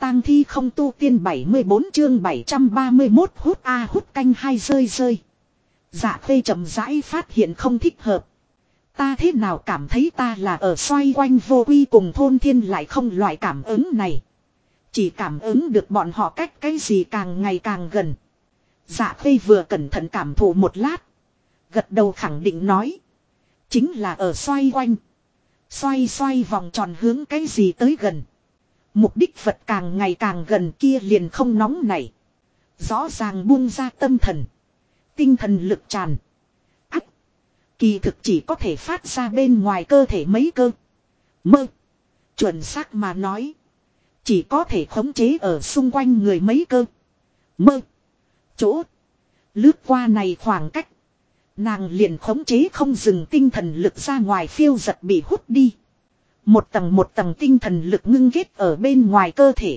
tang thi không tu tiên 74 chương 731 hút hút canh hai rơi rơi. Dạ Khê chậm rãi phát hiện không thích hợp. Ta thế nào cảm thấy ta là ở xoay quanh vô quy cùng thôn thiên lại không loại cảm ứng này. Chỉ cảm ứng được bọn họ cách cái gì càng ngày càng gần. Dạ Khê vừa cẩn thận cảm thụ một lát. Gật đầu khẳng định nói. Chính là ở xoay quanh. Xoay vòng tròn hướng cái gì tới gần. Mục đích vật càng ngày càng gần kia liền không nóng nảy. Rõ ràng buông ra tâm thần. Tinh thần lực tràn. Ách. Kỳ thực chỉ có thể phát ra bên ngoài cơ thể mấy cơ. Mơ. Chuẩn xác mà nói. Chỉ có thể khống chế ở xung quanh người mấy cơ. Mơ. Chỗ. Lướt qua này khoảng cách. Nàng liền khống chế không dừng tinh thần lực ra ngoài phiêu giật bị hút đi. Một tầng tinh thần lực ngưng kết ở bên ngoài cơ thể.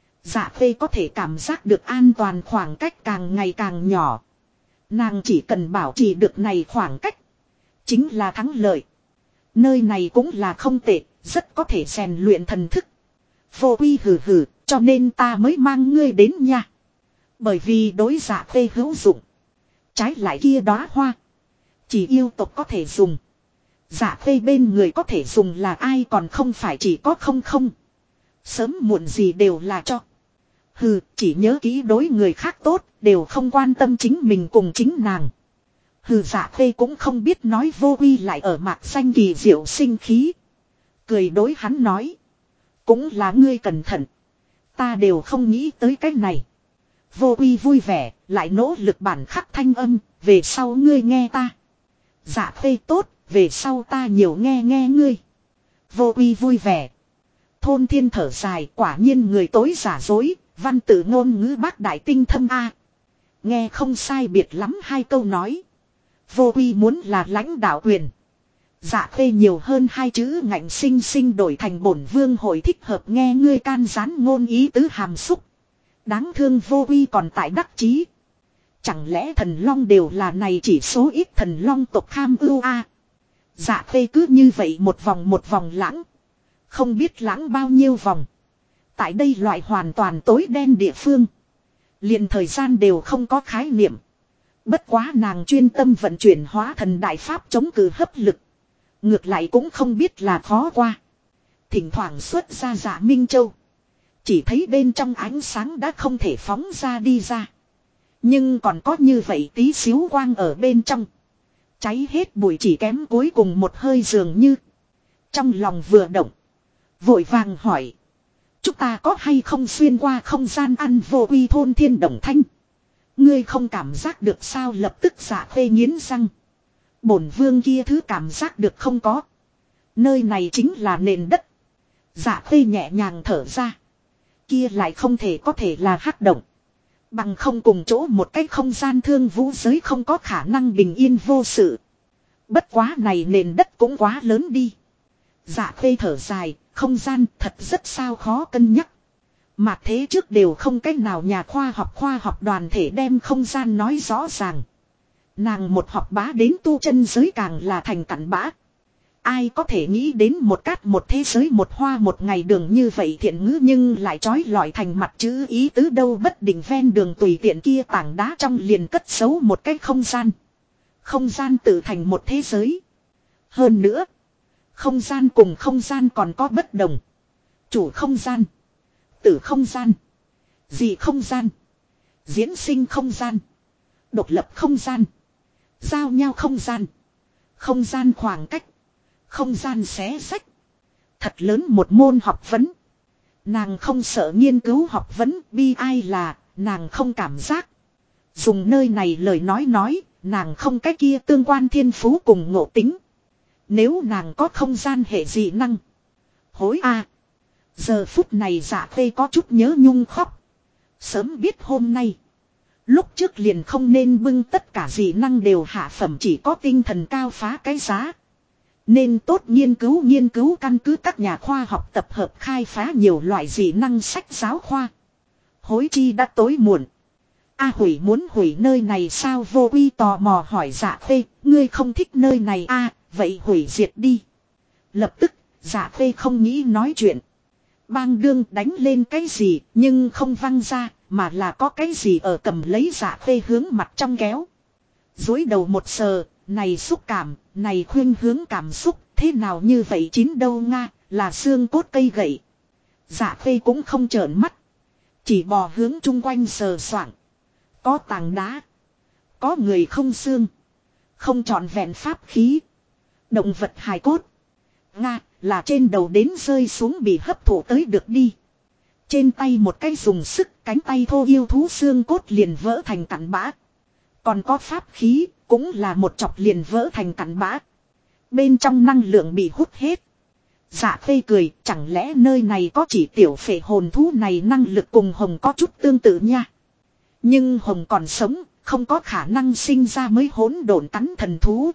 Dạ Khê có thể cảm giác được an toàn khoảng cách càng ngày càng nhỏ. Nàng chỉ cần bảo trì được này khoảng cách. Chính là thắng lợi. Nơi này cũng là không tệ, rất có thể rèn luyện thần thức. Vô quy hừ hừ, cho nên ta mới mang ngươi đến nha. Bởi vì đối Dạ Khê hữu dụng. Trái lại kia đóa hoa. Chỉ yêu tộc có thể dùng. Dạ Khê bên người có thể dùng là ai còn không phải chỉ có không. Sớm muộn gì đều là cho. Hừ, chỉ nhớ kỹ đối người khác tốt, đều không quan tâm chính mình cùng chính nàng. Hừ, Dạ Khê cũng không biết nói vô quy lại ở mạc xanh kỳ diệu sinh khí. Cười đối hắn nói. Cũng là ngươi cẩn thận. Ta đều không nghĩ tới cái này. Vô quy vui vẻ, lại nỗ lực bản khắc thanh âm, về sau ngươi nghe ta. Dạ Khê tốt, về sau ta nhiều nghe ngươi. Vô quy vui vẻ. Thôn thiên thở dài, quả nhiên người tối giả dối, văn tự ngôn ngữ bác đại tinh thâm a. Nghe không sai biệt lắm hai câu nói. Vô quy muốn là lãnh đạo quyền. Dạ Khê nhiều hơn hai chữ ngạnh sinh đổi thành bổn vương hội thích hợp nghe ngươi can gián ngôn ý tứ hàm xúc. Đáng thương vô quy còn tại đắc chí. Chẳng lẽ thần long đều là này chỉ số ít thần long tộc tham ưu a? Dạ Khê cứ như vậy một vòng lãng. Không biết lãng bao nhiêu vòng. Tại đây loại hoàn toàn tối đen địa phương. Liền thời gian đều không có khái niệm. Bất quá nàng chuyên tâm vận chuyển hóa thần đại pháp chống cự hấp lực. Ngược lại cũng không biết là khó qua. Thỉnh thoảng xuất ra Dạ Minh Châu. Chỉ thấy bên trong ánh sáng đã không thể phóng ra đi ra. Nhưng còn có như vậy tí xíu quang ở bên trong. Cháy hết bụi chỉ kém cuối cùng một hơi dường như. Trong lòng vừa động. Vội vàng hỏi. Chúng ta có hay không xuyên qua không gian ăn vô quy thôn thiên đồng thanh. Ngươi không cảm giác được sao lập tức Dạ Khê nghiến răng. Bổn vương kia thứ cảm giác được không có. Nơi này chính là nền đất. Dạ Khê nhẹ nhàng thở ra. Kia lại không thể có thể là hắc động. Bằng không cùng chỗ một cái không gian thương vũ giới không có khả năng bình yên vô sự. Bất quá này nền đất cũng quá lớn đi. Dạ Khê thở dài, không gian thật rất sao khó cân nhắc. Mà thế trước đều không cách nào nhà khoa học đoàn thể đem không gian nói rõ ràng. Nàng một học bá đến tu chân giới càng là thành cặn bã. Ai có thể nghĩ đến một cát một thế giới một hoa một ngày đường như vậy thiện ngữ nhưng lại trói lọi thành mặt chữ ý tứ đâu bất định ven đường tùy tiện kia tảng đá trong liền cất giấu một cái không gian. Không gian tự thành một thế giới. Hơn nữa, không gian cùng không gian còn có bất đồng. Chủ không gian, tử không gian, dị không gian, diễn sinh không gian, độc lập không gian, giao nhau không gian khoảng cách. Không gian xé sách. Thật lớn một môn học vấn. Nàng không sợ nghiên cứu học vấn bi ai là nàng không cảm giác. Dùng nơi này lời nói nàng không cái kia tương quan thiên phú cùng ngộ tính. Nếu nàng có không gian hệ dị năng. Hối a. Giờ phút này Dạ Khê có chút nhớ nhung khóc. Sớm biết hôm nay. Lúc trước liền không nên bưng tất cả dị năng đều hạ phẩm chỉ có tinh thần cao phá cái giá. Nên tốt nghiên cứu căn cứ các nhà khoa học tập hợp khai phá nhiều loại dị năng sách giáo khoa. Hối chi đã tối muộn. Hủy muốn hủy nơi này sao vô quy tò mò hỏi Dạ Khê, ngươi không thích nơi này vậy hủy diệt đi. Lập tức, Dạ Khê không nghĩ nói chuyện. Bang đương đánh lên cái gì nhưng không văng ra, mà là có cái gì ở cầm lấy Dạ Khê hướng mặt trong kéo. Dối đầu một sờ, này xúc cảm, này khuyên hướng cảm xúc, thế nào như vậy chín đâu nga, là xương cốt cây gậy. Dạ Khê cũng không trợn mắt. Chỉ bò hướng chung quanh sờ soạng. Có tảng đá. Có người không xương. Không trọn vẹn pháp khí. Động vật hài cốt. Nga, là trên đầu đến rơi xuống bị hấp thụ tới được đi. Trên tay một cái dùng sức, cánh tay thô yêu thú xương cốt liền vỡ thành cặn bã. Còn có pháp khí, cũng là một chọc liền vỡ thành cặn bã. Bên trong năng lượng bị hút hết. Dạ Khê cười, chẳng lẽ nơi này có chỉ tiểu phệ hồn thú này năng lực cùng Hồng có chút tương tự nha. Nhưng Hồng còn sống, không có khả năng sinh ra mới hỗn độn cắn thần thú.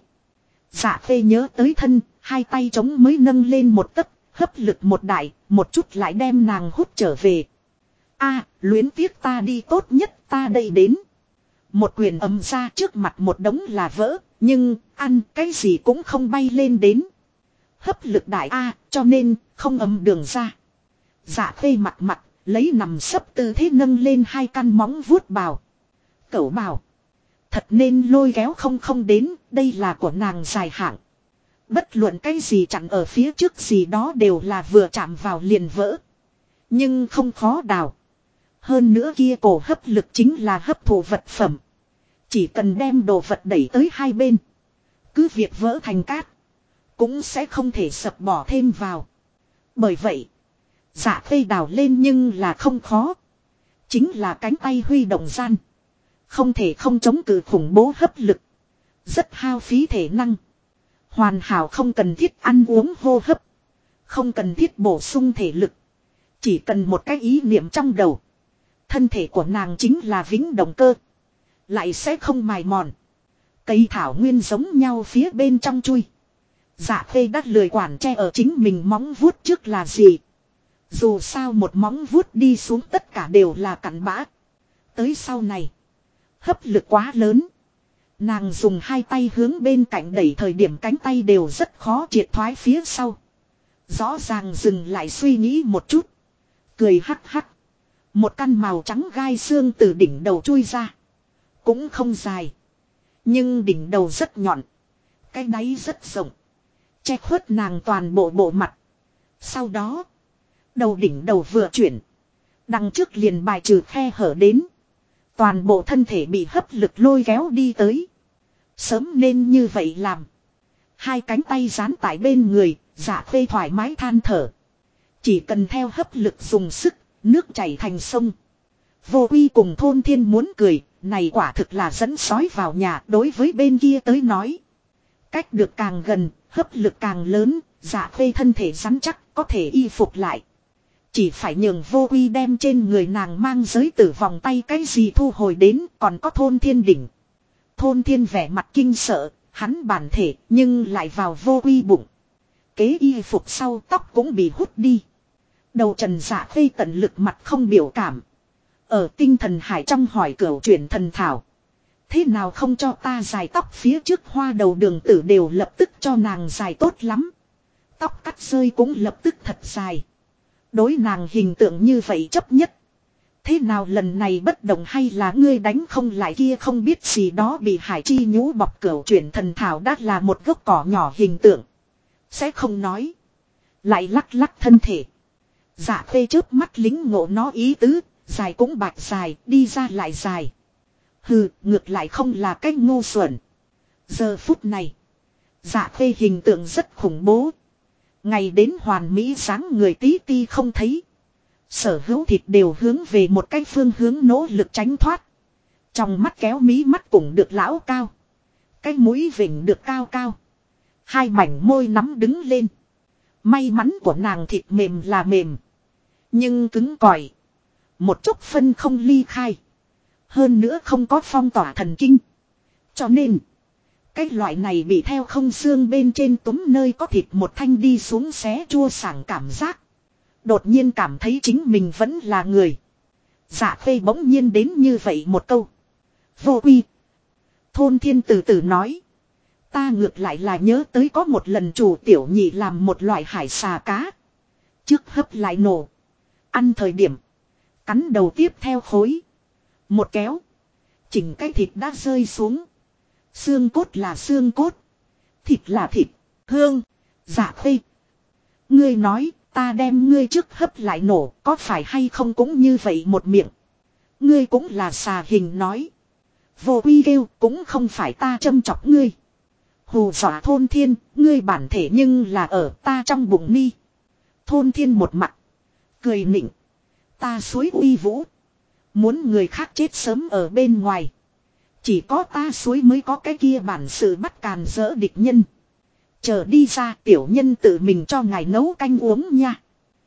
Dạ Khê nhớ tới thân, hai tay trống mới nâng lên một tấc, hấp lực một đại, một chút lại đem nàng hút trở về. A, luyến tiếc ta đi tốt nhất ta đây đến. Một quyền ầm ra trước mặt một đống là vỡ, nhưng ăn cái gì cũng không bay lên đến. Hấp lực đại A, cho nên không ầm đường ra. Dạ Khê mặt lấy nằm sấp tư thế nâng lên hai căn móng vuốt bào. Cẩu bào. Thật nên lôi kéo không đến, đây là của nàng dài hạn. Bất luận cái gì chặn ở phía trước gì đó đều là vừa chạm vào liền vỡ. Nhưng không khó đào. Hơn nữa kia cổ hấp lực chính là hấp thụ vật phẩm. Chỉ cần đem đồ vật đẩy tới hai bên. Cứ việc vỡ thành cát. Cũng sẽ không thể sập bỏ thêm vào. Bởi vậy. Dạ Khê đào lên nhưng là không khó. Chính là cánh tay huy động gian. Không thể không chống cự khủng bố hấp lực. Rất hao phí thể năng. Hoàn hảo không cần thiết ăn uống hô hấp. Không cần thiết bổ sung thể lực. Chỉ cần một cái ý niệm trong đầu. Thân thể của nàng chính là vĩnh động cơ. Lại sẽ không mài mòn. Cây thảo nguyên giống nhau phía bên trong chui. Dạ Khê đã lười quản che ở chính mình móng vuốt trước là gì. Dù sao một móng vuốt đi xuống tất cả đều là cặn bã. Tới sau này. Hấp lực quá lớn. Nàng dùng hai tay hướng bên cạnh đẩy thời điểm cánh tay đều rất khó triệt thoái phía sau. Rõ ràng dừng lại suy nghĩ một chút. Cười hắc hắc. Một căn màu trắng gai xương từ đỉnh đầu chui ra. Cũng không dài. Nhưng đỉnh đầu rất nhọn. Cái đáy rất rộng. Che khuất nàng toàn bộ bộ mặt. Sau đó. Đầu đỉnh đầu vừa chuyển. Đằng trước liền bài trừ khe hở đến. Toàn bộ thân thể bị hấp lực lôi kéo đi tới. Sớm nên như vậy làm. Hai cánh tay dán tại bên người. Dạ Khê thoải mái than thở. Chỉ cần theo hấp lực dùng sức. Nước chảy thành sông. Vô Uy cùng Thôn Thiên muốn cười. Này quả thực là dẫn sói vào nhà. Đối với bên kia tới nói. Cách được càng gần. Hấp lực càng lớn. Dạ Khê thân thể rắn chắc. Có thể y phục lại. Chỉ phải nhường Vô Uy đem trên người nàng mang giới tử vòng tay cái gì thu hồi đến. Còn có Thôn Thiên đỉnh. Thôn Thiên vẻ mặt kinh sợ. Hắn bản thể nhưng lại vào Vô Uy bụng. Kế y phục sau tóc cũng bị hút đi. Đầu Trần Dạ Khê tận lực mặt không biểu cảm. Ở tinh thần hải trong hỏi cửu chuyển thần thảo. Thế nào không cho ta dài tóc phía trước hoa đầu đường tử đều lập tức cho nàng dài tốt lắm. Tóc cắt rơi cũng lập tức thật dài. Đối nàng hình tượng như vậy chấp nhất. Thế nào lần này bất động hay là ngươi đánh không lại kia không biết gì đó bị hải chi nhũ bọc cửu chuyển thần thảo đã là một gốc cỏ nhỏ hình tượng. Sẽ không nói. Lại lắc lắc thân thể. Dạ Khê chớp mắt lính ngộ nó ý tứ. Dài cũng bạch dài, đi ra lại dài. Hừ, ngược lại không là cách ngu xuẩn. Giờ phút này. Dạ Khê hình tượng rất khủng bố. Ngày đến hoàn mỹ dáng người tí ti không thấy. Sở hữu thịt đều hướng về một cái phương hướng nỗ lực tránh thoát. Trong mắt kéo mí mắt cũng được lão cao. Cái mũi vỉnh được cao cao. Hai mảnh môi nắm đứng lên. May mắn của nàng thịt mềm là mềm. Nhưng cứng cỏi. Một chút phân không ly khai. Hơn nữa không có phong tỏa thần kinh. Cho nên. Cái loại này bị theo không xương bên trên túm nơi có thịt một thanh đi xuống xé chua sảng cảm giác. Đột nhiên cảm thấy chính mình vẫn là người. Dạ Khê bỗng nhiên đến như vậy một câu. Vô Uy. Thôn Thiên từ từ nói. Ta ngược lại là nhớ tới có một lần chủ tiểu nhị làm một loại hải xà cá. Trước hấp lại nổ. Ăn thời điểm. Cắn đầu tiếp theo khối. Một kéo. Chỉnh cái thịt đã rơi xuống. Xương cốt là xương cốt. Thịt là thịt. Hương. Dạ Khê. Ngươi nói ta đem ngươi trước hấp lại nổ. Có phải hay không cũng như vậy một miệng. Ngươi cũng là xà hình nói. Vô Quy kêu cũng không phải ta châm chọc ngươi. Hù dọa Thôn Thiên. Ngươi bản thể nhưng là ở ta trong bụng ni. Thôn Thiên một mặt. Cười nịnh. Ta suối uy vũ. Muốn người khác chết sớm ở bên ngoài. Chỉ có ta suối mới có cái kia bản sự bắt càn dỡ địch nhân. Chờ đi ra tiểu nhân tự mình cho ngài nấu canh uống nha.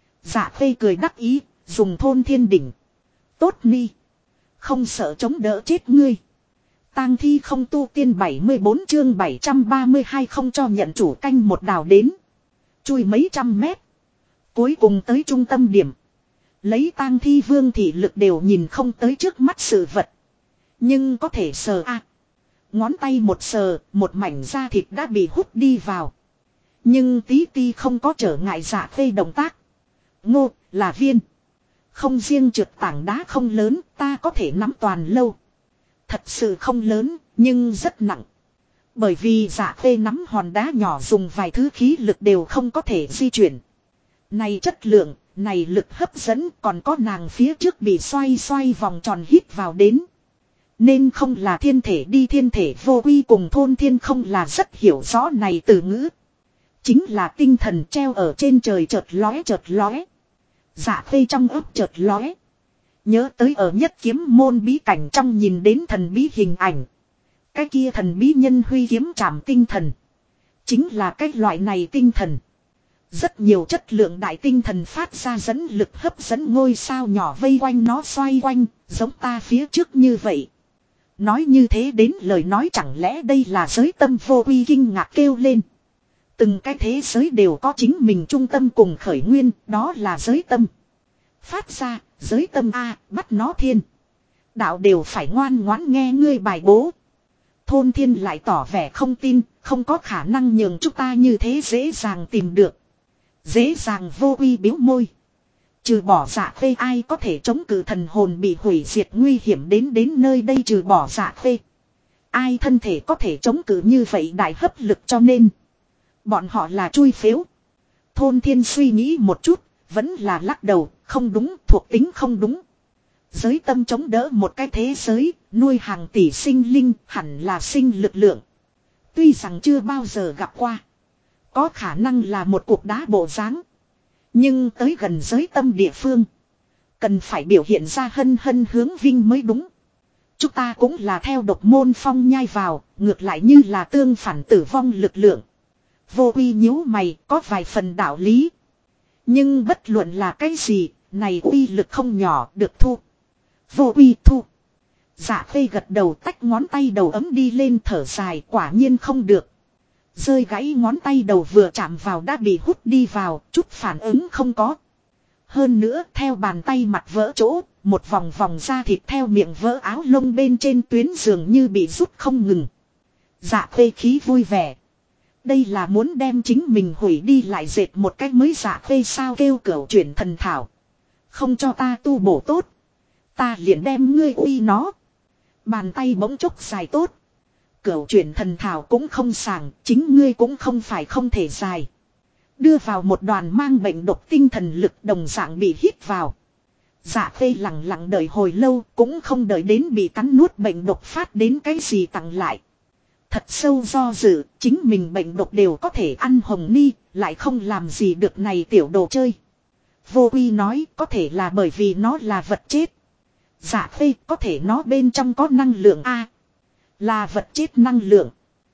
Dạ Khê cười đắc ý. Dùng Thôn Thiên đỉnh. Tốt ni. Không sợ chống đỡ chết ngươi. Tang thi không tu tiên 74 chương 732 không cho nhận chủ canh một đào đến. Chui mấy trăm mét. Cuối cùng tới trung tâm điểm. Lấy tang thi vương thị lực đều nhìn không tới trước mắt sự vật. Nhưng có thể sờ a. Ngón tay một sờ, một mảnh da thịt đã bị hút đi vào. Nhưng tí ti không có trở ngại Dạ Khê động tác. Ngô, là viên. Không riêng trượt tảng đá không lớn, ta có thể nắm toàn lâu. Thật sự không lớn, nhưng rất nặng. Bởi vì Dạ Khê nắm hòn đá nhỏ dùng vài thứ khí lực đều không có thể di chuyển. Này chất lượng, này lực hấp dẫn còn có nàng phía trước bị xoay xoay vòng tròn hít vào đến. Nên không là thiên thể đi thiên thể vô quy cùng Thôn Thiên không là rất hiểu rõ này từ ngữ. Chính là tinh thần treo ở trên trời chợt lóe chợt lóe. Dạ Khê trong ấp chợt lóe. Nhớ tới ở nhất kiếm môn bí cảnh trong nhìn đến thần bí hình ảnh. Cái kia thần bí nhân huy kiếm chạm tinh thần. Chính là cái loại này tinh thần. Rất nhiều chất lượng đại tinh thần phát ra dẫn lực hấp dẫn ngôi sao nhỏ vây quanh nó xoay quanh, giống ta phía trước như vậy. Nói như thế đến lời nói chẳng lẽ đây là giới tâm vô uy kinh ngạc kêu lên. Từng cái thế giới đều có chính mình trung tâm cùng khởi nguyên, đó là giới tâm. Phát ra, giới tâm A, bắt nó thiên. Đạo đều phải ngoan ngoãn nghe ngươi bài bố. Thôn Thiên lại tỏ vẻ không tin, không có khả năng nhường chúng ta như thế dễ dàng tìm được. Dễ dàng vô uy biếu môi. Trừ bỏ Dạ Khê ai có thể chống cự thần hồn bị hủy diệt nguy hiểm đến nơi đây trừ bỏ Dạ Khê. Ai thân thể có thể chống cự như vậy đại hấp lực cho nên. Bọn họ là chui phếu. Thôn Thiên suy nghĩ một chút, vẫn là lắc đầu, không đúng, thuộc tính không đúng. Giới tâm chống đỡ một cái thế giới, nuôi hàng tỷ sinh linh, hẳn là sinh lực lượng. Tuy rằng chưa bao giờ gặp qua. Có khả năng là một cục đá bộ dáng. Nhưng tới gần giới tâm địa phương. Cần phải biểu hiện ra hân hân hướng vinh mới đúng. Chúng ta cũng là theo độc môn phong nhai vào, ngược lại như là tương phản tử vong lực lượng. Vô uy nhíu mày, có vài phần đạo lý. Nhưng bất luận là cái gì, này uy lực không nhỏ được thu. Vô uy thu. Dạ Khê gật đầu tách ngón tay đầu ấm đi lên thở dài quả nhiên không được. Rơi gãy ngón tay đầu vừa chạm vào đã bị hút đi vào, chút phản ứng không có. Hơn nữa theo bàn tay mặt vỡ chỗ, một vòng vòng da thịt theo miệng vỡ áo lông bên trên tuyến dường như bị rút không ngừng. Dạ Khê khí vui vẻ. Đây là muốn đem chính mình hủy đi lại dệt một cách mới Dạ Khê sao kêu cửu chuyển thần thảo. Không cho ta tu bổ tốt. Ta liền đem ngươi uy nó. Bàn tay bỗng chốc dài tốt. Cửu chuyển thần thảo cũng không sàng, chính ngươi cũng không phải không thể dài. Đưa vào một đoàn mang bệnh độc tinh thần lực đồng dạng bị hít vào. Dạ Khê lặng lặng đợi hồi lâu cũng không đợi đến bị cắn nuốt bệnh độc phát đến cái gì tặng lại. Thật sâu do dự, chính mình bệnh độc đều có thể ăn hồng ni, lại không làm gì được này tiểu đồ chơi. Vô uy nói có thể là bởi vì nó là vật chết. Dạ Khê có thể nó bên trong có năng lượng A. Là vật chết năng lượng.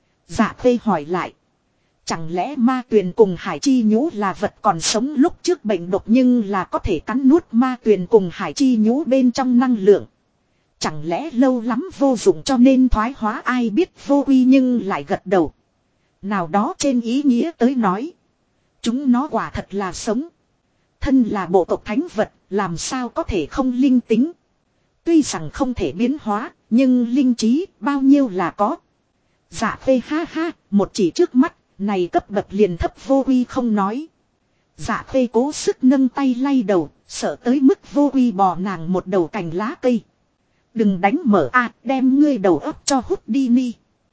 Dạ Khê hỏi lại. Chẳng lẽ ma tuyền cùng hải chi nhũ là vật còn sống lúc trước bệnh độc nhưng là có thể cắn nuốt ma tuyền cùng hải chi nhũ bên trong năng lượng. Chẳng lẽ lâu lắm vô dụng cho nên thoái hóa ai biết vô uy nhưng lại gật đầu. Nào đó trên ý nghĩa tới nói. Chúng nó quả thật là sống. Thân là bộ tộc thánh vật làm sao có thể không linh tính. Tuy rằng không thể biến hóa nhưng linh trí bao nhiêu là có. Dạ Khê ha ha một chỉ trước mắt này cấp bậc liền thấp vô uy không nói. Dạ Khê cố sức nâng tay lay đầu, sợ tới mức Vô Uy bò nàng một đầu cành lá cây. Đừng đánh mở đem ngươi đầu ấp cho hút đi ni.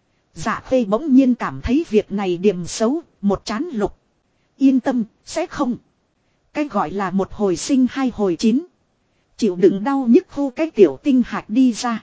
Dạ Khê bỗng nhiên cảm thấy việc này điểm xấu, một chán lục. Yên tâm, sẽ không. Cái gọi là một hồi sinh hai hồi chín. Chịu đựng đau nhức hô cái tiểu tinh hạt đi ra.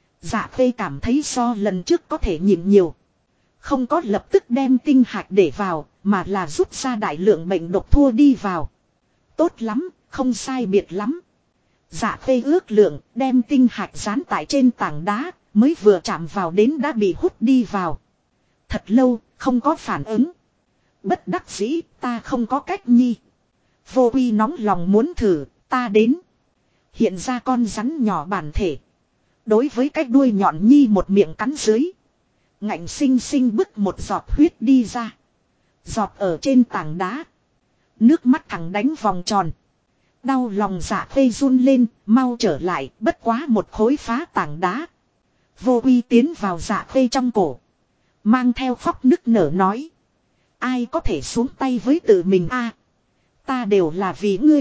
Dạ Khê cảm thấy so lần trước có thể nhịn nhiều. Không có lập tức đem tinh hạt để vào, mà là rút ra đại lượng bệnh độc thua đi vào. Tốt lắm, không sai biệt lắm. Dạ Khê ước lượng, đem tinh hạt dán tại trên tảng đá, mới vừa chạm vào đến đã bị hút đi vào. Thật lâu, không có phản ứng. Bất đắc dĩ, ta không có cách nhi. Vô Uy nóng lòng muốn thử, ta đến. Hiện ra con rắn nhỏ bản thể. Đối với cái đuôi nhọn nhi một miệng cắn dưới. Ngạnh xinh xinh bức một giọt huyết đi ra. Giọt ở trên tảng đá. Nước mắt thẳng đánh vòng tròn. Đau lòng Dạ Khê run lên, mau trở lại, bất quá một khối phá tảng đá. Vô Uy tiến vào Dạ Khê trong cổ. Mang theo khóc nức nở nói. Ai có thể xuống tay với tự mình ta đều là vì ngươi.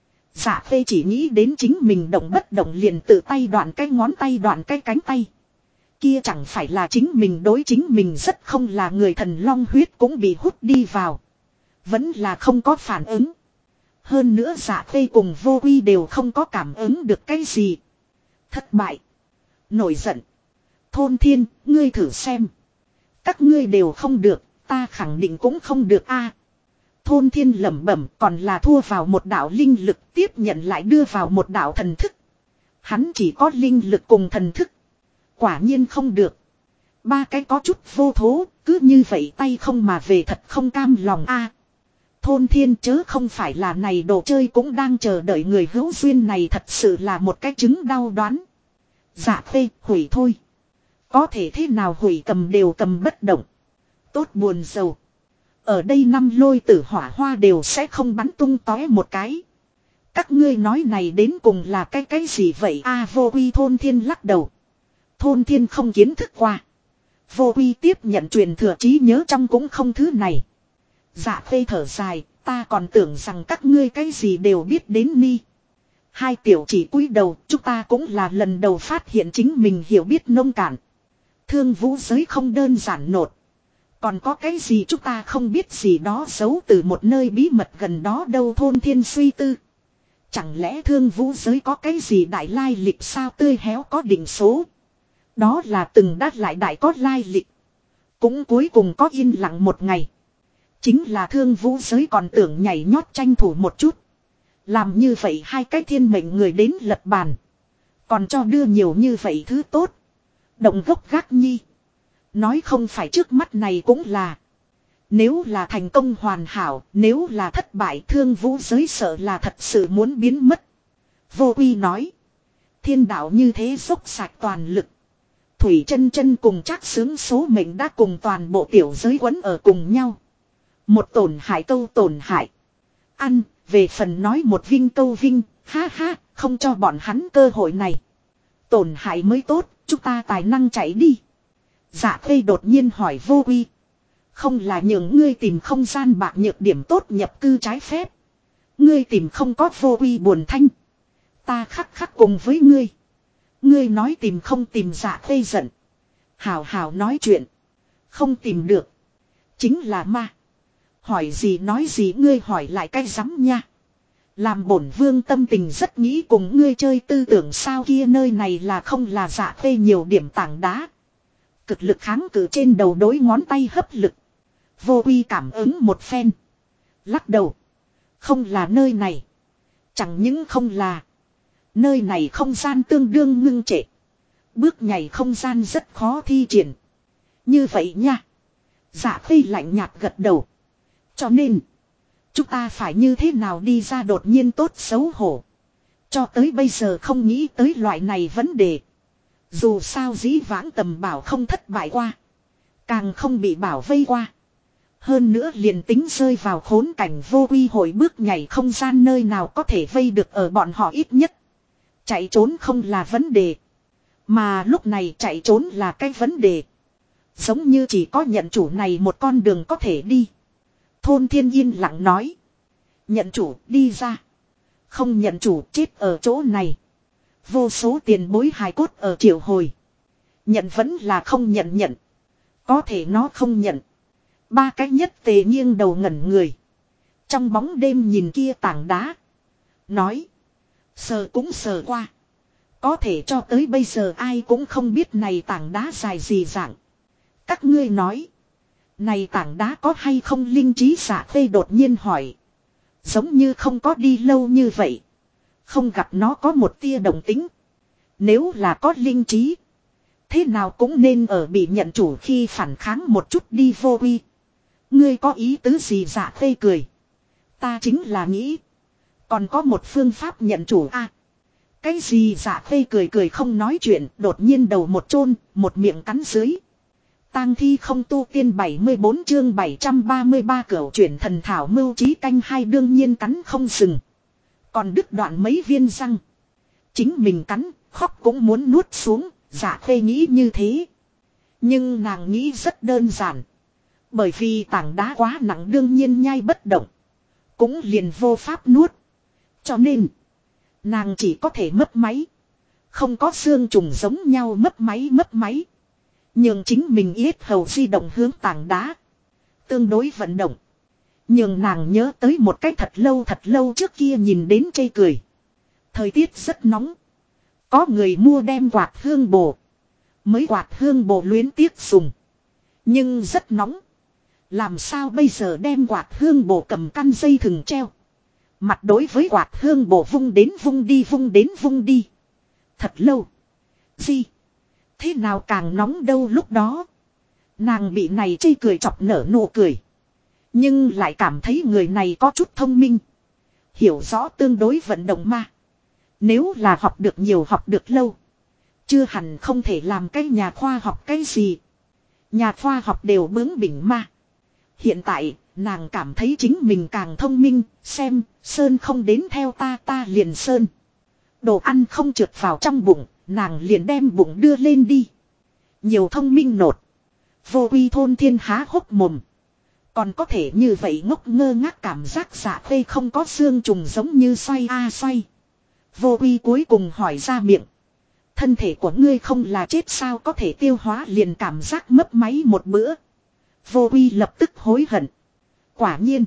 Dạ Khê chỉ nghĩ đến chính mình động bất động liền tự tay đoạn cái ngón tay đoạn cái cánh tay. Kia chẳng phải là chính mình đối chính mình rất không là người thần long huyết cũng bị hút đi vào. Vẫn là không có phản ứng. Hơn nữa Dạ Khê cùng Vô Uy đều không có cảm ứng được cái gì. Thất bại. Nổi giận. Thôn Thiên, ngươi thử xem. Các ngươi đều không được, ta khẳng định cũng không được Thôn Thiên lẩm bẩm còn là thua vào một đạo linh lực tiếp nhận lại đưa vào một đạo thần thức. Hắn chỉ có linh lực cùng thần thức. Quả nhiên không được. Ba cái có chút vô thố, cứ như vậy tay không mà về thật không cam lòng Thôn Thiên chớ không phải là này đồ chơi cũng đang chờ đợi người hữu duyên này thật sự là một cái chứng đau đoán. Dạ Khê, hủy thôi. Có thể thế nào hủy cầm đều cầm bất động. Tốt buồn sầu. Ở đây năm lôi tử hỏa hoa đều sẽ không bắn tung tóe một cái. Các ngươi nói này đến cùng là cái gì vậy Vô Uy Thôn Thiên lắc đầu. Thôn Thiên không kiến thức qua. Vô Uy tiếp nhận truyền thừa trí nhớ trong cũng không thứ này. Dạ Khê thở dài, ta còn tưởng rằng các ngươi cái gì đều biết đến ni. Hai tiểu chỉ cúi đầu, chúng ta cũng là lần đầu phát hiện chính mình hiểu biết nông cạn. Thương vũ giới không đơn giản nột. Còn có cái gì chúng ta không biết gì đó giấu từ một nơi bí mật gần đó đâu Thôn Thiên suy tư. Chẳng lẽ thương vũ giới có cái gì đại lai lịch sao tươi héo có định số. Đó là từng đát lại đại có lai lịch. Cũng cuối cùng có yên lặng một ngày. Chính là thương vũ giới còn tưởng nhảy nhót tranh thủ một chút. Làm như vậy hai cái thiên mệnh người đến lật bàn. Còn cho đưa nhiều như vậy thứ tốt. Động gốc gác nhi. Nói không phải trước mắt này cũng là. Nếu là thành công hoàn hảo, nếu là thất bại thương vũ giới sợ là thật sự muốn biến mất. Vô Uy nói. Thiên đạo như thế dốc sạch toàn lực. Thủy chân chân cùng Trác Sướng số mệnh đã cùng toàn bộ tiểu giới quấn ở cùng nhau. Một tổn hại câu tổn hại. Ăn, về phần nói một vinh câu vinh, ha ha, không cho bọn hắn cơ hội này. Tổn hại mới tốt, chúng ta tài năng chạy đi. Dạ Khê đột nhiên hỏi Vô Uy. Không là nhường ngươi tìm không gian bạc nhược điểm tốt nhập cư trái phép. Ngươi tìm không có Vô Uy buồn thanh. Ta khắc khắc cùng với ngươi. Ngươi nói tìm không tìm Dạ Khê giận. Hào hào nói chuyện. Không tìm được. Chính là ma. Hỏi gì nói gì ngươi hỏi lại cái rắm nha. Làm bổn vương tâm tình rất nghĩ cùng ngươi chơi tư tưởng sao kia nơi này là không là Dạ Khê nhiều điểm tảng đá. Cực lực kháng cự trên đầu đối ngón tay hấp lực. Vô Uy cảm ứng một phen. Lắc đầu. Không là nơi này. Chẳng những không là. Nơi này không gian tương đương ngưng trệ. Bước nhảy không gian rất khó thi triển. Như vậy nha. Dạ Khê lạnh nhạt gật đầu. Cho nên. Chúng ta phải như thế nào đi ra đột nhiên tốt xấu hổ. Cho tới bây giờ không nghĩ tới loại này vấn đề. Dù sao dĩ vãng tầm bảo không thất bại qua. Càng không bị bảo vây qua. Hơn nữa liền tính rơi vào khốn cảnh Vô Uy hội bước nhảy không gian nơi nào có thể vây được ở bọn họ ít nhất. Chạy trốn không là vấn đề. Mà lúc này chạy trốn là cái vấn đề. Giống như chỉ có nhận chủ này một con đường có thể đi. Thôn Thiên yên lặng nói. Nhận chủ đi ra. Không nhận chủ chết ở chỗ này. Vô số tiền bối hài cốt ở triệu hồi. Nhận vẫn là không nhận nhận. Có thể nó không nhận. Ba cái nhất tề nghiêng đầu ngẩn người. Trong bóng đêm nhìn kia tảng đá. Nói. Sờ cũng sờ qua. Có thể cho tới bây giờ ai cũng không biết này tảng đá dài gì dạng. Các ngươi nói. Này tảng đá có hay không linh trí Dạ Khê đột nhiên hỏi. Giống như không có đi lâu như vậy. Không gặp nó có một tia động tính. Nếu là có linh trí. Thế nào cũng nên ở bị nhận chủ khi phản kháng một chút đi vô uy. Ngươi có ý tứ gì Dạ Khê cười. Ta chính là nghĩ. Còn có một phương pháp nhận chủ a. Cái gì Dạ Khê cười cười không nói chuyện. Đột nhiên đầu một chôn, một miệng cắn dưới. Tang thi không tu tiên 74 chương 733 cửu chuyển thần thảo mưu trí canh hai đương nhiên cắn không dừng. Còn đứt đoạn mấy viên răng. Chính mình cắn, khóc cũng muốn nuốt xuống, Dạ Khê nghĩ như thế. Nhưng nàng nghĩ rất đơn giản. Bởi vì tảng đá quá nặng đương nhiên nhai bất động. Cũng liền vô pháp nuốt. Cho nên, nàng chỉ có thể mấp máy. Không có xương trùng giống nhau mấp máy. Nhường chính mình yết hầu di động hướng tảng đá. Tương đối vận động. Nhường nàng nhớ tới một cách thật lâu trước kia nhìn đến chê cười. Thời tiết rất nóng. Có người mua đem quạt hương bồ. Mới quạt hương bồ luyến tiếc dùng. Nhưng rất nóng. Làm sao bây giờ đem quạt hương bồ cầm căn dây thừng treo. Mặt đối với quạt hương bồ vung đến vung đi. Thật lâu. Gì? Thế nào càng nóng đâu lúc đó. Nàng bị này chê cười chọc nở nụ cười. Nhưng lại cảm thấy người này có chút thông minh. Hiểu rõ tương đối vận động ma. Nếu là học được nhiều học được lâu. Chưa hẳn không thể làm cái nhà khoa học cái gì. Nhà khoa học đều bướng bỉnh ma. Hiện tại nàng cảm thấy chính mình càng thông minh. Xem sơn không đến theo ta liền sơn. Đồ ăn không trượt vào trong bụng. Nàng liền đem bụng đưa lên đi. Nhiều thông minh nột. Vô uy thôn thiên há hốc mồm. Còn có thể như vậy ngốc ngơ ngác cảm giác Dạ Khê không có xương trùng giống như xoay xoay. Vô uy cuối cùng hỏi ra miệng. Thân thể của ngươi không là chết sao có thể tiêu hóa liền cảm giác mấp máy một bữa. Vô uy lập tức hối hận. Quả nhiên.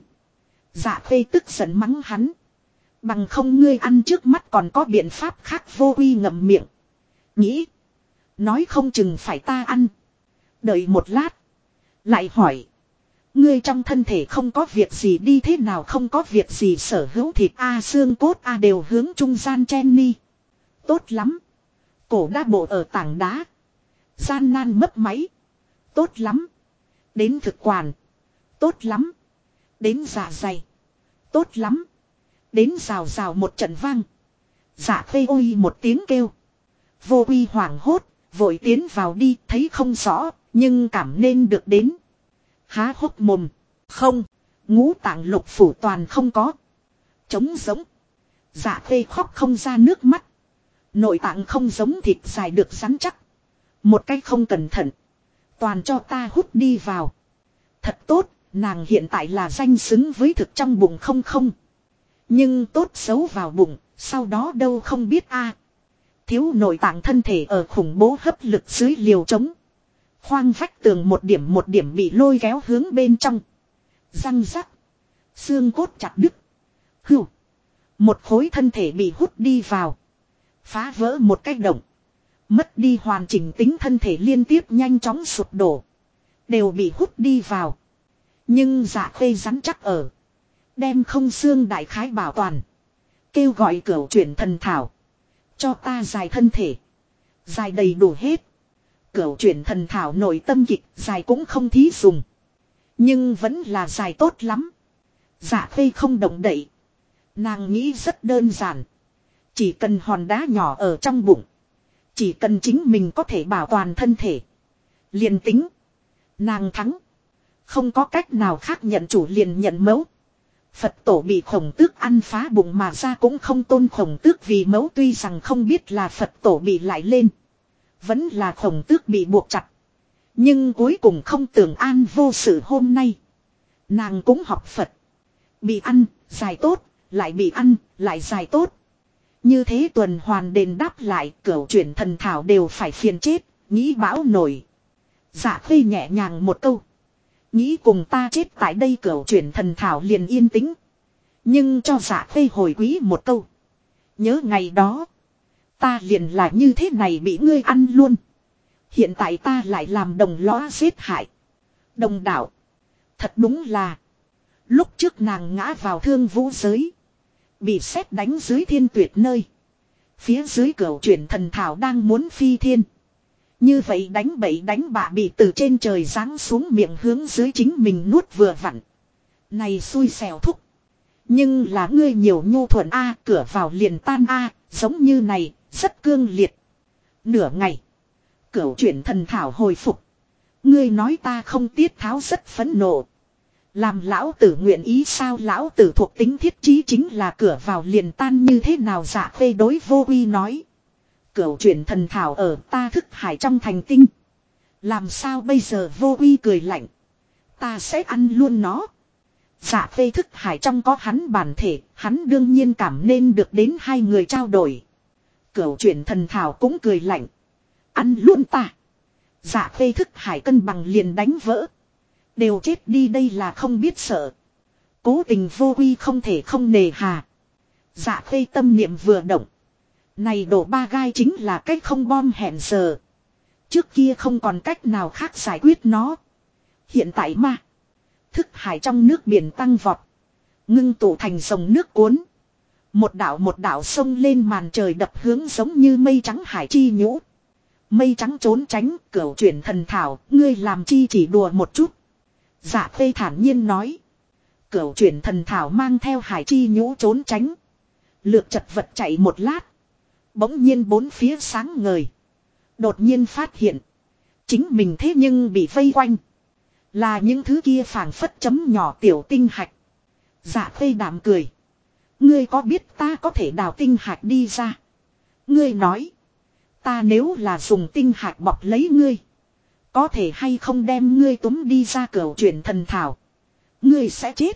Dạ Khê tức giận mắng hắn. Bằng không ngươi ăn trước mắt còn có biện pháp khác vô uy ngậm miệng. Nghĩ. Nói không chừng phải ta ăn. Đợi một lát. Lại hỏi. Ngươi trong thân thể không có việc gì đi thế nào không có việc gì sở hữu thịt xương cốt đều hướng trung gian chen ni. Tốt lắm. Cổ đa bộ ở tảng đá. Gian nan mấp máy. Tốt lắm. Đến thực quản. Tốt lắm. Đến dạ dày. Tốt lắm. Đến rào rào một trận vang. Dạ Khê ôi một tiếng kêu. Vô uy hoảng hốt. Vội tiến vào đi thấy không rõ. Nhưng cảm nên được đến. Há hốc mồm. Không. Ngũ tạng lục phủ toàn không có. Trống giống. Dạ Khê khóc không ra nước mắt. Nội tạng không giống thịt dài được rắn chắc. Một cách không cẩn thận. Toàn cho ta hút đi vào. Thật tốt. Nàng hiện tại là danh xứng với thực trong bụng không. Nhưng tốt xấu vào bụng. Sau đó đâu không biết Thiếu nội tạng thân thể ở khủng bố hấp lực dưới liều trống. Khoang vách tường một điểm bị lôi kéo hướng bên trong. Răng rắc. Xương cốt chặt đứt. Hưu. Một khối thân thể bị hút đi vào. Phá vỡ một cái động. Mất đi hoàn chỉnh tính thân thể liên tiếp nhanh chóng sụp đổ. Đều bị hút đi vào. Nhưng Dạ Khê rắn chắc ở. Đem không xương đại khái bảo toàn. Kêu gọi cửu chuyển thần thảo. Cho ta dài thân thể. Dài đầy đủ hết. Cửu chuyển thần thảo nội tâm kịch dài cũng không thí dùng. Nhưng vẫn là dài tốt lắm. Dạ Khê không động đậy. Nàng nghĩ rất đơn giản. Chỉ cần hòn đá nhỏ ở trong bụng. Chỉ cần chính mình có thể bảo toàn thân thể. Liền tính. Nàng thắng. Không có cách nào khác nhận chủ liền nhận mẫu. Phật tổ bị khổng tước ăn phá bụng mà ra cũng không tôn khổng tước vì mẫu tuy rằng không biết là Phật tổ bị lại lên. Vẫn là khổng tước bị buộc chặt. Nhưng cuối cùng không tưởng an vô sự hôm nay. Nàng cũng học Phật. Bị ăn, dài tốt, lại bị ăn, lại dài tốt. Như thế tuần hoàn đền đáp lại, cửu chuyển thần thảo đều phải phiền chết, nghĩ bão nổi. Dạ khê nhẹ nhàng một câu. Nghĩ cùng ta chết tại đây, cửu chuyển thần thảo liền yên tĩnh. Nhưng cho dạ khê hồi quý một câu. Nhớ ngày đó. Ta liền là như thế này bị ngươi ăn luôn. Hiện tại ta lại làm đồng lõa giết hại. Đồng đạo. Thật đúng là. Lúc trước nàng ngã vào thương vũ giới. Bị sét đánh dưới thiên tuyệt nơi. Phía dưới cửu chuyển thần thảo đang muốn phi thiên. Như vậy đánh bậy đánh bạ bị từ trên trời giáng xuống miệng hướng dưới chính mình nuốt vừa vặn. Này xui xẻo thúc. Nhưng là ngươi nhiều nhu thuận a, cửa vào liền tan a, giống như này, rất cương liệt. Nửa ngày. Cửu chuyển thần thảo hồi phục. Ngươi nói ta không tiết tháo rất phẫn nộ. Làm lão tử nguyện ý sao, lão tử thuộc tính thiết chí chính là cửa vào liền tan như thế nào. Dạ phê đối vô uy nói. Cửu chuyển thần thảo ở ta thức hải trong thành tinh. Làm sao bây giờ, vô uy cười lạnh. Ta sẽ ăn luôn nó. Dạ phê thức hải trong có hắn bản thể, hắn đương nhiên cảm nên được đến hai người trao đổi. Cửu chuyển thần thảo cũng cười lạnh. Ăn luôn ta. Dạ phê thức hải cân bằng liền đánh vỡ. Đều chết đi, đây là không biết sợ. Cố tình vô uy không thể không nề hà. Dạ phê tâm niệm vừa động. Này đổ ba gai chính là cách không bom hẹn giờ. Trước kia không còn cách nào khác giải quyết nó. Hiện tại mà. Thức hải trong nước biển tăng vọt. Ngưng tụ thành dòng nước cuốn. Một đảo sông lên màn trời đập hướng giống như mây trắng hải chi nhũ. Mây trắng trốn tránh, cửu chuyển thần thảo, ngươi làm chi chỉ đùa một chút. Dạ phê thản nhiên nói. Cửu chuyển thần thảo mang theo hải chi nhũ trốn tránh. Lược chật vật chạy một lát. Bỗng nhiên bốn phía sáng ngời. Đột nhiên phát hiện. Chính mình thế nhưng bị vây quanh. Là những thứ kia phảng phất chấm nhỏ tiểu tinh hạch. Dạ phê đạm cười. Ngươi có biết ta có thể đào tinh hạch đi ra? Ngươi nói. Ta nếu là dùng tinh hạch bọc lấy ngươi. Có thể hay không đem ngươi túm đi ra, cửu chuyển thần thảo. Ngươi sẽ chết.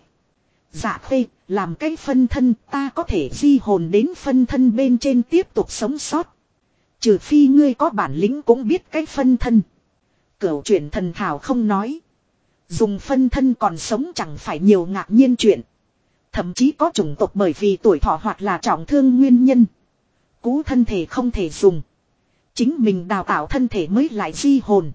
Dạ phê, làm cái phân thân ta có thể di hồn đến phân thân bên trên tiếp tục sống sót. Trừ phi ngươi có bản lĩnh cũng biết cái phân thân. Cửu chuyển thần thảo không nói. Dùng phân thân còn sống chẳng phải nhiều ngạc nhiên chuyện. Thậm chí có chủng tộc bởi vì tuổi thọ hoặc là trọng thương nguyên nhân. Cú thân thể không thể dùng. Chính mình đào tạo thân thể mới lại di hồn.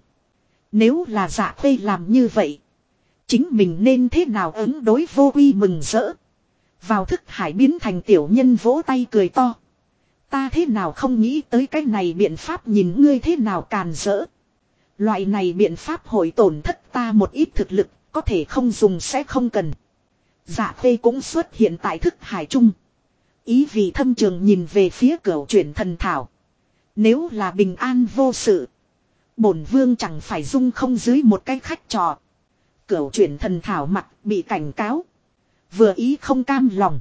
Nếu là dạ phê làm như vậy. Chính mình nên thế nào ứng đối, vô uy mừng rỡ. Vào thức hải biến thành tiểu nhân vỗ tay cười to. Ta thế nào không nghĩ tới cái này biện pháp, nhìn ngươi thế nào càn rỡ. Loại này biện pháp hội tổn thất ta một ít thực lực, có thể không dùng sẽ không cần. Dạ phê cũng xuất hiện tại thức hải chung. Ý vị thâm trường nhìn về phía cửu chuyển thần thảo. Nếu là bình an vô sự, bổn vương chẳng phải dung không dưới một cái khách trò. Cửu chuyển thần thảo mặt bị cảnh cáo. Vừa ý không cam lòng.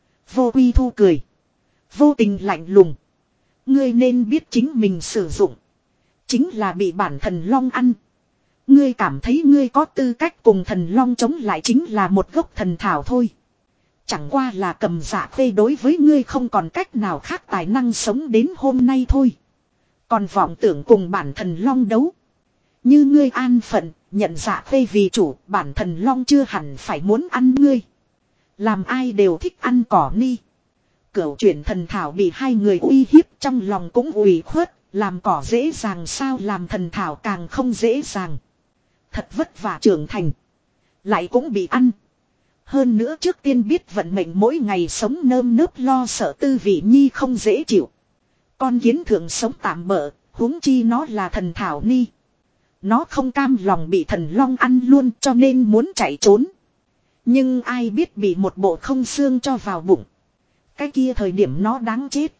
Vô uy thu cười. Vô tình lạnh lùng. Ngươi nên biết chính mình sử dụng. Chính là bị bản thần long ăn. Ngươi cảm thấy ngươi có tư cách cùng thần long chống lại, chính là một gốc thần thảo thôi. Chẳng qua là cầm dạ phê đối với ngươi không còn cách nào khác tài năng sống đến hôm nay thôi. Còn vọng tưởng cùng bản thần long đấu. Như ngươi an phận, nhận dạ phê vì chủ, bản thần long chưa hẳn phải muốn ăn ngươi. Làm ai đều thích ăn cỏ ni. Cửu chuyển thần thảo bị hai người uy hiếp, trong lòng cũng ủy khuất. Làm cỏ dễ dàng sao, làm thần thảo càng không dễ dàng. Thật vất vả trưởng thành. Lại cũng bị ăn. Hơn nữa trước tiên biết vận mệnh mỗi ngày sống nơm nớp lo sợ tư vị nhi không dễ chịu. Con kiến thượng sống tạm bỡ, huống chi nó là thần thảo ni. Nó không cam lòng bị thần long ăn luôn cho nên muốn chạy trốn. Nhưng ai biết bị một bộ không xương cho vào bụng. Cái kia thời điểm nó đáng chết.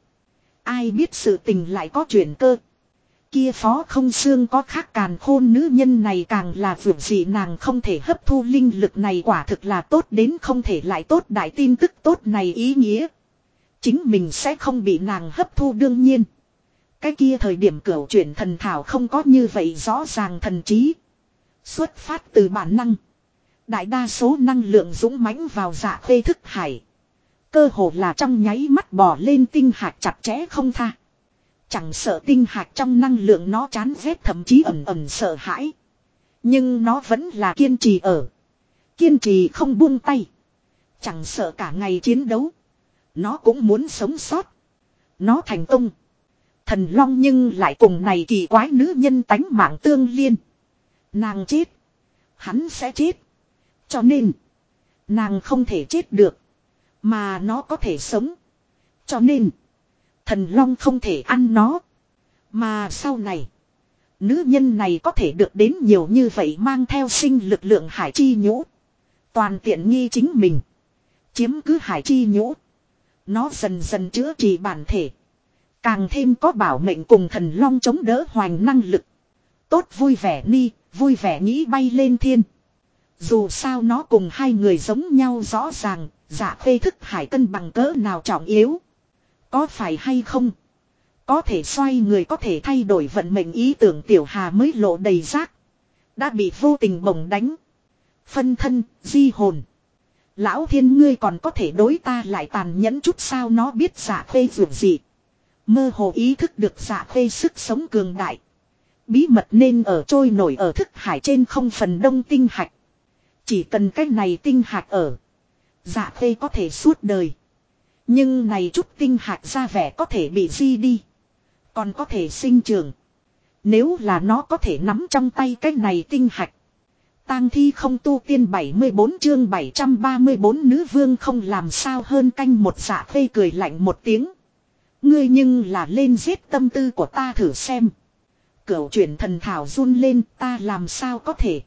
Ai biết sự tình lại có chuyển cơ. Kia phó không xương có khác càn khôn nữ nhân này càng là vượt gì, nàng không thể hấp thu linh lực này, quả thực là tốt đến không thể lại tốt. Đại tin tức tốt này ý nghĩa chính mình sẽ không bị nàng hấp thu. Đương nhiên cái kia thời điểm cửu chuyển thần thảo không có như vậy rõ ràng thần trí. Xuất phát từ bản năng. Đại đa số năng lượng dũng mãnh vào Dạ Khê thức hải. Cơ hồ là trong nháy mắt bò lên tinh hạt chặt chẽ không tha. Chẳng sợ tinh hạt trong năng lượng nó chán ghét, thậm chí ẩn ẩn sợ hãi. Nhưng nó vẫn là kiên trì ở. Kiên trì không buông tay. Chẳng sợ cả ngày chiến đấu. Nó cũng muốn sống sót. Nó thành công. Thần Long nhưng lại cùng này kỳ quái nữ nhân tánh mạng tương liên. Nàng chết. Hắn sẽ chết. Cho nên. Nàng không thể chết được. Mà nó có thể sống. Cho nên. Thần Long không thể ăn nó. Mà sau này. Nữ nhân này có thể được đến nhiều như vậy, mang theo sinh lực lượng hải chi nhũ. Toàn tiện nghi chính mình. Chiếm cứ hải chi nhũ. Nó dần dần chữa trị bản thể. Càng thêm có bảo mệnh cùng thần long chống đỡ hoành năng lực. Tốt vui vẻ ni, vui vẻ nghĩ bay lên thiên. Dù sao nó cùng hai người giống nhau rõ ràng, Dạ Khê thức hải cân bằng cỡ nào trọng yếu. Có phải hay không? Có thể xoay người, có thể thay đổi vận mệnh ý tưởng Tiểu Hà mới lộ đầy rác. Đã bị vô tình bổng đánh. Phân thân, di hồn. Lão Thiên, ngươi còn có thể đối ta lại tàn nhẫn chút sao? Nó biết Dạ Khê dù gì. Mơ hồ ý thức được Dạ Khê sức sống cường đại. Bí mật nên ở trôi nổi ở thức hải trên không phần đông tinh hạch. Chỉ cần cái này tinh hạch ở. Dạ Khê có thể suốt đời. Nhưng này chút tinh hạch ra vẻ có thể bị di đi. Còn có thể sinh trưởng. Nếu là nó có thể nắm trong tay cái này tinh hạch. Tang thi không tu tiên 74 chương 734 nữ vương không làm sao hơn canh một. Dạ Khê cười lạnh một tiếng. Ngươi nhưng là lên giết tâm tư của ta thử xem. Cửu chuyển thần thảo run lên, ta làm sao có thể.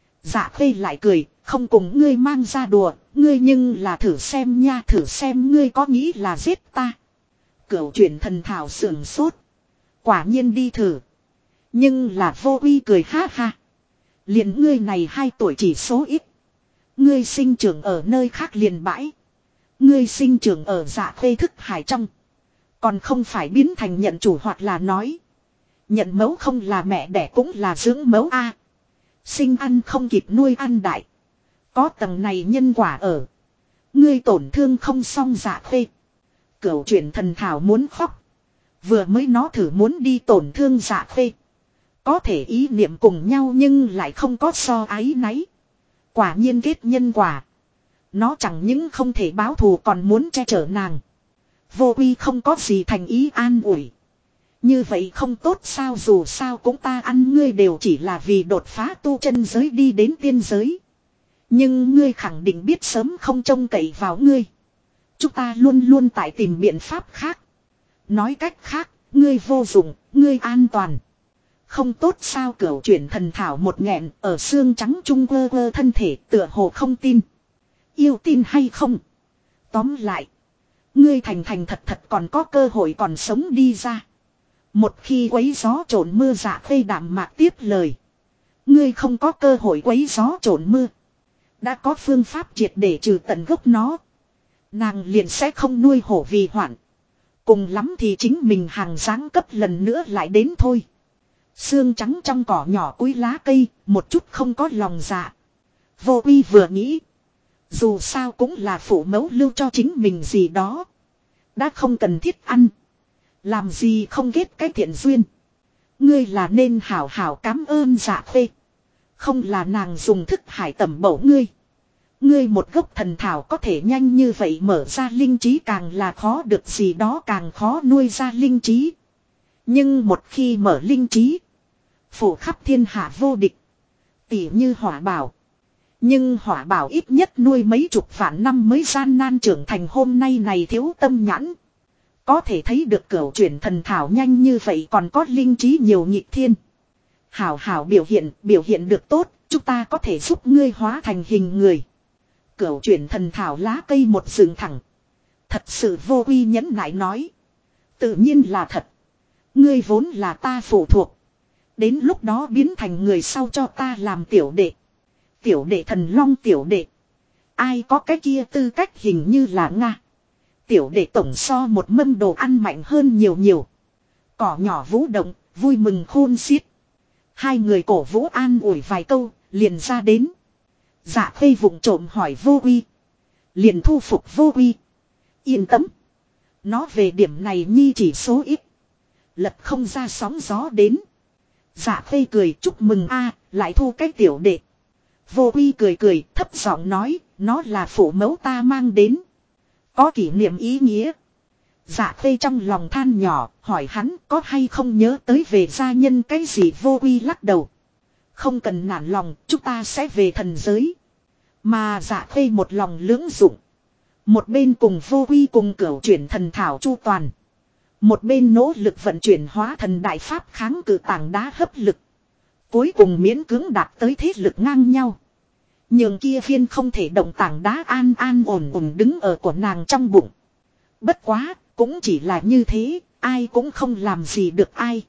Dạ Khê lại cười, không cùng ngươi mang ra đùa, ngươi nhưng là thử xem nha, thử xem ngươi có nghĩ là giết ta. Cửu chuyển thần thảo sườn sốt. Quả nhiên đi thử. Nhưng là vô uy cười ha ha. Liền ngươi này 2 tuổi chỉ số ít. Ngươi sinh trưởng ở nơi khác liền bãi. Ngươi sinh trưởng ở Dạ Khê thức hải trong. Còn không phải biến thành nhận chủ, hoặc là nói. Nhận mẫu không là mẹ đẻ cũng là dưỡng mẫu a. Sinh ăn không kịp nuôi ăn đại. Có tầng này nhân quả ở. Ngươi tổn thương không xong Dạ Khê. Cửu chuyển thần thảo muốn khóc. Vừa mới nó thử muốn đi tổn thương Dạ Khê. Có thể ý niệm cùng nhau nhưng lại không có so áy náy. Quả nhiên kết nhân quả. Nó chẳng những không thể báo thù còn muốn che chở nàng. Vô uy không có gì thành ý an ủi. Như vậy không tốt sao? Dù sao cũng ta ăn ngươi đều chỉ là vì đột phá tu chân giới đi đến tiên giới. Nhưng ngươi khẳng định biết sớm không trông cậy vào ngươi. Chúng ta luôn luôn tại tìm biện pháp khác. Nói cách khác, ngươi vô dụng, ngươi an toàn. Không tốt sao? Cửu chuyển thần thảo một nghẹn ở xương trắng trung quơ thân thể tựa hồ không tin. Yêu tin hay không? Tóm lại. Ngươi thành thật thật còn có cơ hội còn sống đi ra. Một khi quấy gió trộn mưa. Dạ Khê đạm mạc tiếp lời. Ngươi không có cơ hội quấy gió trộn mưa. Đã có phương pháp triệt để trừ tận gốc nó. Nàng liền sẽ không nuôi hổ vì hoạn. Cùng lắm thì chính mình hàng giáng cấp lần nữa lại đến thôi. Xương trắng trong cỏ nhỏ cúi lá cây, một chút không có lòng dạ. Vô uy vừa nghĩ. Dù sao cũng là phụ mẫu lưu cho chính mình gì đó. Đã không cần thiết ăn. Làm gì không ghét cái thiện duyên. Ngươi là nên hảo hảo cảm ơn Dạ Khê. Không là nàng dùng thức hải tẩm bổ ngươi. Ngươi một gốc thần thảo có thể nhanh như vậy mở ra linh trí càng là khó được gì đó càng khó nuôi ra linh trí. Nhưng một khi mở linh trí. Phủ khắp thiên hạ vô địch. Tỉ như hỏa bảo. Nhưng hỏa bảo ít nhất nuôi mấy chục vạn năm mới gian nan trưởng thành hôm nay này thiếu tâm nhãn. Có thể thấy được cửu chuyển thần thảo nhanh như vậy còn có linh trí nhiều nhịp thiên. Hảo hảo biểu hiện được tốt, chúng ta có thể giúp ngươi hóa thành hình người. Cửu chuyển thần thảo lá cây một dựng thẳng. Thật sự vô uy nhẫn nại nói. Tự nhiên là thật. Ngươi vốn là ta phụ thuộc. Đến lúc đó biến thành người sau cho ta làm tiểu đệ. Tiểu đệ thần long tiểu đệ. Ai có cái kia tư cách hình như là Nga. Tiểu đệ tổng so một mâm đồ ăn mạnh hơn nhiều. Cỏ nhỏ vũ động, vui mừng khôn xiết. Hai người cổ vũ an ủi vài câu, liền ra đến. Dạ Khê vụng trộm hỏi Vô Uy. Liền thu phục Vô Uy. Yên tâm. Nó về điểm này nhi chỉ số ít. Lật không ra sóng gió đến. Dạ Khê cười chúc mừng a, lại thu cái tiểu đệ. Vô Uy cười cười thấp giọng nói, nó là phụ mẫu ta mang đến. Có kỷ niệm ý nghĩa. Dạ Khê trong lòng than nhỏ, hỏi hắn có hay không nhớ tới về gia nhân cái gì. Vô Uy lắc đầu. Không cần nản lòng, chúng ta sẽ về thần giới. Mà Dạ Khê một lòng lưỡng dụng. Một bên cùng Vô Uy cùng cửu chuyển thần thảo chu toàn. Một bên nỗ lực vận chuyển hóa thần đại pháp kháng cự tảng đá hấp lực. Cuối cùng miễn cưỡng đạt tới thế lực ngang nhau. Nhường kia viên không thể động tảng đá an an ổn ổn đứng ở của nàng trong bụng. Bất quá, cũng chỉ là như thế, ai cũng không làm gì được ai.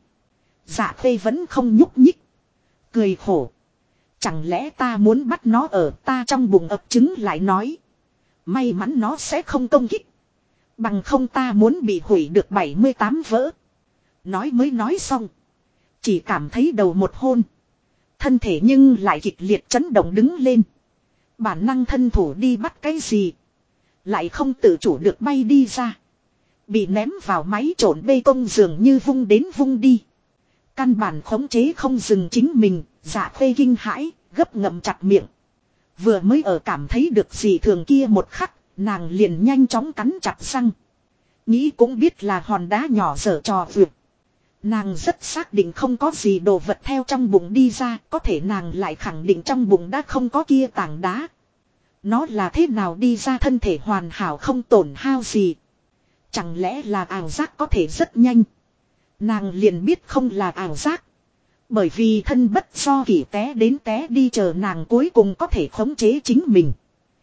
Dạ Khê vẫn không nhúc nhích. Cười khổ. Chẳng lẽ ta muốn bắt nó ở ta trong bụng ấp trứng lại nói. May mắn nó sẽ không công kích. Bằng không ta muốn bị hủy được 78 vỡ. Nói mới nói xong. Chỉ cảm thấy đầu một hôn. Thân thể nhưng lại kịch liệt chấn động đứng lên. Bản năng thân thủ đi bắt cái gì. Lại không tự chủ được bay đi ra. Bị ném vào máy trộn bê tông dường như vung đến vung đi. Căn bản khống chế không dừng chính mình. Dạ Khê kinh hãi, gấp ngậm chặt miệng. Vừa mới ở cảm thấy được gì thường kia một khắc. Nàng liền nhanh chóng cắn chặt răng. Nghĩ cũng biết là hòn đá nhỏ dở trò vượt. Nàng rất xác định không có gì đồ vật theo trong bụng đi ra. Có thể nàng lại khẳng định trong bụng đã không có kia tảng đá. Nó là thế nào đi ra thân thể hoàn hảo không tổn hao gì. Chẳng lẽ là ảo giác có thể rất nhanh. Nàng liền biết không là ảo giác. Bởi vì thân bất do kỷ té đến té đi chờ nàng cuối cùng có thể khống chế chính mình.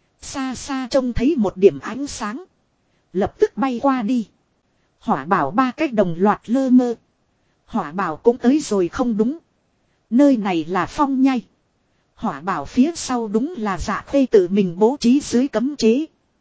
Xa xa trông thấy một điểm ánh sáng. Lập tức bay qua đi. Hỏa bảo ba cách đồng loạt lơ mơ. Hỏa bảo cũng tới rồi không đúng. Nơi này là phong nhai. Hỏa bảo phía sau đúng là Dạ Khê tự mình bố trí dưới cấm chế.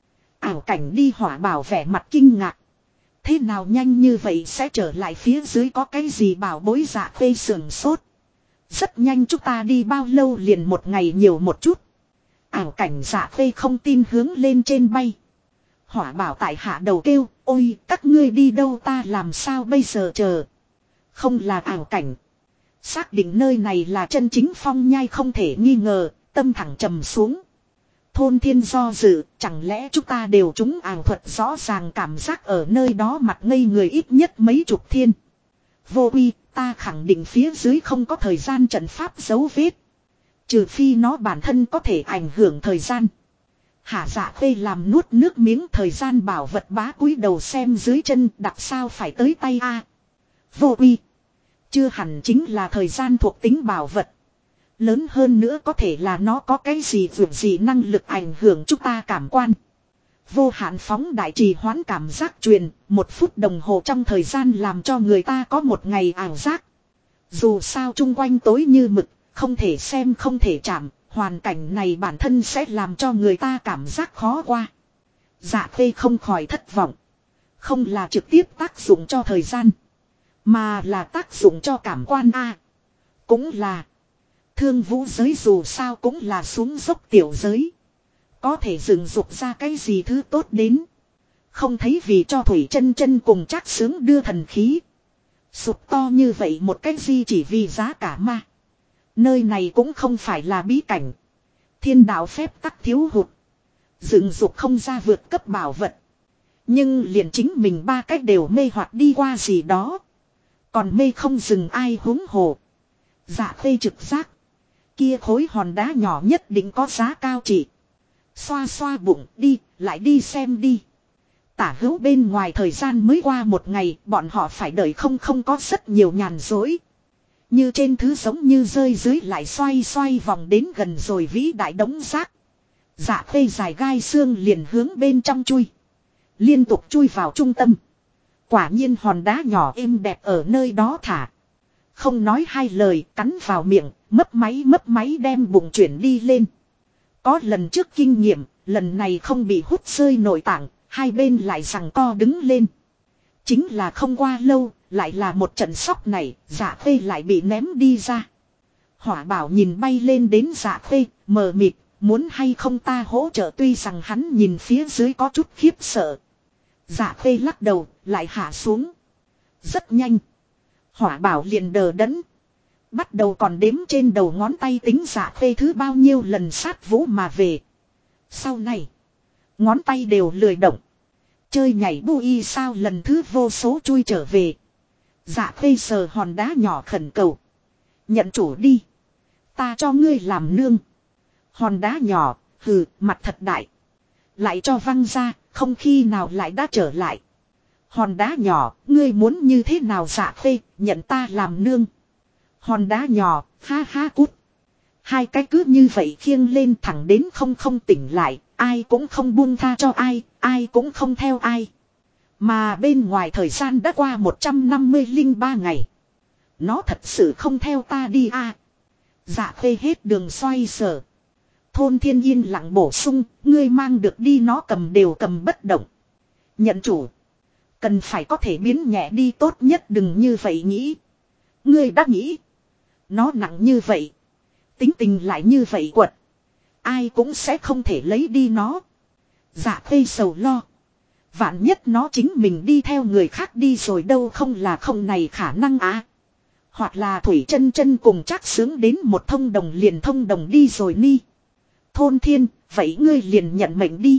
Ảo cảnh đi hỏa bảo vẻ mặt kinh ngạc. Thế nào nhanh như vậy sẽ trở lại phía dưới có cái gì bảo bối. Dạ Khê sườn sốt. Rất nhanh chúng ta đi bao lâu liền một ngày nhiều một chút. Ảo cảnh Dạ Khê không tin hướng lên trên bay. Hỏa bảo tại hạ đầu kêu, ôi các ngươi đi đâu ta làm sao bây giờ chờ. Không là ảo cảnh. Xác định nơi này là chân chính phong nhai không thể nghi ngờ, tâm thẳng trầm xuống. Thôn Thiên do dự, chẳng lẽ chúng ta đều trúng ảo thuật rõ ràng cảm giác ở nơi đó mặt ngây người ít nhất mấy chục thiên. Vô Uy, ta khẳng định phía dưới không có thời gian trận pháp dấu vết. Trừ phi nó bản thân có thể ảnh hưởng thời gian. Hạ Dạ Khê làm nuốt nước miếng thời gian bảo vật bá cúi đầu xem dưới chân đặt sao phải tới tay a. Vô Uy. Chưa hẳn chính là thời gian thuộc tính bảo vật. Lớn hơn nữa có thể là nó có cái gì vượt gì năng lực ảnh hưởng chúng ta cảm quan. Vô hạn phóng đại trì hoãn cảm giác truyền, 1 phút đồng hồ trong thời gian làm cho người ta có một ngày ảo giác. Dù sao chung quanh tối như mực, không thể xem không thể chạm, hoàn cảnh này bản thân sẽ làm cho người ta cảm giác khó qua. Dạ Khê không khỏi thất vọng. Không là trực tiếp tác dụng cho thời gian, mà là tác dụng cho cảm quan a. Cũng là thương vũ giới dù sao cũng là xuống dốc tiểu giới. Có thể dựng dục ra cái gì thứ tốt đến. Không thấy vì cho Thủy Chân Chân cùng Trác Sướng đưa thần khí. Sụp to như vậy một cái gì chỉ vì giá cả ma. Nơi này cũng không phải là bí cảnh. Thiên đạo phép tắc thiếu hụt. Dựng dục không ra vượt cấp bảo vật. Nhưng liền chính mình 3 cách đều mê hoặc đi qua gì đó. Còn mê không dừng ai huống hồ. Dạ Khê trực giác. Kia khối hòn đá nhỏ nhất định có giá cao trị. Xoa xoa bụng đi, lại đi xem đi. Tả hữu bên ngoài thời gian mới qua một ngày, bọn họ phải đợi không có rất nhiều nhàn dối. Như trên thứ giống như rơi dưới lại xoay xoay vòng đến gần rồi vĩ đại đống rác. Dạ Khê dài gai xương liền hướng bên trong chui. Liên tục chui vào trung tâm. Quả nhiên hòn đá nhỏ êm đẹp ở nơi đó thả. Không nói hai lời cắn vào miệng, mấp máy đem bụng chuyển đi lên. Có lần trước kinh nghiệm, lần này không bị hút rơi nội tạng, hai bên lại giằng co đứng lên. Chính là không qua lâu, lại là một trận sóc này, Dạ Khê lại bị ném đi ra. Hỏa bảo nhìn bay lên đến Dạ Khê, mờ mịt, Muốn hay không ta hỗ trợ, tuy rằng hắn nhìn phía dưới có chút khiếp sợ. Dạ khê lắc đầu, lại hạ xuống. Rất nhanh. Hỏa bảo liền đờ đẫn. Bắt đầu còn đếm trên đầu ngón tay tính dạ khê thứ bao nhiêu lần sát vũ mà về. Sau này. Ngón tay đều lười động. Chơi nhảy bu y sao lần thứ vô số chui trở về. Dạ khê sờ hòn đá nhỏ khẩn cầu. Nhận chủ đi. Ta cho ngươi làm nương. Hòn đá nhỏ, hừ, mặt thật đại. Lại cho văng ra, không khi nào lại đã trở lại. Hòn đá nhỏ, ngươi muốn như thế nào dạ khê, nhận ta làm nương. Hòn đá nhỏ, ha ha cút. Hai cái cứ như vậy khiêng lên thẳng đến không tỉnh lại, ai cũng không buông tha cho ai, ai cũng không theo ai. Mà bên ngoài thời gian đã qua 153 ngày. Nó thật sự không theo ta đi à. Dạ khê hết đường xoay sở. Thôn Thiên yên lặng bổ sung, ngươi mang được đi nó cầm đều cầm bất động. Nhận chủ. Cần phải có thể biến nhẹ đi, tốt nhất đừng như vậy nghĩ. Ngươi đã nghĩ. Nó nặng như vậy. Tính tình lại như vậy quật. Ai cũng sẽ không thể lấy đi nó. Dạ khê sầu lo. Vạn nhất nó chính mình đi theo người khác đi rồi đâu, không là không này khả năng à. Hoặc là Thủy chân chân cùng chắc sướng đến một thông đồng liền thông đồng đi rồi ni. Thôn Thiên, vậy ngươi liền nhận mệnh đi.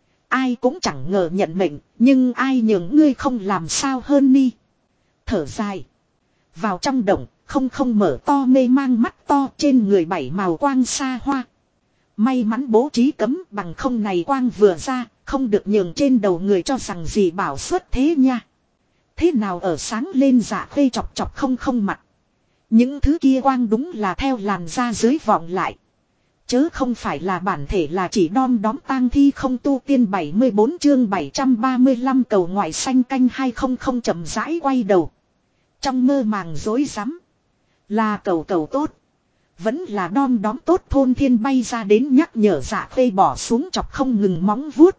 Ai cũng chẳng ngờ nhận mệnh, nhưng ai nhường ngươi không làm sao hơn ni. Thở dài. Vào trong động, không mở to mê mang mắt to, trên người bảy màu quang xa hoa. May mắn bố trí cấm, bằng không này quang vừa ra, không được nhường trên đầu người cho rằng gì bảo xuất thế nha. Thế nào ở sáng lên dạ khê chọc chọc không mặt. Những thứ kia quang đúng là theo làn da dưới vọng lại. Chớ không phải là bản thể, là chỉ đom đóm tang thi không tu tiên. 74 chương 735 cầu ngoại xanh canh 200 chậm rãi quay đầu. Trong mơ màng dối rắm. Là cầu tốt. Vẫn là đom đóm tốt. Thôn Thiên bay ra đến nhắc nhở dạ khê bỏ xuống chọc không ngừng móng vuốt.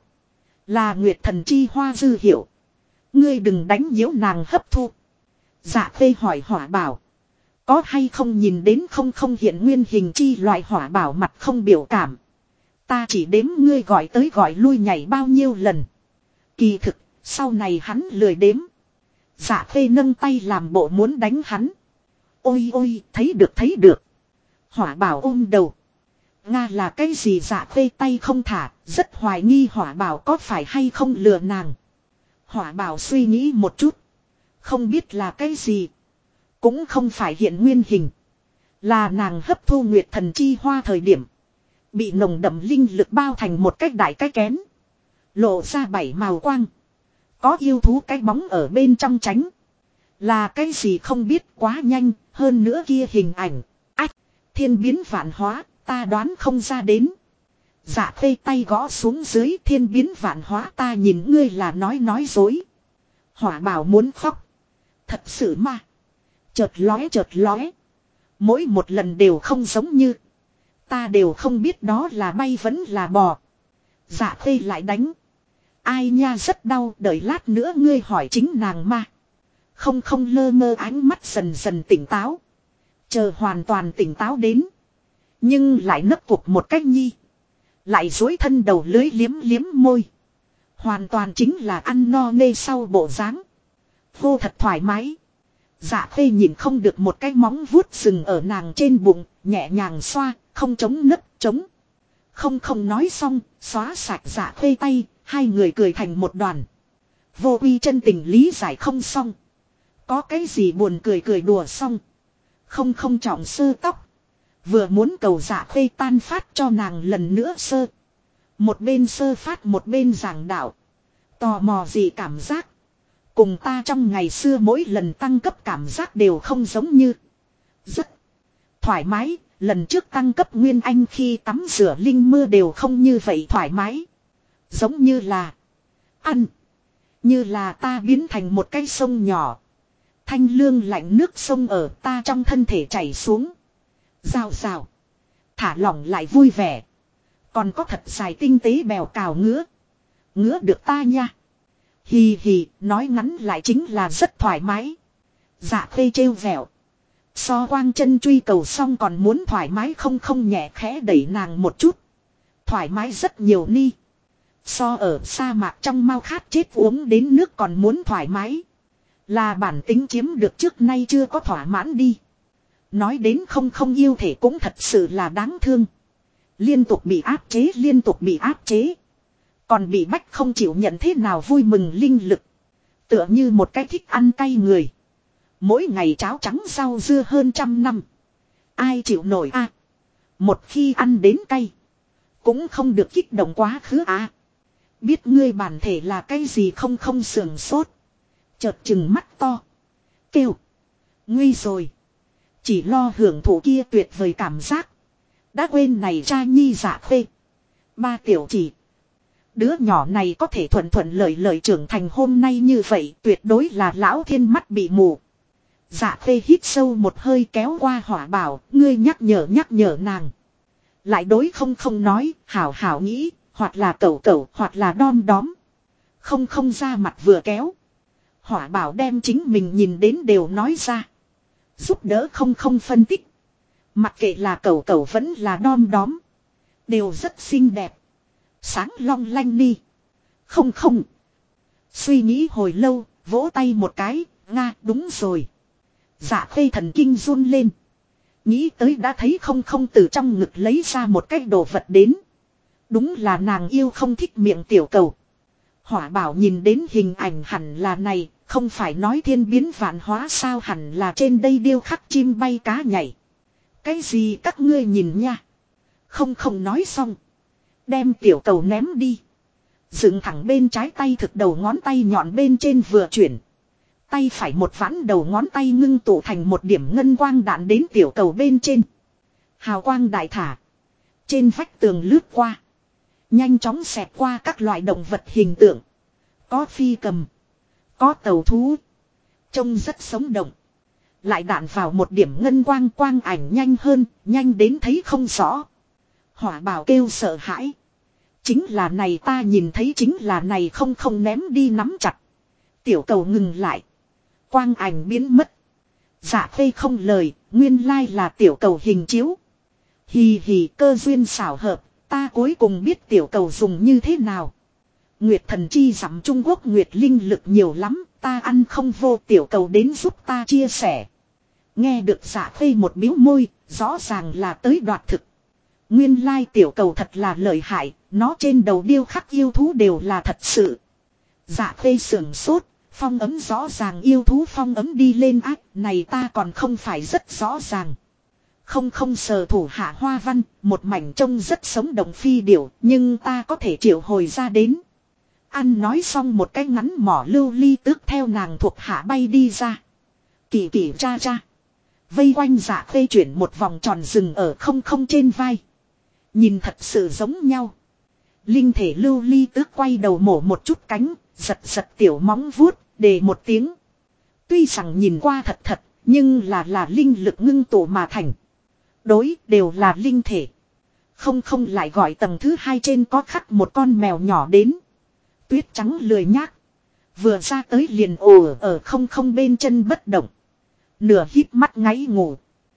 Là Nguyệt Thần chi hoa dư hiệu. Ngươi đừng đánh nhiễu nàng hấp thu. Dạ khê hỏi Hỏa Bảo. Có hay không nhìn đến không hiện nguyên hình chi loại. Hỏa Bảo mặt không biểu cảm. Ta chỉ đếm ngươi gọi tới gọi lui nhảy bao nhiêu lần. Kỳ thực, sau này hắn lười đếm. Dạ khê nâng tay làm bộ muốn đánh hắn. Ôi ôi, thấy được. Hỏa Bảo ôm đầu. Nga là cái gì? Dạ khê tay không thả, rất hoài nghi Hỏa Bảo có phải hay không lừa nàng. Hỏa Bảo suy nghĩ một chút. Không biết là cái gì. Cũng không phải hiện nguyên hình. Là nàng hấp thu Nguyệt Thần chi hoa thời điểm. Bị nồng đậm linh lực bao thành một cách đại cái kén. Lộ ra bảy màu quang. Có yêu thú cái bóng ở bên trong tránh. Là cái gì không biết, quá nhanh, hơn nữa kia hình ảnh. Ách, thiên biến vạn hóa, ta đoán không ra đến. Dạ khê tay gõ xuống dưới, thiên biến vạn hóa, ta nhìn ngươi là nói dối. Hỏa Bảo muốn khóc. Thật sự mà. Chợt lóe. Mỗi một lần đều không giống như. Ta đều không biết đó là bay vẫn là bò. Dạ khê lại đánh. Ai nha, rất đau, đợi lát nữa ngươi hỏi chính nàng mà. Không lơ mơ, ánh mắt dần tỉnh táo. Chờ hoàn toàn tỉnh táo đến. Nhưng lại nấp cục một cách nhi. Lại dối thân đầu lưới liếm môi. Hoàn toàn chính là ăn no nê sau bộ dáng. Vô thật thoải mái. Dạ khê nhìn không được một cái móng vuốt sừng ở nàng trên bụng, nhẹ nhàng xoa, không chống nấc chống. Không nói xong, xóa sạch dạ khê tay, hai người cười thành một đoàn. Vô uy chân tình lý giải không xong. Có cái gì buồn cười đùa xong. Không trọng sơ tóc. Vừa muốn cầu dạ khê tan phát cho nàng lần nữa sơ. Một bên sơ phát một bên giảng đạo. Tò mò gì cảm giác. Cùng ta trong ngày xưa mỗi lần tăng cấp cảm giác đều không giống như. Rất thoải mái. Lần trước tăng cấp Nguyên Anh khi tắm rửa linh mưa đều không như vậy thoải mái. Giống như là ăn. Như là ta biến thành một cái sông nhỏ. Thanh lương lạnh nước sông ở ta trong thân thể chảy xuống. Rào. Thả lỏng lại vui vẻ. Còn có thật dài tinh tế bèo cào ngứa. Ngứa được ta nha. Hì, nói ngắn lại chính là rất thoải mái. Dạ khê trêu vẹo. So quang chân truy cầu xong còn muốn thoải mái không nhẹ khẽ đẩy nàng một chút. thoải mái rất nhiều ni. So ở sa mạc trong mau khát chết uống đến nước còn muốn thoải mái. Là bản tính chiếm được trước nay chưa có thỏa mãn đi. Nói đến không yêu thể cũng thật sự là đáng thương. Liên tục bị áp chế, liên tục bị áp chế. Còn bị bách không chịu nhận thế nào vui mừng linh lực. Tựa như một cái thích ăn cay người. Mỗi ngày cháo trắng rau dưa hơn 100 năm. Ai chịu nổi a? Một khi ăn đến cay. Cũng không được kích động quá khứ a. Biết ngươi bản thể là cái gì không sườn sốt. Chợt chừng mắt to. Kêu. Nguy rồi. Chỉ lo hưởng thụ kia tuyệt vời cảm giác. Đã quên này cha nhi dạ phê. Ba tiểu chỉ. Đứa nhỏ này có thể thuận lợi trưởng thành hôm nay như vậy tuyệt đối là lão thiên mắt bị mù. Dạ phê hít sâu một hơi kéo qua hỏa bảo, ngươi nhắc nhở nàng. Lại đối không nói, hảo nghĩ, hoặc là cẩu hoặc là đom đóm. Không ra mặt vừa kéo. Hỏa bảo đem chính mình nhìn đến đều nói ra. Giúp đỡ không phân tích. Mặc kệ là cẩu vẫn là đom đóm. Đều rất xinh đẹp. Sáng long lanh đi. Không. Suy nghĩ hồi lâu, vỗ tay một cái, nga đúng rồi. Dạ phê thần kinh run lên. Nghĩ tới đã thấy không từ trong ngực lấy ra một cái đồ vật đến. Đúng là nàng yêu không thích miệng tiểu cầu. Hỏa bảo nhìn đến hình ảnh hẳn là này, không phải nói thiên biến vạn hóa sao hẳn là trên đây điêu khắc chim bay cá nhảy. Cái gì các ngươi nhìn nha. Không nói xong. Đem tiểu cầu ném đi. Dựng thẳng bên trái tay thực đầu ngón tay nhọn bên trên vừa chuyển. Tay phải một vãn đầu ngón tay ngưng tụ thành một điểm ngân quang đạn đến tiểu cầu bên trên. Hào quang đại thả. Trên vách tường lướt qua. Nhanh chóng xẹt qua các loại động vật hình tượng. Có phi cầm. Có tàu thú. Trông rất sống động. Lại đạn vào một điểm ngân quang ảnh nhanh hơn. Nhanh đến thấy không rõ. Hỏa bảo kêu sợ hãi. Chính là này ta nhìn thấy chính là này không ném đi nắm chặt. Tiểu cầu ngừng lại. Quang ảnh biến mất. Dạ phê không lời, nguyên lai là tiểu cầu hình chiếu. Hì cơ duyên xảo hợp, ta cuối cùng biết tiểu cầu dùng như thế nào. Nguyệt thần chi dặm Trung Quốc Nguyệt linh lực nhiều lắm, ta ăn không vô tiểu cầu đến giúp ta chia sẻ. Nghe được dạ phê một biếu môi, rõ ràng là tới đoạt thực. Nguyên lai tiểu cầu thật là lợi hại, nó trên đầu điêu khắc yêu thú đều là thật sự. Dạ phê sưởng sốt. Phong ấm rõ ràng yêu thú phong ấm đi lên ác này ta còn không phải rất rõ ràng. Không sờ thủ hạ hoa văn, một mảnh trông rất sống động phi điểu, nhưng ta có thể triệu hồi ra đến. Ăn nói xong một cái ngắn mỏ lưu ly tước theo nàng thuộc hạ bay đi ra. Kỳ cha. Vây quanh dạ phê chuyển một vòng tròn rừng ở không trên vai. Nhìn thật sự giống nhau. Linh thể lưu ly tước quay đầu mổ một chút cánh, giật tiểu móng vuốt, để một tiếng. Tuy rằng nhìn qua thật, nhưng là linh lực ngưng tụ mà thành. Đối đều là linh thể. Không lại gọi tầng thứ 2 trên có khắc một con mèo nhỏ đến. Tuyết trắng lười nhác. Vừa ra tới liền ồ ở không bên chân bất động. Nửa híp mắt ngáy ngủ.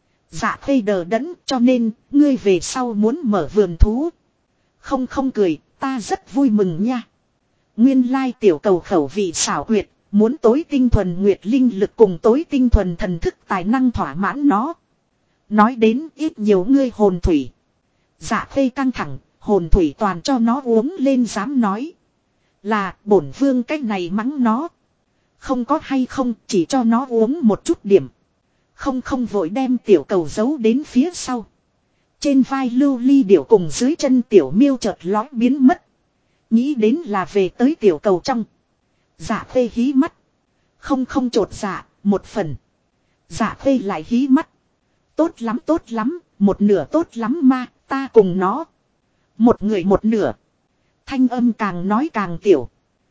Dạ phê đờ đẫn cho nên ngươi về sau muốn mở vườn thú. Không cười, ta rất vui mừng nha. Nguyên lai tiểu cầu khẩu vị xảo quyệt, muốn tối tinh thuần nguyệt linh lực cùng tối tinh thuần thần thức tài năng thỏa mãn nó. Nói đến ít nhiều ngươi hồn thủy. Dạ phê căng thẳng, hồn thủy toàn cho nó uống lên dám nói. Là bổn vương cách này mắng nó. Không có hay không, chỉ cho nó uống một chút điểm. Không vội đem tiểu cầu giấu đến phía sau. Trên vai lưu ly điểu cùng dưới chân tiểu miêu chợt lói biến mất. Nghĩ đến là về tới tiểu cầu trong. Dạ phê hí mắt. Không chột dạ, một phần. Dạ phê lại hí mắt. Tốt lắm, một nửa tốt lắm ma, ta cùng nó. Một người một nửa. Thanh âm càng nói càng tiểu.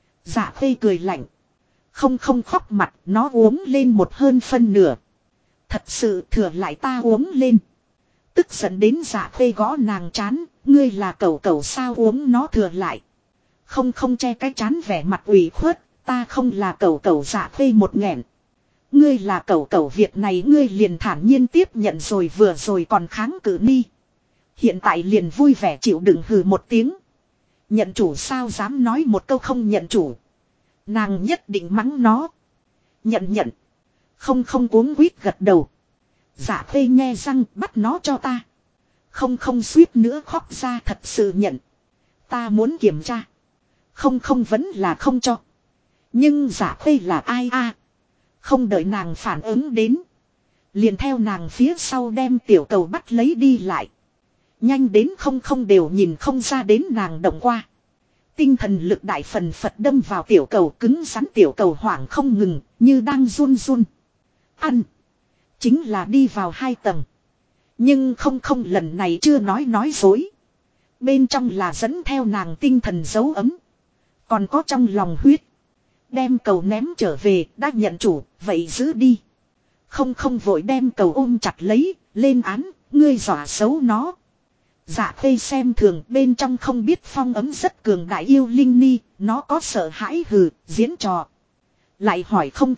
Dạ phê cười lạnh. Không khóc mặt, nó uống lên một hơn phân nửa. Thật sự thừa lại ta uống lên. Tức giận đến dạ phê gõ nàng chán, ngươi là cẩu sao uống nó thừa lại. Không che cái chán vẻ mặt ủy khuất, ta không là cẩu dạ phê một nghẹn. Ngươi là cẩu việc này ngươi liền thản nhiên tiếp nhận rồi vừa rồi còn kháng cự đi. Hiện tại liền vui vẻ chịu đựng hừ một tiếng. Nhận chủ sao dám nói một câu không nhận chủ. Nàng nhất định mắng nó. Nhận. Không cuống quýt gật đầu. Dạ Khê nhe răng bắt nó cho ta. Không suýt nữa khóc ra thật sự nhận. Ta muốn kiểm tra. Không vẫn là không cho. Nhưng Dạ Khê là ai a? Không đợi nàng phản ứng đến. Liền theo nàng phía sau đem tiểu cầu bắt lấy đi lại. Nhanh đến không đều nhìn không ra đến nàng động qua. Tinh thần lực đại phần phật đâm vào tiểu cầu, cứng rắn tiểu cầu hoảng không ngừng, như đang run. Ăn. Chính là đi vào 2 tầng. Nhưng không lần này chưa nói dối. Bên trong là dẫn theo nàng tinh thần dấu ấm. Còn có trong lòng huyết. Đem cầu ném trở về, đã nhận chủ, vậy giữ đi. Không vội đem cầu ôm chặt lấy, lên án, ngươi dọa xấu nó. Dạ Khê xem thường, bên trong không biết phong ấm rất cường đại yêu linh ni, nó có sợ hãi hừ, diễn trò. Lại hỏi không.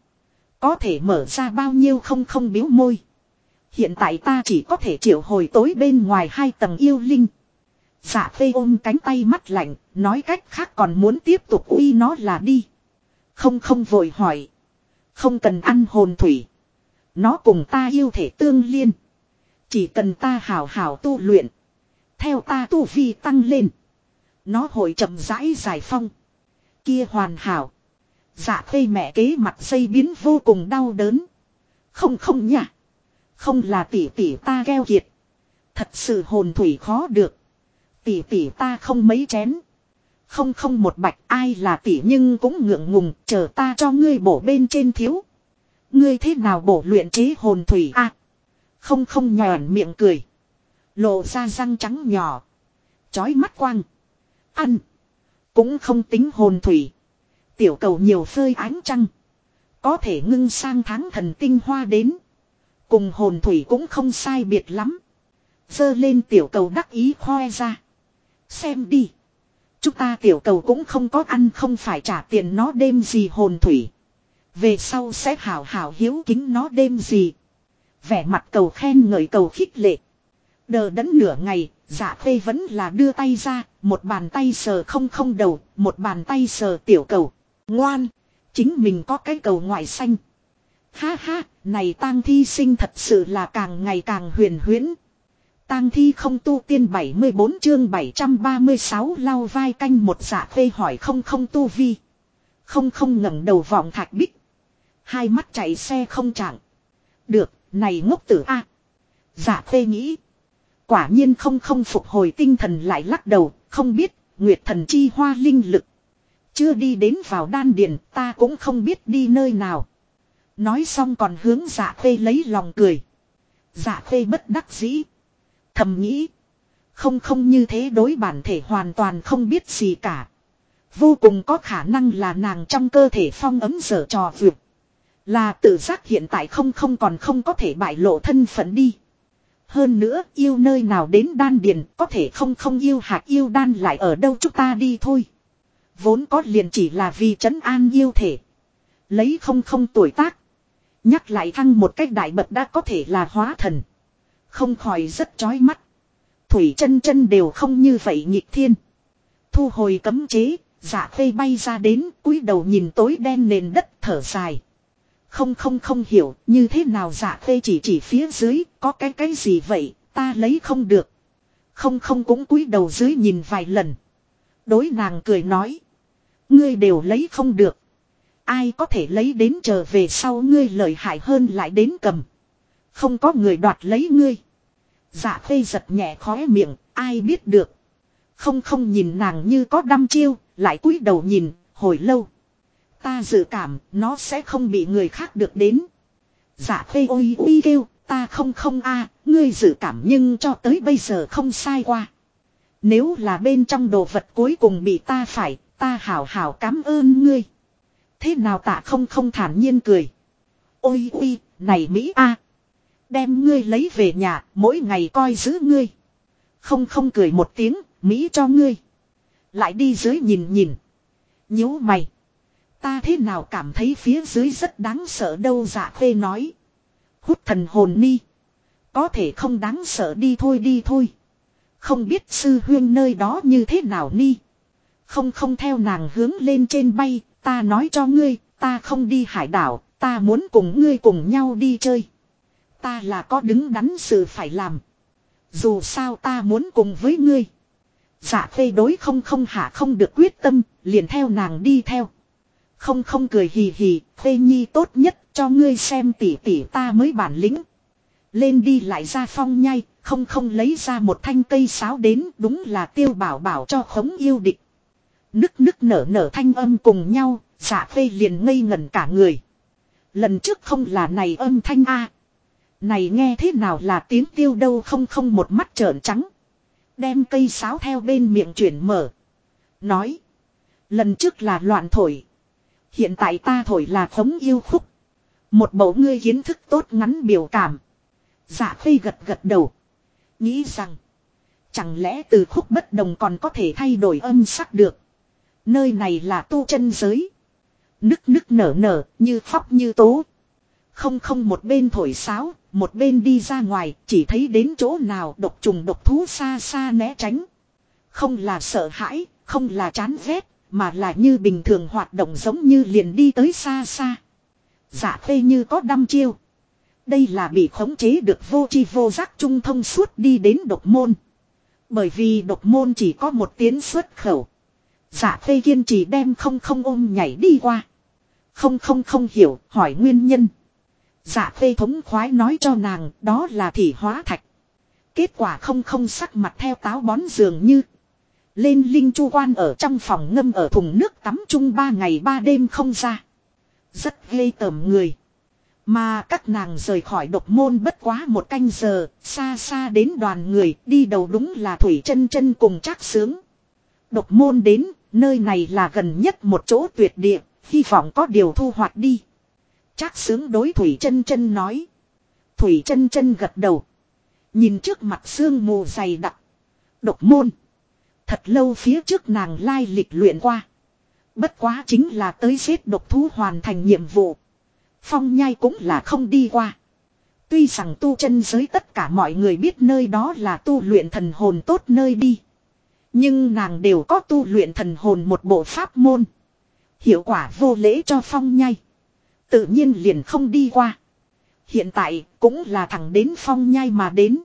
Có thể mở ra bao nhiêu không biếu môi. Hiện tại ta chỉ có thể triệu hồi tối bên ngoài 2 tầng yêu linh. Dạ Khê ôm cánh tay mắt lạnh, nói cách khác còn muốn tiếp tục uy nó là đi. Không vội hỏi. Không cần ăn hồn thủy. Nó cùng ta yêu thể tương liên. Chỉ cần ta hảo hảo tu luyện. Theo ta tu vi tăng lên. Nó hội chậm rãi giải phong. Kia hoàn hảo. Dạ Khê mẹ kế mặt dây biến vô cùng đau đớn. Không nha. Không là tỷ ta keo kiệt. Thật sự hồn thủy khó được. Tỷ ta không mấy chén. Không một bạch ai là tỷ nhưng cũng ngượng ngùng chờ ta cho ngươi bổ bên trên thiếu. Ngươi thế nào bổ luyện chế hồn thủy à? Không nhòn miệng cười. Lộ ra răng trắng nhỏ. Chói mắt quang. Ăn. Cũng không tính hồn thủy. Tiểu cầu nhiều phơi ánh trăng. Có thể ngưng sang tháng thần tinh hoa đến. Cùng hồn thủy cũng không sai biệt lắm. Dơ lên tiểu cầu đắc ý khoe ra. Xem đi. Chúng ta tiểu cầu cũng không có ăn không phải trả tiền nó đêm gì hồn thủy. Về sau sẽ hảo hiếu kính nó đêm gì. Vẻ mặt cầu khen ngợi cầu khích lệ. Đờ đẫn nửa ngày, Dạ Khê vẫn là đưa tay ra, một bàn tay sờ không đầu, một bàn tay sờ tiểu cầu. Ngoan, chính mình có cái cầu ngoại xanh. Ha, này tang thi sinh thật sự là càng ngày càng huyền huyễn. Tang thi không tu tiên 74 chương 736 lau vai canh một. Dạ Khê hỏi không tu vi. Không ngẩng đầu vọng thạch bích. Hai mắt chạy xe không trạng. Được, này ngốc tử a. Dạ Khê nghĩ. Quả nhiên không phục hồi tinh thần lại lắc đầu, không biết, nguyệt thần chi hoa linh lực. Chưa đi đến vào đan điền, ta cũng không biết đi nơi nào. Nói xong còn hướng Dạ Khê lấy lòng cười. Dạ Khê bất đắc dĩ. Thầm nghĩ. Không như thế đối bản thể hoàn toàn không biết gì cả. Vô cùng có khả năng là nàng trong cơ thể phong ấm dở trò vượt. Là tự giác hiện tại không còn không có thể bại lộ thân phận đi. Hơn nữa yêu nơi nào đến đan điền có thể không yêu hạt yêu đan lại ở đâu chúng ta đi thôi. Vốn có liền chỉ là vì trấn an yêu thể. Lấy không tuổi tác. Nhắc lại thăng một cách đại bậc đã có thể là hóa thần. Không khỏi rất chói mắt. Thủy chân đều không như vậy nghịch thiên. Thu hồi cấm chế, Dạ Khê bay ra đến cúi đầu nhìn tối đen nền đất thở dài. Không hiểu như thế nào. Dạ Khê chỉ phía dưới có cái gì vậy ta lấy không được. Không cũng cúi đầu dưới nhìn vài lần. Đối nàng cười nói. Ngươi đều lấy không được. Ai có thể lấy đến trở về sau ngươi lợi hại hơn lại đến cầm. Không có người đoạt lấy ngươi. Dạ Khê giật nhẹ khóe miệng, ai biết được. Không nhìn nàng như có đăm chiêu, lại cúi đầu nhìn, hồi lâu. Ta dự cảm, nó sẽ không bị người khác được đến. Dạ Khê ôi kêu, ta không a, ngươi dự cảm nhưng cho tới bây giờ không sai qua. Nếu là bên trong đồ vật cuối cùng bị ta phải, ta hảo cảm ơn ngươi. Thế nào tạ không thản nhiên cười. Ôi này Mỹ a. Đem ngươi lấy về nhà, mỗi ngày coi giữ ngươi. Không cười một tiếng, Mỹ cho ngươi. Lại đi dưới nhìn. Nhíu mày. Ta thế nào cảm thấy phía dưới rất đáng sợ đâu. Dạ Khê nói. Hút thần hồn ni. Có thể không đáng sợ đi thôi. Không biết sư huyên nơi đó như thế nào ni. Không theo nàng hướng lên trên bay, ta nói cho ngươi, ta không đi hải đảo, ta muốn cùng ngươi cùng nhau đi chơi. Ta là có đứng đắn sự phải làm. Dù sao ta muốn cùng với ngươi. Dạ phê đối không hạ không được quyết tâm, liền theo nàng đi theo. Không cười hì hì, phê nhi tốt nhất cho ngươi xem tỉ tỉ ta mới bản lĩnh. Lên đi lại ra phong nhai, không lấy ra một thanh cây sáo đến, đúng là tiêu bảo bảo cho khống yêu địch. Nức nở thanh âm cùng nhau, dạ phê liền ngây ngẩn cả người. Lần trước không là này âm thanh a, này nghe thế nào là tiếng tiêu đâu, không một mắt trợn trắng. Đem cây sáo theo bên miệng chuyển mở. Nói. Lần trước là loạn thổi. Hiện tại ta thổi là khống yêu khúc. Một mẫu ngươi kiến thức tốt ngắn biểu cảm. Dạ phê gật đầu. Nghĩ rằng. Chẳng lẽ từ khúc bất đồng còn có thể thay đổi âm sắc được. Nơi này là tu chân giới. Nức nở như khóc như tố. Không một bên thổi sáo. Một bên đi ra ngoài, chỉ thấy đến chỗ nào độc trùng độc thú xa xa né tránh. Không là sợ hãi, không là chán ghét, mà là như bình thường hoạt động giống như liền đi tới xa xa. Dạ phê như có đăm chiêu. Đây là bị khống chế được vô tri vô giác trung thông suốt đi đến độc môn. Bởi vì độc môn chỉ có một tiến xuất khẩu. Dạ phê kiên trì đem không ôm nhảy đi qua. Không hiểu, hỏi nguyên nhân. Dạ phê thống khoái nói cho nàng, đó là thủy hóa thạch. Kết quả không sắc mặt theo táo bón dường như. Lên linh chu quan ở trong phòng ngâm ở thùng nước tắm chung 3 ngày 3 đêm không ra. Rất ghê tởm người. Mà các nàng rời khỏi độc môn bất quá 1 canh giờ, xa đến đoàn người, đi đầu đúng là Thủy Chân Chân cùng Trác Sướng. Độc môn đến, nơi này là gần nhất một chỗ tuyệt địa, hy vọng có điều thu hoạch đi. Trác Sướng đối Thủy Chân Chân nói. Thủy Chân Chân gật đầu. Nhìn trước mặt sương mù dày đặc. Độc môn. Thật lâu phía trước nàng lai lịch luyện qua. Bất quá chính là tới giết độc thú hoàn thành nhiệm vụ. Phong nhai cũng là không đi qua. Tuy rằng tu chân giới tất cả mọi người biết nơi đó là tu luyện thần hồn tốt nơi đi. Nhưng nàng đều có tu luyện thần hồn một bộ pháp môn. Hiệu quả vô lễ cho phong nhai. Tự nhiên liền không đi qua. Hiện tại cũng là thẳng đến phong nhai mà đến.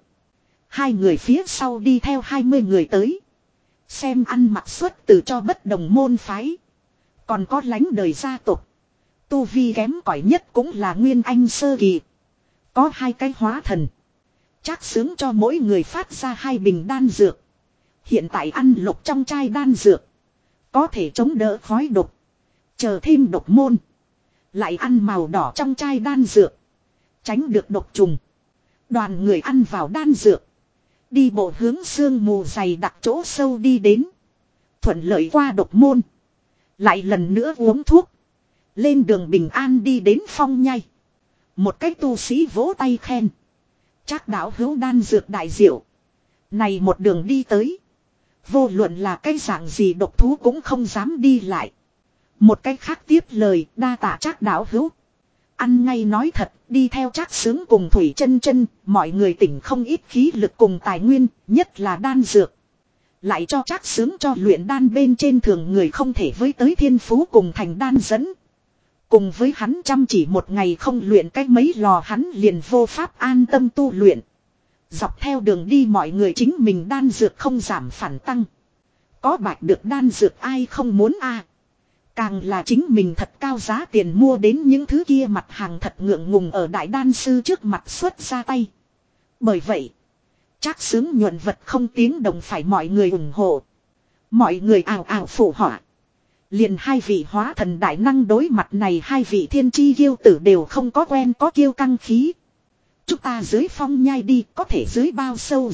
2 người phía sau đi theo 20 người tới. Xem ăn mặc xuất từ cho bất đồng môn phái. Còn có lánh đời gia tộc. Tu vi kém cỏi nhất cũng là nguyên anh sơ kỳ. Có 2 cái hóa thần. Trác Sướng cho mỗi người phát ra 2 bình đan dược. Hiện tại ăn lục trong chai đan dược. Có thể chống đỡ khói độc. Chờ thêm độc môn. Lại ăn màu đỏ trong chai đan dược. Tránh được độc trùng. Đoàn người ăn vào đan dược. Đi bộ hướng sương mù dày đặc chỗ sâu đi đến. Thuận lợi qua độc môn. Lại lần nữa uống thuốc. Lên đường bình an đi đến phong nhai. Một cái tu sĩ vỗ tay khen. Trác đạo hữu đan dược đại diệu. Này một đường đi tới. Vô luận là cái dạng gì độc thú cũng không dám đi lại. Một cái khác tiếp lời đa tạ Trác đạo hữu. Ăn ngay nói thật, đi theo Trác Sướng cùng Thủy Chân Chân, mọi người tỉnh không ít khí lực cùng tài nguyên, nhất là đan dược. Lại cho Trác Sướng cho luyện đan bên trên thường người không thể với tới thiên phú cùng thành đan dẫn. Cùng với hắn chăm chỉ một ngày không luyện cách mấy lò hắn liền vô pháp an tâm tu luyện. Dọc theo đường đi mọi người chính mình đan dược không giảm phản tăng. Có bạch được đan dược ai không muốn a? Càng là chính mình thật cao giá tiền mua đến những thứ kia mặt hàng thật ngượng ngùng ở đại đan sư trước mặt xuất ra tay. Bởi vậy, Trác Sướng nhuận vật không tiếng đồng phải mọi người ủng hộ. Mọi người ào ào phụ họa. Liền 2 vị hóa thần đại năng đối mặt này 2 vị thiên chi kiêu tử đều không có quen có kiêu căng khí. Chúng ta dưới phong nhai đi, có thể dưới bao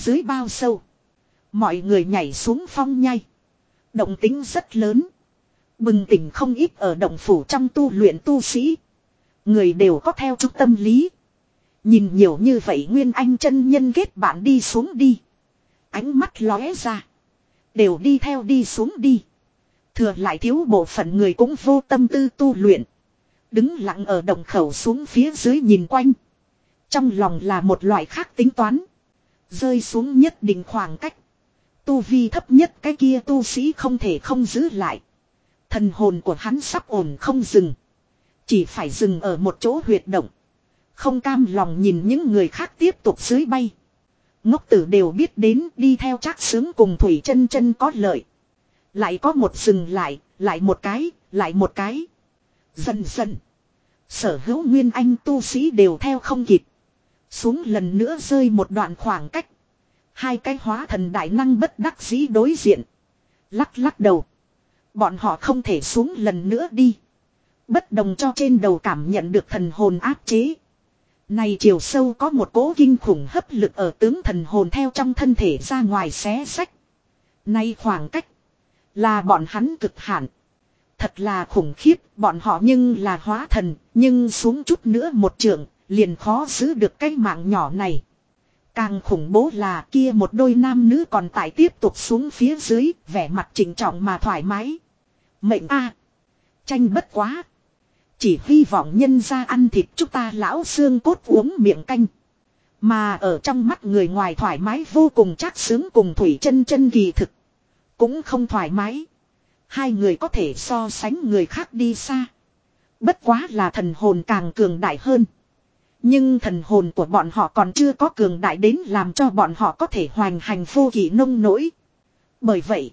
sâu. Mọi người nhảy xuống phong nhai. Động tính rất lớn. Bừng tỉnh không ít ở động phủ trong tu luyện tu sĩ. Người đều có theo chút tâm lý. Nhìn nhiều như vậy nguyên anh chân nhân kết bạn đi xuống đi. Ánh mắt lóe ra. Đều đi theo đi xuống đi. Thừa lại thiếu bộ phận người cũng vô tâm tư tu luyện. Đứng lặng ở động khẩu xuống phía dưới nhìn quanh. Trong lòng là một loại khác tính toán. Rơi xuống nhất định khoảng cách. Tu vi thấp nhất cái kia tu sĩ không thể không giữ lại. Thần hồn của hắn sắp ổn không dừng. Chỉ phải dừng ở một chỗ huyệt động. Không cam lòng nhìn những người khác tiếp tục dưới bay. Ngốc tử đều biết đến đi theo Trác Xướng cùng Thủy Chân Chân có lợi. Lại có một dừng lại một cái, lại một cái. Dần dần. Sở hữu nguyên anh tu sĩ đều theo không kịp. Xuống lần nữa rơi một đoạn khoảng cách. Hai cái hóa thần đại năng bất đắc dĩ đối diện. Lắc lắc đầu. Bọn họ không thể xuống lần nữa đi. Bất đồng cho trên đầu cảm nhận được thần hồn áp chế. Này chiều sâu có một cỗ kinh khủng hấp lực ở tướng thần hồn theo trong thân thể ra ngoài xé sách. Nay khoảng cách. Là bọn hắn cực hạn. Thật là khủng khiếp, bọn họ nhưng là hóa thần, nhưng xuống chút nữa một trượng, liền khó giữ được cái mạng nhỏ này. Càng khủng bố là kia một đôi nam nữ còn tại tiếp tục xuống phía dưới, vẻ mặt trịnh trọng mà thoải mái. Mệnh a, tranh bất quá. Chỉ hy vọng nhân ra ăn thịt chúng ta lão xương cốt uống miệng canh. Mà ở trong mắt người ngoài thoải mái vô cùng Trác Xướng cùng Thủy Chân Chân kỳ thực. Cũng không thoải mái. Hai người có thể so sánh người khác đi xa. Bất quá là thần hồn càng cường đại hơn. Nhưng thần hồn của bọn họ còn chưa có cường đại đến làm cho bọn họ có thể hoành hành vô kỷ nông nỗi. Bởi vậy,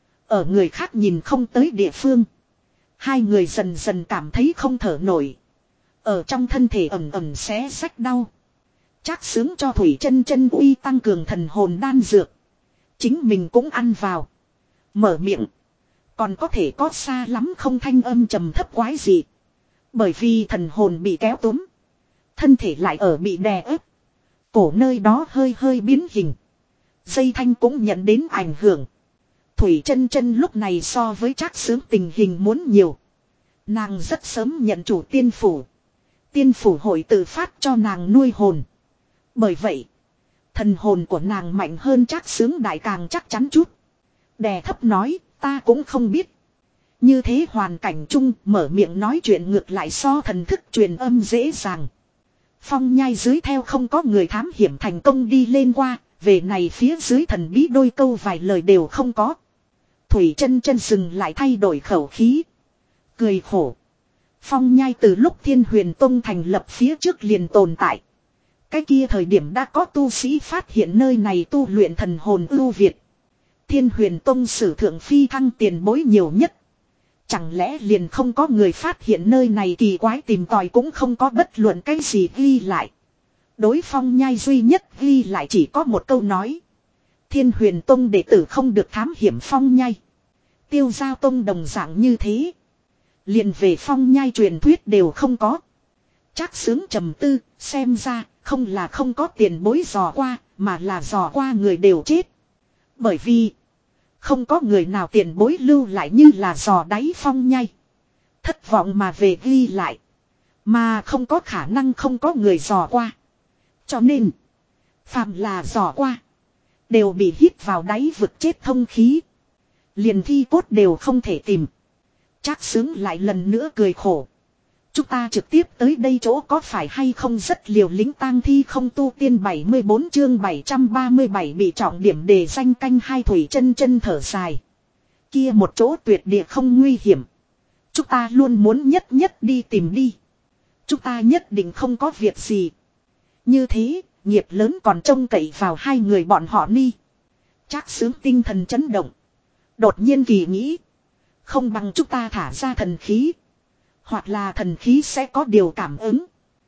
ở người khác nhìn không tới địa phương, hai người dần dần cảm thấy không thở nổi. Ở trong thân thể ẩm ẩm xé sách đau. Trác Xướng cho Thủy Chân Chân uy tăng cường thần hồn đan dược. Chính mình cũng ăn vào. Mở miệng. Còn có thể có xa lắm không thanh âm trầm thấp quái gì. Bởi vì thần hồn bị kéo túm. Thân thể lại ở bị đè ép. Cổ nơi đó hơi hơi biến hình. Dây thanh cũng nhận đến ảnh hưởng. Thủy Chân Chân lúc này so với Trác Xướng tình hình muốn nhiều. Nàng rất sớm nhận chủ tiên phủ. Tiên phủ hội tự phát cho nàng nuôi hồn. Bởi vậy, thần hồn của nàng mạnh hơn Trác Xướng đại càng chắc chắn chút. Đè thấp nói, ta cũng không biết. Như thế hoàn cảnh chung mở miệng nói chuyện ngược lại so thần thức truyền âm dễ dàng. Phong nhai dưới theo không có người thám hiểm thành công đi lên qua, về này phía dưới thần bí đôi câu vài lời đều không có. Thủy Chân Chân dừng lại thay đổi khẩu khí. Cười khổ. Phong nhai từ lúc Thiên Huyền Tông thành lập phía trước liền tồn tại. Cái kia thời điểm đã có tu sĩ phát hiện nơi này tu luyện thần hồn ưu việt. Thiên Huyền Tông sử thượng phi thăng tiền bối nhiều nhất. Chẳng lẽ liền không có người phát hiện nơi này kỳ quái tìm tòi cũng không có bất luận cái gì ghi lại. Đối Phong nhai duy nhất ghi lại chỉ có một câu nói. Thiên Huyền Tông đệ tử không được thám hiểm Phong nhai. Tiêu Giao Tông đồng dạng như thế. Liền về Phong nhai truyền thuyết đều không có. Trác Xướng trầm tư, xem ra không là không có tiền bối dò qua, mà là dò qua người đều chết. Bởi vì không có người nào tiền bối lưu lại như là dò đáy Phong nhai. Thất vọng mà về ghi lại. Mà không có khả năng không có người dò qua. Cho nên, phàm là dò qua, đều bị hít vào đáy vực chết thông khí. Liền thi cốt đều không thể tìm. Trác Xướng lại lần nữa cười khổ. Chúng ta trực tiếp tới đây chỗ có phải hay không rất liều lĩnh tang thi không tu tiên 74 chương 737 bị trọng điểm đề danh canh hai Thủy Chân Chân thở dài. Kia một chỗ tuyệt địa không nguy hiểm. Chúng ta luôn muốn nhất nhất đi tìm đi. Chúng ta nhất định không có việc gì. Như thế, nghiệp lớn còn trông cậy vào hai người bọn họ ni. Trác Xướng tinh thần chấn động. Đột nhiên kỳ nghĩ. Không bằng chúng ta thả ra thần khí. Hoặc là thần khí sẽ có điều cảm ứng.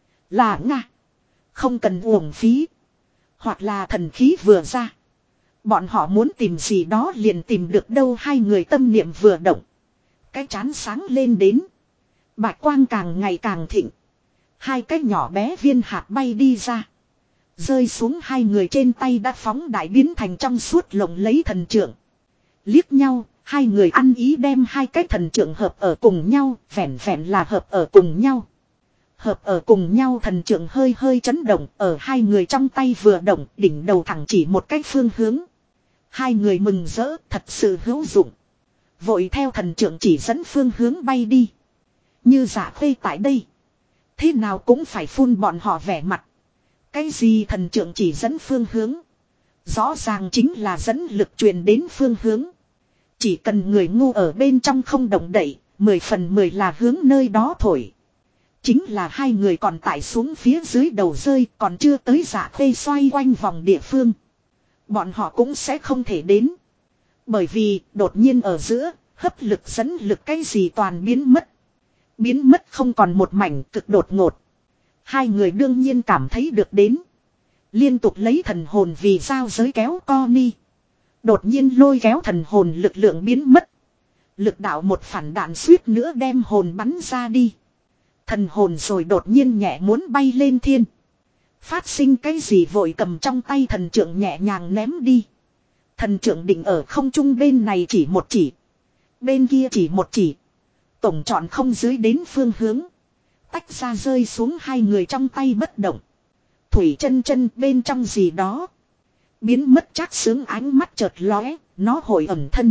Là nga. Không cần uổng phí. Hoặc là thần khí vừa ra. Bọn họ muốn tìm gì đó liền tìm được đâu. Hai người tâm niệm vừa động. Cái chán sáng lên đến. Bạch quang càng ngày càng thịnh. Hai cái nhỏ bé viên hạt bay đi ra. Rơi xuống hai người trên tay đã phóng đại biến thành trong suốt lồng lấy thần trượng. Liếc nhau. Hai người ăn ý đem hai cái thần trượng hợp ở cùng nhau, vẹn vẹn là hợp ở cùng nhau. Hợp ở cùng nhau thần trượng hơi hơi chấn động, ở hai người trong tay vừa động, đỉnh đầu thẳng chỉ một cái phương hướng. Hai người mừng rỡ, thật sự hữu dụng. Vội theo thần trượng chỉ dẫn phương hướng bay đi. Như Dạ Khê tại đây. Thế nào cũng phải phun bọn họ vẻ mặt. Cái gì thần trượng chỉ dẫn phương hướng. Rõ ràng chính là dẫn lực truyền đến phương hướng. Chỉ cần người ngu ở bên trong không động đậy, 10 phần 10 là hướng nơi đó thổi. Chính là hai người còn tại xuống phía dưới đầu rơi, còn chưa tới Dạ Khê xoay quanh vòng địa phương. Bọn họ cũng sẽ không thể đến. Bởi vì đột nhiên ở giữa, hấp lực dẫn lực cái gì toàn biến mất. Biến mất không còn một mảnh, cực đột ngột. Hai người đương nhiên cảm thấy được đến. Liên tục lấy thần hồn vì giao giới kéo co ni. Đột nhiên lôi kéo thần hồn lực lượng biến mất. Lực đạo một phản đạn suýt nữa đem hồn bắn ra đi. Thần hồn rồi đột nhiên nhẹ muốn bay lên thiên. Phát sinh cái gì vội cầm trong tay thần trượng nhẹ nhàng ném đi. Thần trượng định ở không trung, bên này chỉ một chỉ. Bên kia chỉ một chỉ. Tổng chọn không dưới đến phương hướng. Tách ra rơi xuống hai người trong tay bất động. Thủy chân chân bên trong gì đó. Biến mất chắc sướng, ánh mắt chợt lóe, nó hồi ẩn thân.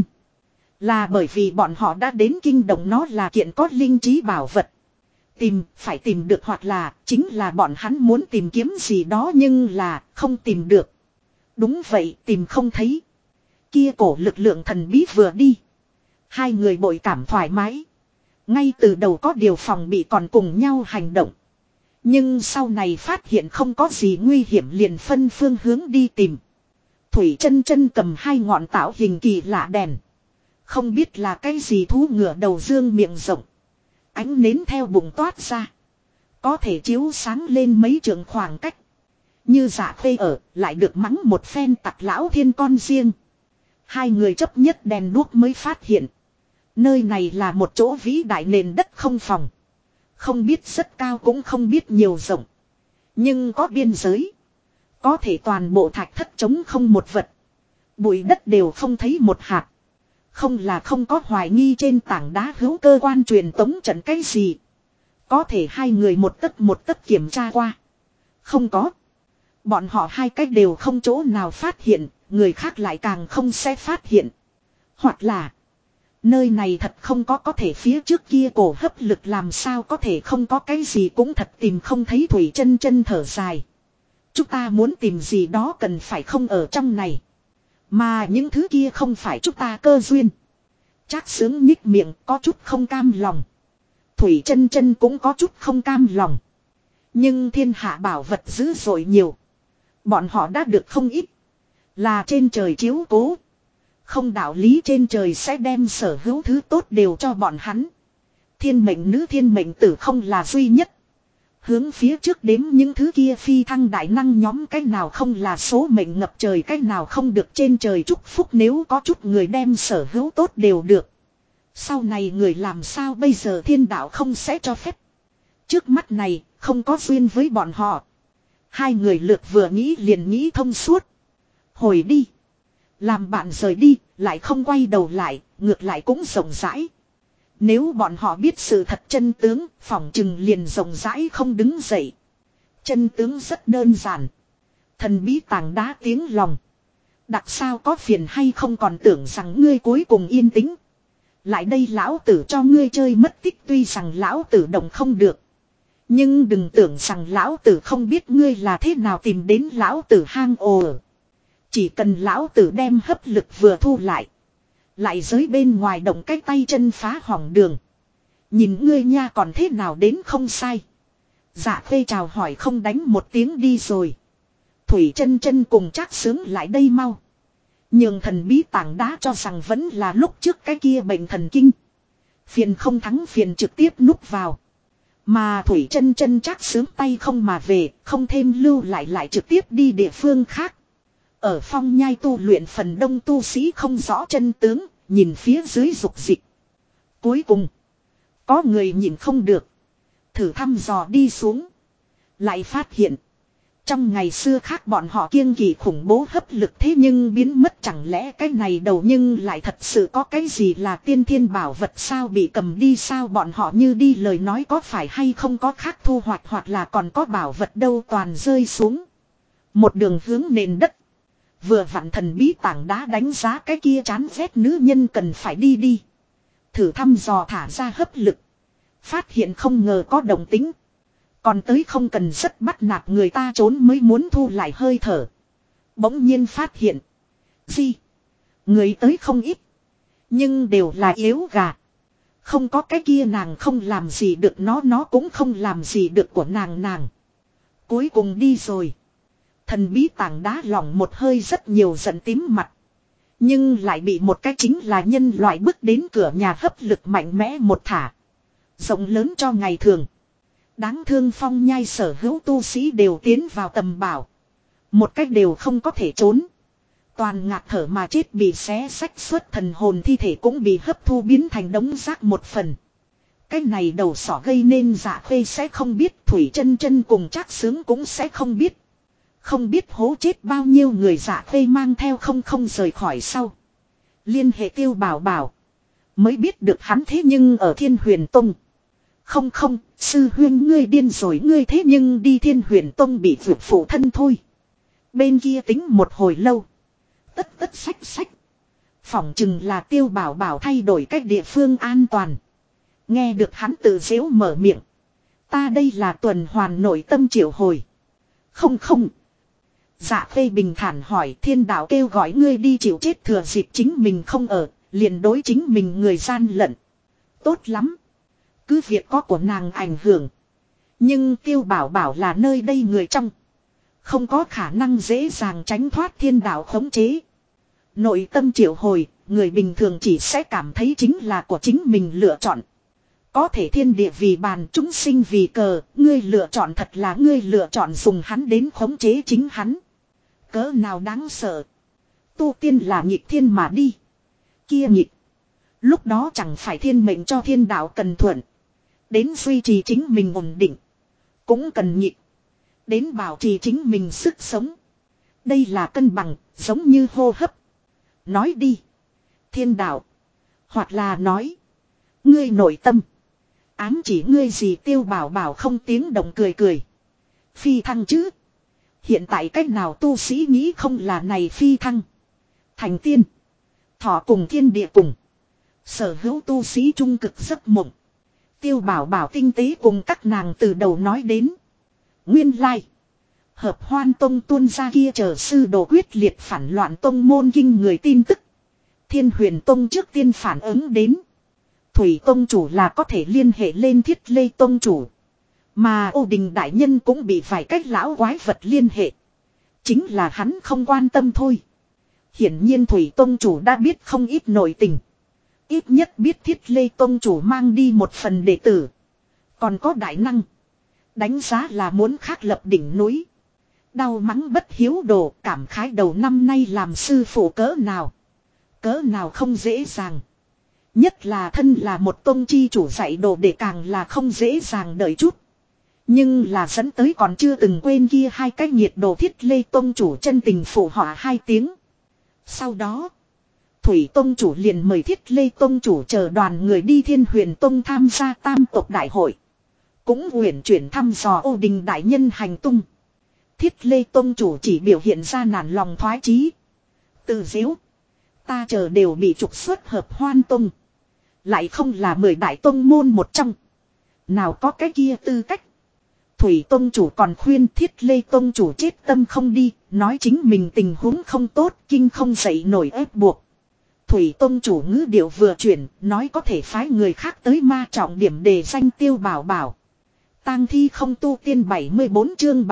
Là bởi vì bọn họ đã đến kinh động, nó là kiện có linh trí bảo vật. Phải tìm được, hoặc là chính là bọn hắn muốn tìm kiếm gì đó nhưng là không tìm được. Đúng vậy, tìm không thấy. Kia cổ lực lượng thần bí vừa đi. Hai người bội cảm thoải mái. Ngay từ đầu có điều phòng bị còn cùng nhau hành động. Nhưng sau này phát hiện không có gì nguy hiểm liền phân phương hướng đi tìm. Thủy chân chân cầm hai ngọn tạo hình kỳ lạ đèn. Không biết là cái gì thú ngựa đầu dương miệng rộng. Ánh nến theo bụng toát ra. Có thể chiếu sáng lên mấy trượng khoảng cách. Như Dạ Khê ở, lại được mắng một phen tặc lão thiên con riêng. Hai người chấp nhất đèn đuốc mới phát hiện. Nơi này là một chỗ vĩ đại nền đất không phòng. Không biết rất cao cũng không biết nhiều rộng. Nhưng có biên giới. Có thể toàn bộ thạch thất trống không một vật. Bụi đất đều không thấy một hạt. Không là không có hoài nghi trên tảng đá hữu cơ quan truyền tống trận cái gì. Có thể hai người một tấc kiểm tra qua. Không có. Bọn họ hai cách đều không chỗ nào phát hiện. Người khác lại càng không sẽ phát hiện. Hoặc là nơi này thật không có thể phía trước kia cổ hấp lực làm sao có thể không có cái gì cũng thật tìm không thấy. Thủy chân chân thở dài. Chúng ta muốn tìm gì đó cần phải không ở trong này. Mà những thứ kia không phải chúng ta cơ duyên. Trác Sướng nhích miệng có chút không cam lòng. Thủy chân chân cũng có chút không cam lòng. Nhưng thiên hạ bảo vật dữ dội nhiều. Bọn họ đã được không ít. Là trên trời chiếu cố. Không đạo lý trên trời sẽ đem sở hữu thứ tốt đều cho bọn hắn. Thiên mệnh nữ thiên mệnh tử không là duy nhất. Hướng phía trước đếm những thứ kia phi thăng đại năng nhóm, cái nào không là số mệnh ngập trời, cái nào không được trên trời chúc phúc. Nếu có chút người đem sở hữu tốt đều được. Sau này người làm sao bây giờ, thiên đạo không sẽ cho phép. Trước mắt này không có duyên với bọn họ. Hai người lượt vừa nghĩ liền nghĩ thông suốt. Hồi đi. Làm bạn rời đi, lại không quay đầu lại, ngược lại cũng rộng rãi. Nếu bọn họ biết sự thật chân tướng, phỏng chừng liền rộng rãi không đứng dậy. Chân tướng rất đơn giản. Thần bí tảng đá tiếng lòng. Đặc sao có phiền hay không, còn tưởng rằng ngươi cuối cùng yên tĩnh. Lại đây lão tử cho ngươi chơi mất tích, tuy rằng lão tử động không được. Nhưng đừng tưởng rằng lão tử không biết ngươi là thế nào tìm đến lão tử hang ổ. Chỉ cần lão tử đem hấp lực vừa thu lại. Lại giới bên ngoài động cái tay chân phá hỏng đường. Nhìn ngươi nha còn thế nào đến không sai. Dạ Khê chào hỏi không đánh một tiếng đi rồi. Thủy chân chân cùng Trác Sướng lại đây mau. Nhưng thần bí tảng đá cho rằng vẫn là lúc trước cái kia bệnh thần kinh. Phiền không thắng phiền trực tiếp núp vào. Mà Thủy chân chân Trác Sướng tay không mà về, không thêm lưu lại trực tiếp đi địa phương khác. Ở phong nhai tu luyện phần đông tu sĩ không rõ chân tướng, nhìn phía dưới dục dịch. Cuối cùng, có người nhìn không được. Thử thăm dò đi xuống. Lại phát hiện, trong ngày xưa khác bọn họ kiêng kỵ khủng bố hấp lực thế nhưng biến mất, chẳng lẽ cái này đầu nhưng lại thật sự có cái gì là tiên thiên bảo vật sao, bị cầm đi sao, bọn họ như đi lời nói có phải hay không có khác thu hoạch, hoặc là còn có bảo vật đâu, toàn rơi xuống. Một đường hướng nền đất. Vừa vặn thần bí tảng đá đánh giá cái kia chán ghét nữ nhân cần phải đi đi. Thử thăm dò thả ra hấp lực. Phát hiện không ngờ có động tính. Còn tới không cần rất bắt nạt người ta trốn mới muốn thu lại hơi thở. Bỗng nhiên phát hiện. Gì? Người tới không ít. Nhưng đều là yếu gà. Không có cái kia nàng không làm gì được nó cũng không làm gì được của nàng. Cuối cùng đi rồi. Thần bí tảng đá lỏng một hơi rất nhiều giận tím mặt. Nhưng lại bị một cái chính là nhân loại bước đến cửa nhà hấp lực mạnh mẽ một thả. Rộng lớn cho ngày thường. Đáng thương Phong Nhai sở hữu tu sĩ đều tiến vào tầm bảo. Một cách đều không có thể trốn. Toàn ngạt thở mà chết bị xé xách suốt thần hồn thi thể cũng bị hấp thu biến thành đống rác một phần. Cái này đầu sỏ gây nên Dạ Khê sẽ không biết, Thủy Chân Chân cùng Trác Sướng cũng sẽ không biết. Không biết hố chết bao nhiêu người. Dạ Khê mang theo không rời khỏi sau. Liên hệ Tiêu Bảo Bảo. Mới biết được hắn thế nhưng ở Thiên Huyền Tông. Không, sư huynh ngươi điên rồi, ngươi thế nhưng đi Thiên Huyền Tông bị vượt phụ thân thôi. Bên kia tính một hồi lâu. Tất sách. Phỏng chừng là Tiêu Bảo Bảo thay đổi cách địa phương an toàn. Nghe được hắn tự giễu mở miệng. Ta đây là tuần hoàn nội tâm triệu hồi. Không. Dạ Khê bình thản hỏi, thiên đạo kêu gọi ngươi đi chịu chết, thừa dịp chính mình không ở, liền đối chính mình người gian lận. Tốt lắm. Cứ việc có của nàng ảnh hưởng. Nhưng Tiêu Bảo Bảo là nơi đây người trong. Không có khả năng dễ dàng tránh thoát thiên đạo khống chế. Nội tâm triệu hồi, người bình thường chỉ sẽ cảm thấy chính là của chính mình lựa chọn. Có thể thiên địa vì bàn, chúng sinh vì cờ, ngươi lựa chọn thật là ngươi lựa chọn dùng hắn đến khống chế chính hắn. Cỡ nào đáng sợ. Tu tiên là nghịch thiên mà đi. Kia nghịch. Lúc đó chẳng phải thiên mệnh cho thiên đạo cần thuận. Đến duy trì chính mình ổn định. Cũng cần nghịch. Đến bảo trì chính mình sức sống. Đây là cân bằng, giống như hô hấp. Nói đi. Thiên đạo. Hoặc là nói. Ngươi nội tâm. Ám chỉ ngươi gì? Tiêu Bảo Bảo không tiếng động cười. Phi thăng chứ. Hiện tại cách nào tu sĩ nghĩ không là này phi thăng. Thành tiên. Thọ cùng thiên địa cùng. Sở hữu tu sĩ trung cực giấc mộng. Tiêu Bảo Bảo tinh tế cùng các nàng từ đầu nói đến. Nguyên lai. Hợp Hoan Tông tuôn ra kia chờ sư đồ quyết liệt phản loạn tông môn kinh người tin tức. Thiên Huyền Tông trước tiên phản ứng đến. Thủy Tông chủ là có thể liên hệ lên Thiết Lê Tông chủ. Mà Ô Đình Đại Nhân cũng bị vài cách lão quái vật liên hệ. Chính là hắn không quan tâm thôi. Hiển nhiên Thủy Tông chủ đã biết không ít nội tình. Ít nhất biết Thiết Lê Tông chủ mang đi một phần đệ tử. Còn có đại năng. Đánh giá là muốn khắc lập đỉnh núi. Đau mắng bất hiếu đồ, cảm khái đầu năm nay làm sư phụ cỡ nào. Cỡ nào không dễ dàng. Nhất là thân là một tông chi chủ dạy đồ để càng là không dễ dàng đợi chút. Nhưng là dẫn tới còn chưa từng quên kia hai cái nhiệt đồ Thiết Lê Tông chủ chân tình phụ họa hai tiếng. Sau đó, Thủy Tông chủ liền mời Thiết Lê Tông chủ chờ đoàn người đi Thiên Huyền Tông tham gia tam tộc đại hội. Cũng uyển chuyển thăm dò Ô Đình Đại Nhân hành tung. Thiết Lê Tông chủ chỉ biểu hiện ra nản lòng thoái chí. Từ diếu. Ta chờ đều bị trục xuất Hợp Hoan Tông. Lại không là 10 đại tông môn một trong. Nào có cái kia tư cách. Thủy Tông chủ còn khuyên Thiết Lê Tông chủ chết tâm không đi. Nói chính mình tình huống không tốt, kinh không dậy nổi ép buộc. Thủy Tông chủ ngữ điệu vừa chuyển, nói có thể phái người khác tới ma trọng điểm đề danh Tiêu Bảo Bảo. Tang thi không tu tiên 74 chương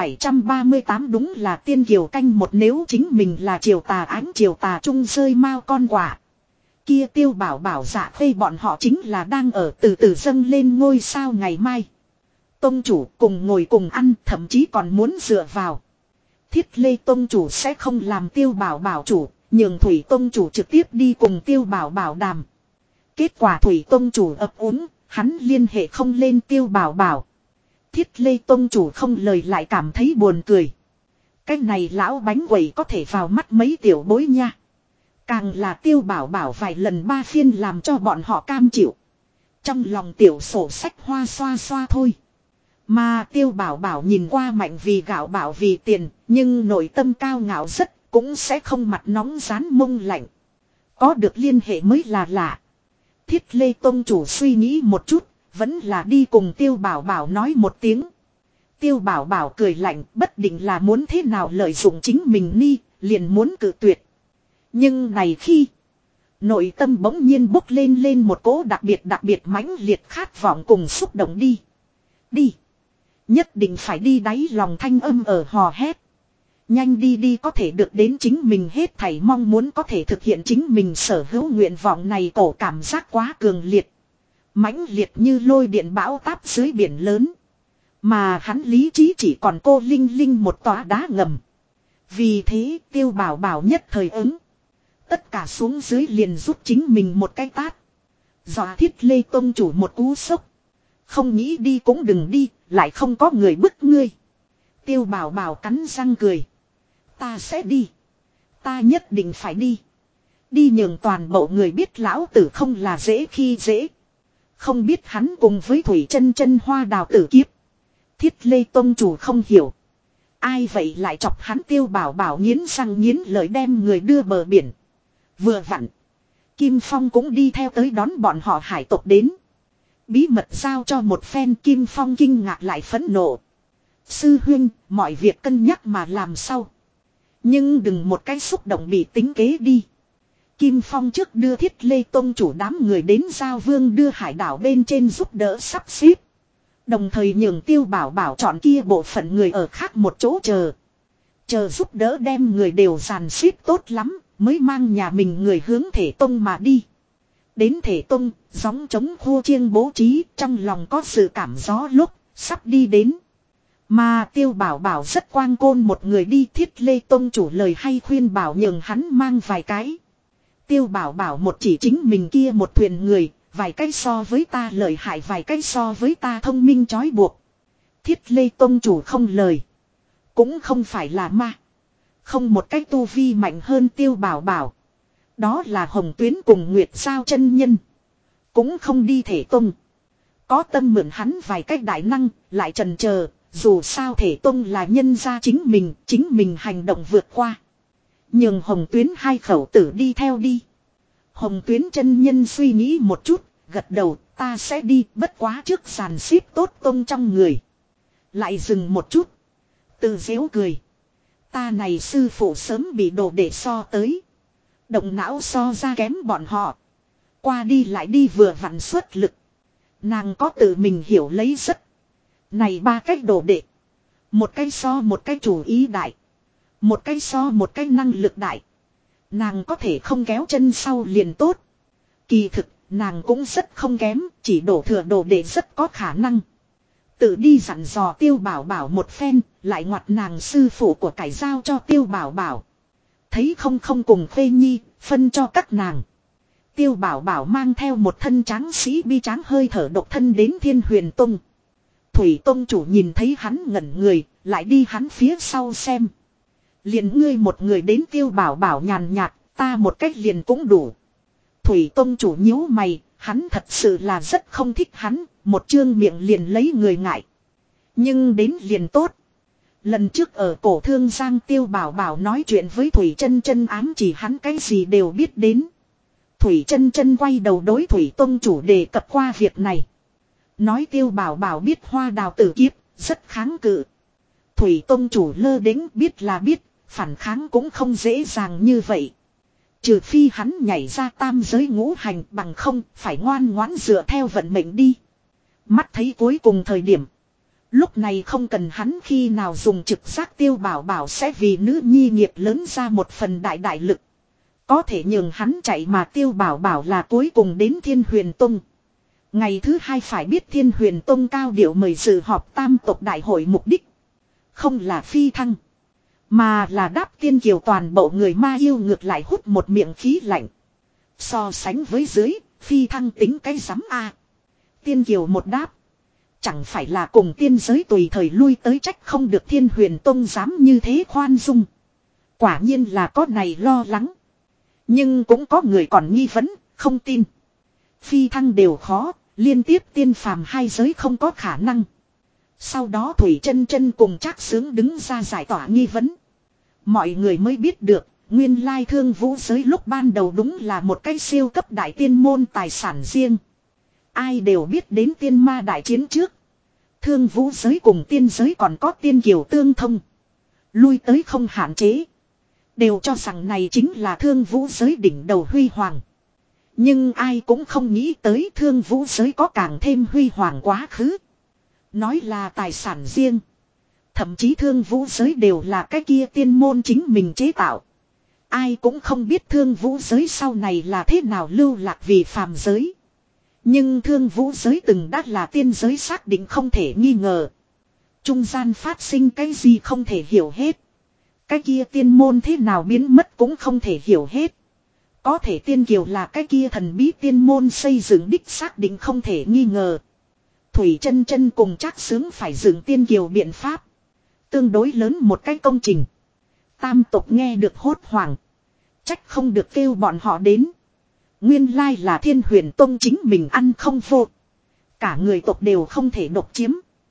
738 đúng là tiên kiều canh một, nếu chính mình là triều tà ánh triều tà trung rơi mau con quả. Kia Tiêu Bảo Bảo Dạ Khê bọn họ chính là đang ở từ từ dâng lên ngôi sao ngày mai. Tông chủ cùng ngồi cùng ăn, thậm chí còn muốn dựa vào. Thiết Lê Tông chủ sẽ không làm Tiêu Bảo Bảo chủ, nhường Thủy Tông chủ trực tiếp đi cùng Tiêu Bảo Bảo đàm. Kết quả Thủy Tông chủ ấp úng, hắn liên hệ không lên Tiêu Bảo Bảo. Thiết Lê Tông chủ không lời lại cảm thấy buồn cười. Cái này lão bánh quẩy có thể vào mắt mấy tiểu bối nha. Càng là Tiêu Bảo Bảo vài lần ba phiên làm cho bọn họ cam chịu. Trong lòng tiểu sổ sách hoa xoa xoa thôi. Mà Tiêu Bảo Bảo nhìn qua mạnh vì gạo bảo vì tiền, nhưng nội tâm cao ngạo rất, cũng sẽ không mặt nóng rán mông lạnh. Có được liên hệ mới là lạ. Thiết Lê Tông chủ suy nghĩ một chút, vẫn là đi cùng Tiêu Bảo Bảo nói một tiếng. Tiêu Bảo Bảo cười lạnh, bất định là muốn thế nào lợi dụng chính mình ni, liền muốn cự tuyệt. Nhưng này khi nội tâm bỗng nhiên bốc lên một cỗ đặc biệt mãnh liệt khát vọng cùng xúc động đi. Đi. Nhất định phải đi, đáy lòng thanh âm ở hò hét. Nhanh đi có thể được đến chính mình hết thảy mong muốn, có thể thực hiện chính mình sở hữu nguyện vọng này, cổ cảm giác quá cường liệt. Mãnh liệt như lôi điện bão táp dưới biển lớn. Mà hắn lý trí chỉ còn cô Linh Linh một tòa đá ngầm. Vì thế Tiêu Bảo Bảo nhất thời ứng. Tất cả xuống dưới liền giúp chính mình một cái tát. Dọa Thiết Lê Tông chủ một cú sốc. Không nghĩ đi cũng đừng đi, lại không có người bức ngươi. Tiêu Bảo Bảo cắn răng cười. Ta sẽ đi. Ta nhất định phải đi. Đi nhường toàn bộ người biết lão tử không là dễ khi dễ. Không biết hắn cùng với Thủy Chân Chân Hoa Đào tử kiếp. Thiết Lê Tông chủ không hiểu. Ai vậy lại chọc hắn? Tiêu Bảo Bảo nghiến răng nghiến lợi đem người đưa bờ biển. Vừa vặn. Kim Phong cũng đi theo tới đón bọn họ hải tộc đến. Bí mật giao cho một phen, Kim Phong kinh ngạc lại phẫn nộ. Sư huynh, mọi việc cân nhắc mà làm sau. Nhưng đừng một cái xúc động bị tính kế đi. Kim Phong trước đưa Thiết Lê Tông chủ đám người đến Giao Vương đưa hải đảo bên trên giúp đỡ sắp xếp. Đồng thời nhường Tiêu Bảo Bảo chọn kia bộ phận người ở khác một chỗ chờ. Chờ giúp đỡ đem người đều dàn xếp tốt lắm, mới mang nhà mình người hướng Thể Tông mà đi. Đến Thể Tông, gióng trống khô chiêng bố trí, trong lòng có sự cảm gió lúc, sắp đi đến. Mà Tiêu Bảo Bảo rất quang côn một người đi, Thiết Lê Tông chủ lời hay khuyên bảo nhường hắn mang vài cái. Tiêu Bảo Bảo một chỉ chính mình kia một thuyền người, vài cái so với ta lợi hại, vài cái so với ta thông minh trói buộc. Thiết Lê Tông chủ không lời. Cũng không phải là ma. Không một cái tu vi mạnh hơn Tiêu Bảo Bảo. Đó là Hồng Tuyến cùng Nguyệt Giao chân nhân. Cũng không đi Thể Tông. Có tâm mượn hắn vài cách đại năng, lại trần chờ. Dù sao Thể Tông là nhân gia chính mình hành động vượt qua. Nhường Hồng Tuyến hai khẩu tử đi theo đi. Hồng Tuyến chân nhân suy nghĩ một chút, gật đầu, ta sẽ đi, bất quá trước sàn xếp tốt Tông trong người. Lại dừng một chút. Tự dễu cười. Ta này sư phụ sớm bị đồ để so tới. Động não so ra kém bọn họ. Qua đi lại đi vừa vặn xuất lực. Nàng có tự mình hiểu lấy rất. Này ba cách đồ đệ. Một cái so một cái chủ ý đại. Một cái so một cái năng lực đại. Nàng có thể không kéo chân sau liền tốt. Kỳ thực, nàng cũng rất không kém, chỉ đổ thừa đồ đệ rất có khả năng. Tự đi dặn dò Tiêu Bảo Bảo một phen, lại ngoặt nàng sư phụ của cải giao cho Tiêu Bảo Bảo. Thấy không cùng Khuê Nhi, phân cho các nàng. Tiêu Bảo Bảo mang theo một thân tráng sĩ bi tráng hơi thở độc thân đến Thiên Huyền Tông. Thủy Tông chủ nhìn thấy hắn ngẩn người, lại đi hắn phía sau xem. Liền ngươi một người đến Tiêu Bảo Bảo nhàn nhạt, ta một cách liền cũng đủ. Thủy Tông chủ nhíu mày, hắn thật sự là rất không thích hắn, một chương miệng liền lấy người ngại. Nhưng đến liền tốt. Lần trước ở cổ thương Giang Tiêu Bảo Bảo nói chuyện với Thủy Chân Chân ám chỉ hắn cái gì đều biết đến. Thủy Chân Chân quay đầu đối Thủy Tông chủ đề cập qua việc này. Nói Tiêu Bảo Bảo biết Hoa Đào tử kiếp, rất kháng cự. Thủy Tông chủ lơ đễnh biết là biết, phản kháng cũng không dễ dàng như vậy. Trừ phi hắn nhảy ra tam giới ngũ hành, bằng không phải ngoan ngoãn dựa theo vận mệnh đi. Mắt thấy cuối cùng thời điểm. Lúc này không cần hắn khi nào dùng trực giác Tiêu Bảo Bảo sẽ vì nữ nhi nghiệp lớn ra một phần đại lực. Có thể nhường hắn chạy mà Tiêu Bảo Bảo là cuối cùng đến Thiên Huyền Tông. Ngày thứ hai phải biết Thiên Huyền Tông cao điệu mời dự họp tam tộc đại hội, mục đích không là phi thăng, mà là đáp tiên kiều toàn bộ người ma yêu ngược lại hút một miệng khí lạnh. So sánh với dưới, phi thăng tính cái rắm a. Tiên kiều một đáp. Chẳng phải là cùng tiên giới tùy thời lui tới, trách không được Thiên Huyền Tông dám như thế khoan dung. Quả nhiên là có này lo lắng. Nhưng cũng có người còn nghi vấn, không tin. Phi thăng đều khó, liên tiếp tiên phàm hai giới không có khả năng. Sau đó Thủy Chân Chân cùng Trác Sướng đứng ra giải tỏa nghi vấn. Mọi người mới biết được, nguyên lai Thương Vũ giới lúc ban đầu đúng là một cái siêu cấp đại tiên môn tài sản riêng. Ai đều biết đến tiên ma đại chiến trước. Thương Vũ giới cùng tiên giới còn có tiên kiều tương thông. Lui tới không hạn chế. Đều cho rằng này chính là thương vũ giới đỉnh đầu huy hoàng. Nhưng ai cũng không nghĩ tới thương vũ giới có càng thêm huy hoàng quá khứ. Nói là tài sản riêng. Thậm chí thương vũ giới đều là cái kia tiên môn chính mình chế tạo. Ai cũng không biết thương vũ giới sau này là thế nào lưu lạc vì phàm giới. Nhưng thương vũ giới từng đã là tiên giới xác định không thể nghi ngờ. Trung gian phát sinh cái gì không thể hiểu hết. Cái kia tiên môn thế nào biến mất cũng không thể hiểu hết. Có thể tiên kiều là cái kia thần bí tiên môn xây dựng đích xác định không thể nghi ngờ. Thủy chân chân cùng Trác Sướng phải dựng tiên kiều biện pháp. Tương đối lớn một cái công trình. Tam tộc nghe được hốt hoảng. Trách không được kêu bọn họ đến. Nguyên lai là Thiên Huyền Tông chính mình ăn không vô. Cả người tộc đều không thể độc chiếm.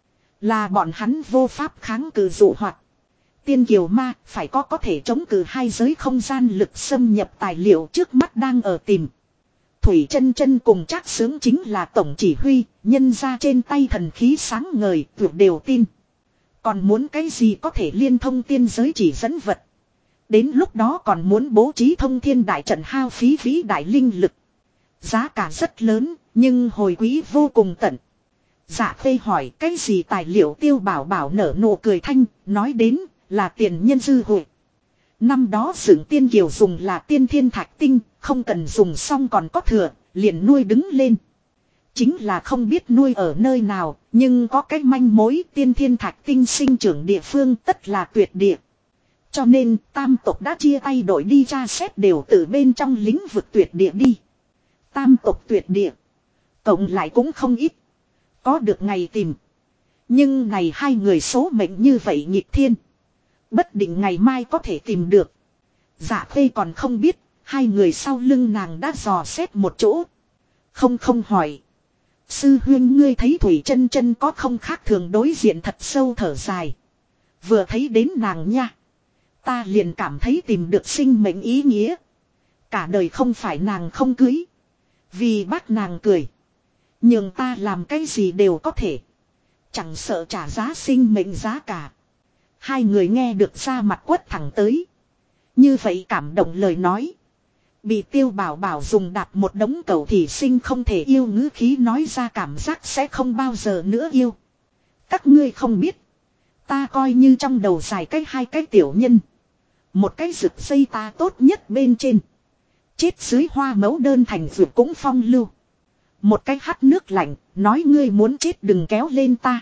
Là bọn hắn vô pháp kháng cự dụ hoạt. Tiên kiều ma phải có thể chống cự hai giới không gian lực xâm nhập tài liệu trước mắt đang ở tìm. Thủy chân chân cùng Trác Sướng chính là tổng chỉ huy, nhân ra trên tay thần khí sáng ngời, tuyệt đều tin. Còn muốn cái gì có thể liên thông tiên giới chỉ dẫn vật. Đến lúc đó còn muốn bố trí thông thiên đại trận hao phí vĩ đại linh lực. Giá cả rất lớn, nhưng hồi quý vô cùng tận. Dạ Khê hỏi cái gì tài liệu Tiêu Bảo Bảo nở nụ cười thanh, nói đến là tiền nhân dư hội. Năm đó dựng tiên kiều dùng là tiên thiên thạch tinh, không cần dùng xong còn có thừa, liền nuôi đứng lên. Chính là không biết nuôi ở nơi nào, nhưng có cái manh mối tiên thiên thạch tinh sinh trưởng địa phương tất là tuyệt địa. Cho nên tam tộc đã chia tay đội đi tra xét đều từ bên trong lĩnh vực tuyệt địa đi. Tam tộc tuyệt địa, cộng lại cũng không ít. Có được ngày tìm. Nhưng này hai người số mệnh như vậy nghịch thiên. Bất định ngày mai có thể tìm được. Dạ Khê còn không biết, hai người sau lưng nàng đã dò xét một chỗ. Không hỏi. Sư huynh ngươi thấy Thủy chân chân có không khác thường đối diện thật sâu thở dài. Vừa thấy đến nàng nha. Ta liền cảm thấy tìm được sinh mệnh ý nghĩa. Cả đời không phải nàng không cưới. Vì bác nàng cười. Nhưng ta làm cái gì đều có thể. Chẳng sợ trả giá sinh mệnh giá cả. Hai người nghe được ra mặt quất thẳng tới. Như vậy cảm động lời nói. Bị Tiêu Bảo Bảo dùng đạp một đống cầu thì sinh không thể yêu ngữ khí nói ra cảm giác sẽ không bao giờ nữa yêu. Các ngươi không biết. Ta coi như trong đầu dài cái hai cái tiểu nhân. Một cái rực dây ta tốt nhất bên trên. Chết dưới hoa mẫu đơn thành vượt cũng phong lưu. Một cái hắt nước lạnh, nói ngươi muốn chết đừng kéo lên ta.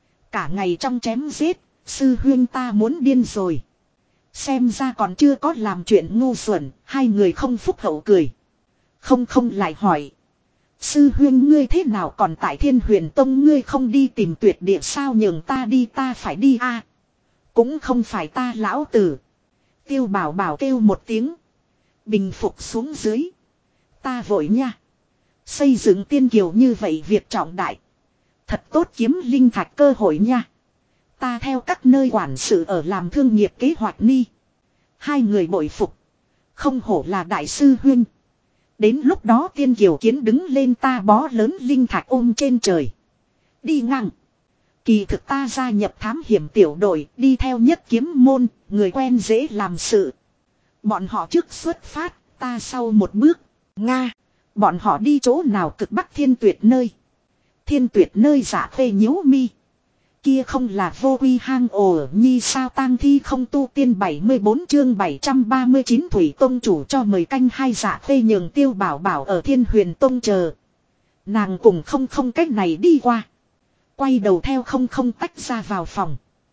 Cả ngày trong chém giết, sư huyên ta muốn điên rồi. Xem ra còn chưa có làm chuyện ngu xuẩn, hai người không phúc hậu cười. Không lại hỏi. Sư huyên ngươi thế nào còn tại Thiên Huyền Tông ngươi không đi tìm tuyệt địa sao nhường ta đi ta phải đi a. Cũng không phải ta lão tử. Tiêu Bảo Bảo kêu một tiếng. Bình phục xuống dưới. Ta vội nha. Xây dựng tiên kiều như vậy việc trọng đại. Thật tốt kiếm linh thạch cơ hội nha. Ta theo các nơi quản sự ở làm thương nghiệp kế hoạch ni. Hai người bội phục. Không hổ là đại sư huynh. Đến lúc đó tiên kiều kiến đứng lên ta bó lớn linh thạch ôm trên trời. Đi ngang. Kỳ thực ta gia nhập thám hiểm tiểu đội đi theo nhất kiếm môn, người quen dễ làm sự. Bọn họ trước xuất phát, ta sau một bước. Nga. Bọn họ đi chỗ nào cực bắc thiên tuyệt nơi. Thiên tuyệt nơi Dạ Khê nhíu mi. Kia không là vô quy hang ổ nhi sao tang thi không tu tiên 74 chương 739 Thủy Tông chủ cho mời canh hai Dạ Khê nhường Tiêu Bảo Bảo ở Thiên Huyền Tông chờ. Nàng cùng không cách này đi qua. Quay đầu theo không tách ra vào phòng.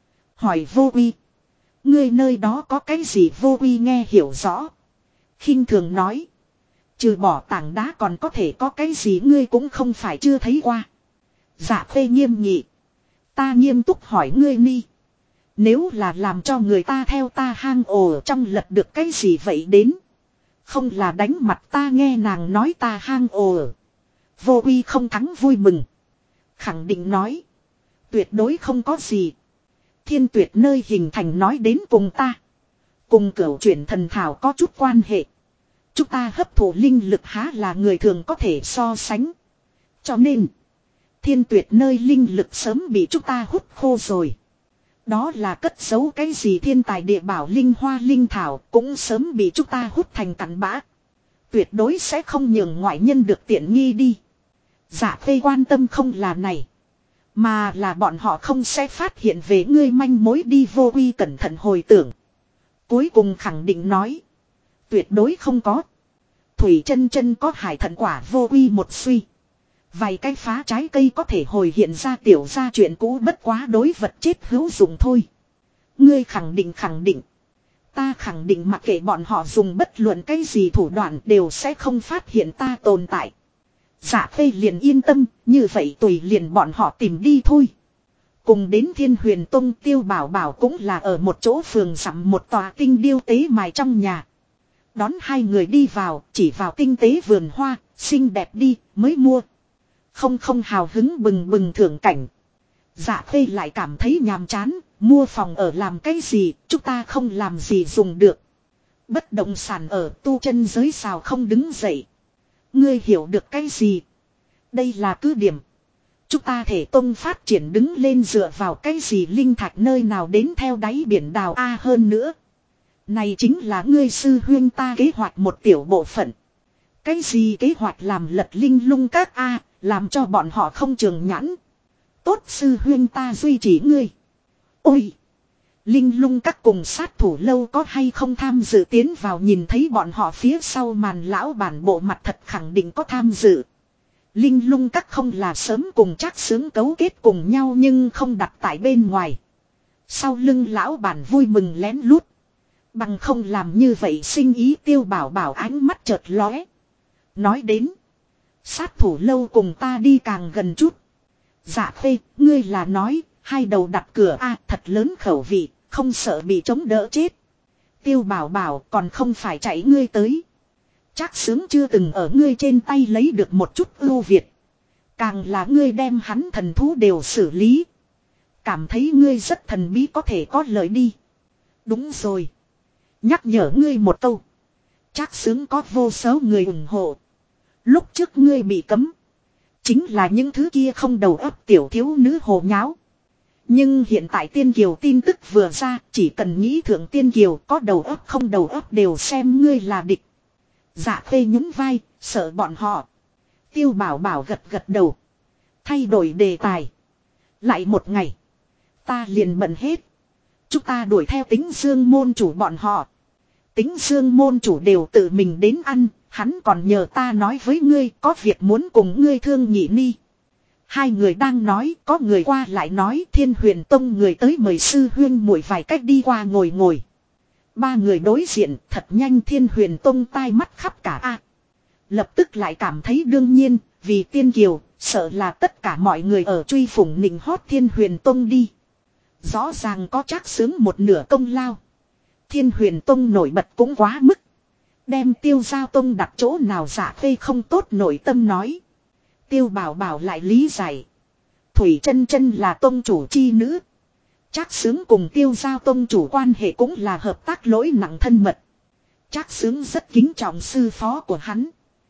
Hỏi vô quy. Ngươi nơi đó có cái gì vô quy nghe hiểu rõ. Khinh thường nói. Trừ bỏ tảng đá còn có thể có cái gì ngươi cũng không phải chưa thấy qua. Dạ Khê nghiêm nghị. Ta nghiêm túc hỏi ngươi ni. Nếu là làm cho người ta theo ta hang ổ trong lật được cái gì vậy đến. Không là đánh mặt ta nghe nàng nói ta hang ổ. Vô uy không thắng vui mừng. Khẳng định nói. Tuyệt đối không có gì. Thiên tuyệt nơi hình thành nói đến cùng ta. Cùng cửu chuyển thần thảo có chút quan hệ. Chúng ta hấp thụ linh lực há là người thường có thể so sánh. Cho nên. Thiên tuyệt nơi linh lực sớm bị chúng ta hút khô rồi. Đó là cất giấu cái gì thiên tài địa bảo linh hoa linh thảo cũng sớm bị chúng ta hút thành cặn bã. Tuyệt đối sẽ không nhường ngoại nhân được tiện nghi đi. Dạ Khê quan tâm không là này. Mà là bọn họ không sẽ phát hiện về ngươi manh mối đi. Vô Uy cẩn thận hồi tưởng. Cuối cùng khẳng định nói. Tuyệt đối không có. Thủy chân chân có hải thận quả. Vô Uy một suy. Vài cái phá trái cây có thể hồi hiện ra tiểu ra chuyện cũ, bất quá đối vật chết hữu dụng thôi. Ngươi khẳng định. Ta khẳng định mặc kệ bọn họ dùng bất luận cái gì thủ đoạn đều sẽ không phát hiện ta tồn tại. Dạ Khê liền yên tâm, như vậy tùy liền bọn họ tìm đi thôi. Cùng đến Thiên Huyền Tông Tiêu Bảo Bảo cũng là ở một chỗ phường dặm một tòa tinh điêu tế mài trong nhà. Đón hai người đi vào, chỉ vào tinh tế vườn hoa, xinh đẹp đi, mới mua. Không hào hứng bừng bừng thưởng cảnh. Dạ Khê lại cảm thấy nhàm chán, mua phòng ở làm cái gì, chúng ta không làm gì dùng được. Bất động sản ở tu chân giới sao không đứng dậy. Ngươi hiểu được cái gì? Đây là cứ điểm. Chúng ta thể tông phát triển đứng lên dựa vào cái gì linh thạch nơi nào đến theo đáy biển đào A hơn nữa. Này chính là ngươi sư huyên ta kế hoạch một tiểu bộ phận. Cái gì kế hoạch làm lật linh lung các A, làm cho bọn họ không trường nhãn. Tốt sư huyên ta duy trì ngươi. Ôi! Linh lung các cùng sát thủ lâu có hay không tham dự tiến vào, nhìn thấy bọn họ phía sau màn lão bản bộ mặt thật khẳng định có tham dự. Linh lung các không là sớm cùng Trác Xướng cấu kết cùng nhau nhưng không đặt tại bên ngoài. Sau lưng lão bản vui mừng lén lút. Bằng không làm như vậy sinh ý. Tiêu Bảo Bảo ánh mắt chợt lóe. Nói đến. Sát thủ lâu cùng ta đi càng gần chút. Dạ Khê, ngươi là nói, hai đầu đặt cửa a thật lớn khẩu vị, không sợ bị chống đỡ chết. Tiêu Bảo Bảo còn không phải chạy ngươi tới. Trác Xướng chưa từng ở ngươi trên tay lấy được một chút ưu việt. Càng là ngươi đem hắn thần thú đều xử lý. Cảm thấy ngươi rất thần bí, có thể có lợi đi. Đúng rồi. Nhắc nhở ngươi một câu. Trác Xướng có vô số người ủng hộ. Lúc trước ngươi bị cấm. Chính là những thứ kia không đầu óc tiểu thiếu nữ hồ nháo. Nhưng hiện tại Tiên Kiều tin tức vừa ra, chỉ cần nghĩ thượng Tiên Kiều có đầu óc không đầu óc đều xem ngươi là địch. Dạ Khê nhún vai, sợ bọn họ. Tiêu Bảo Bảo gật gật đầu. Thay đổi đề tài. Lại một ngày. Ta liền bận hết. Chúng ta đuổi theo Tính Dương môn chủ bọn họ. Tính Dương môn chủ đều tự mình đến ăn. Hắn còn nhờ ta nói với ngươi có việc muốn cùng ngươi thương nhị ni. Hai người đang nói, có người qua lại nói Thiên Huyền Tông người tới mời sư huyên muội vài cách đi qua ngồi. Ba người đối diện thật nhanh. Thiên Huyền Tông tai mắt khắp cả a. Lập tức lại cảm thấy đương nhiên, vì Tiên Kiều, sợ là tất cả mọi người ở truy phủng nịnh hót Thiên Huyền Tông đi. Rõ ràng có Trác Xướng một nửa công lao. Thiên Huyền Tông nổi bật cũng quá mức. Đem Tiêu Giao Tông đặt chỗ nào Dạ Khê không tốt nội tâm nói. Tiêu Bảo Bảo lại lý giải. Thủy chân chân là tông chủ chi nữ. Trác Xướng cùng Tiêu Giao Tông chủ quan hệ cũng là hợp tác lỗi nặng thân mật. Trác Xướng rất kính trọng sư phó của hắn.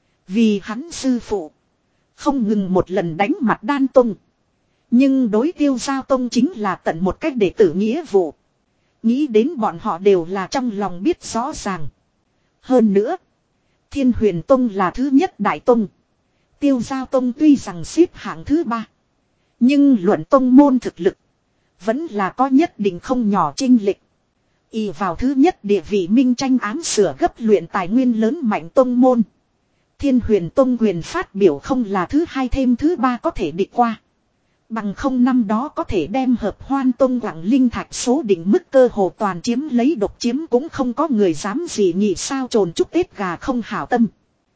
Vì hắn sư phụ không ngừng một lần đánh mặt Đan Tông. Nhưng đối Tiêu Giao Tông chính là tận một cách để tử nghĩa vụ. Nghĩ đến bọn họ đều là trong lòng biết rõ ràng. Hơn nữa, Thiên Huyền Tông là thứ nhất đại tông. Tiêu Giao Tông tuy rằng xếp hạng thứ ba, nhưng luận tông môn thực lực vẫn là có nhất định không nhỏ chênh lệch. Y vào thứ nhất địa vị minh tranh ám sửa gấp luyện tài nguyên lớn mạnh tông môn. Thiên Huyền Tông quyền phát biểu không là thứ hai thêm thứ ba có thể địch qua. Bằng không năm đó có thể đem Hợp Hoan Tông quảng linh thạch số định mức cơ hồ toàn chiếm lấy, độc chiếm cũng không có người dám gì nhị sao trồn chúc Tết gà không hảo tâm.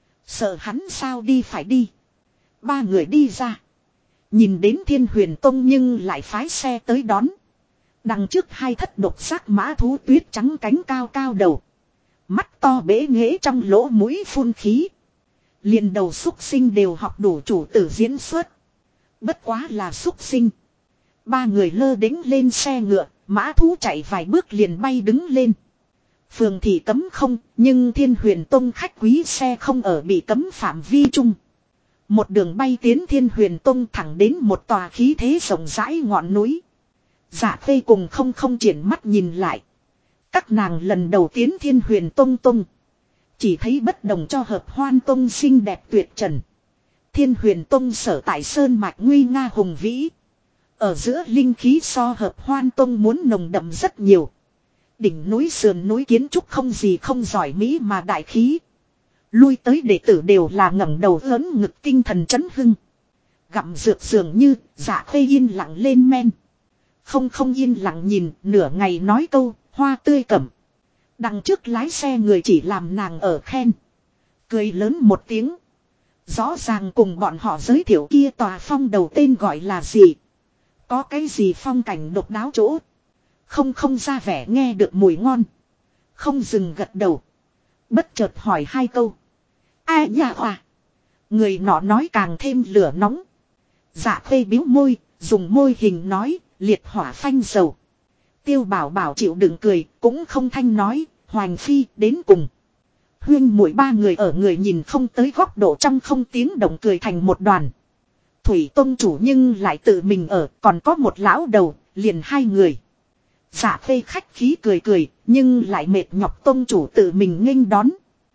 Sợ hắn sao đi phải đi. Ba người đi ra. Nhìn đến Thiên Huyền Tông nhưng lại phái xe tới đón. Đằng trước hai thất độc giác mã thú tuyết trắng cánh cao cao đầu. Mắt to bể nghễ trong lỗ mũi phun khí. Liền đầu xúc sinh đều học đủ chủ tử diễn xuất. Bất quá là xúc sinh. Ba người lơ đính lên xe ngựa, mã thú chạy vài bước liền bay đứng lên. Phường thì cấm không, nhưng Thiên Huyền Tông khách quý xe không ở bị cấm phạm vi chung. Một đường bay tiến Thiên Huyền Tông thẳng đến một tòa khí thế rộng rãi ngọn núi. Dạ Khê cùng không triển mắt nhìn lại. Các nàng lần đầu tiến Thiên Huyền Tông Tông. Chỉ thấy bất đồng cho Hợp Hoan Tông xinh đẹp tuyệt trần. Thiên Huyền Tông sở tại sơn mạch nguy nga hùng vĩ. Ở giữa linh khí so Hợp Hoan Tông muốn nồng đậm rất nhiều. Đỉnh núi sườn núi kiến trúc không gì không giỏi mỹ mà đại khí. Lui tới đệ tử đều là ngẩng đầu lớn ngực tinh thần chấn hưng. Gặm dược dường như Dạ Khê yên lặng lên men. Không yên lặng nhìn nửa ngày nói câu hoa tươi cẩm. Đằng trước lái xe người chỉ làm nàng ở khen. Cười lớn một tiếng. Rõ ràng cùng bọn họ giới thiệu kia tòa phong đầu tên gọi là gì. Có cái gì phong cảnh độc đáo chỗ. Không ra vẻ nghe được mùi ngon. Không dừng gật đầu. Bất chợt hỏi hai câu. Ai nhà hòa. Người nọ nói càng thêm lửa nóng. Dạ Khê biếu môi. Dùng môi hình nói. Liệt hỏa phanh dầu. Tiêu Bảo Bảo chịu đựng cười. Cũng không thanh nói. Hoành phi đến cùng. Huyên muội ba người ở người nhìn không tới góc độ trong không tiếng động cười thành một đoàn. Thủy Tông chủ nhưng lại tự mình ở. Còn có một lão đầu. Liền hai người. Dạ Khê khách khí cười cười. Nhưng lại mệt nhọc Tông chủ tự mình nghênh đón.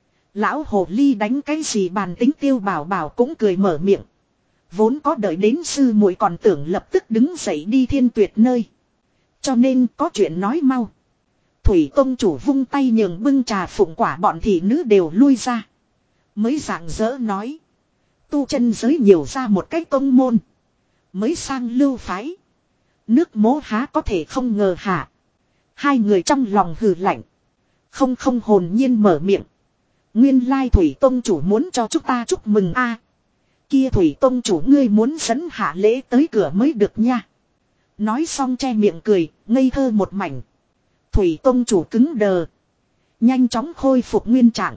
Lão hồ ly đánh cái gì bàn tính Tiêu Bảo Bảo cũng cười mở miệng. Vốn có đợi đến sư muội còn tưởng lập tức đứng dậy đi Thiên Tuyệt nơi. Cho nên có chuyện nói mau. Thủy Tông chủ vung tay nhường bưng trà phụng quả bọn thị nữ đều lui ra. Mới rạng rỡ nói. Tu chân giới nhiều ra một cách tông môn. Mới sang lưu phái. Nước Mỗ há có thể không ngờ hả. Hai người trong lòng hừ lạnh. Không hồn nhiên mở miệng. Nguyên lai Thủy Tông chủ muốn cho chúng ta chúc mừng a. Kia Thủy Tông chủ ngươi muốn dẫn hạ lễ tới cửa mới được nha. Nói xong che miệng cười, ngây thơ một mảnh. Thủy Tông chủ cứng đờ. Nhanh chóng khôi phục nguyên trạng.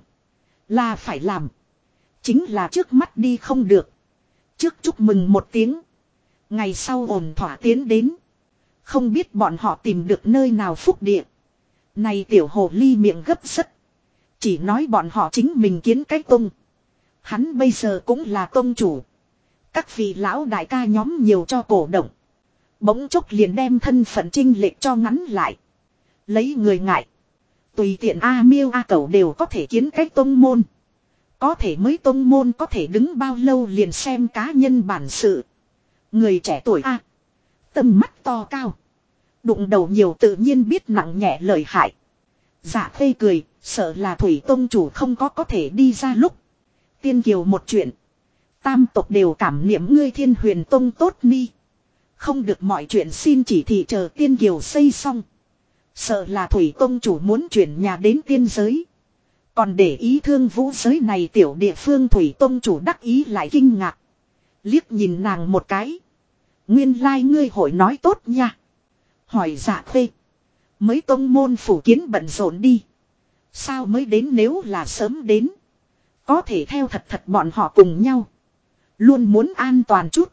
Là phải làm. Chính là trước mắt đi không được. Trước chúc mừng một tiếng. Ngày sau ổn thỏa tiến đến. Không biết bọn họ tìm được nơi nào phúc địa. Này tiểu hồ ly miệng gấp rất. Chỉ nói bọn họ chính mình kiến cái tông. Hắn bây giờ cũng là tông chủ. Các vị lão đại ca nhóm nhiều cho cổ động. Bỗng chốc liền đem thân phận chinh lệch cho ngắn lại. Lấy người ngại. Tùy tiện A Miêu A Cẩu đều có thể kiến cách tông môn. Có thể mới tông môn có thể đứng bao lâu liền xem cá nhân bản sự. Người trẻ tuổi A. Tầm mắt to cao. Đụng đầu nhiều tự nhiên biết nặng nhẹ lợi hại. Dạ Khê cười, sợ là Thủy Tông chủ không có thể đi ra lúc. Tiên Kiều một chuyện. Tam tộc đều cảm niệm ngươi Thiên Huyền Tông tốt ni. Không được mọi chuyện xin chỉ thị chờ Tiên Kiều xây xong. Sợ là Thủy Tông chủ muốn chuyển nhà đến tiên giới. Còn để ý Thương Vũ giới này tiểu địa phương Thủy Tông chủ đắc ý lại kinh ngạc. Liếc nhìn nàng một cái. Nguyên lai ngươi hội nói tốt nha. Hỏi Dạ Khê. Mới tông môn phủ kiến bận rộn đi. Sao mới đến nếu là sớm đến. Có thể theo thật bọn họ cùng nhau. Luôn muốn an toàn chút.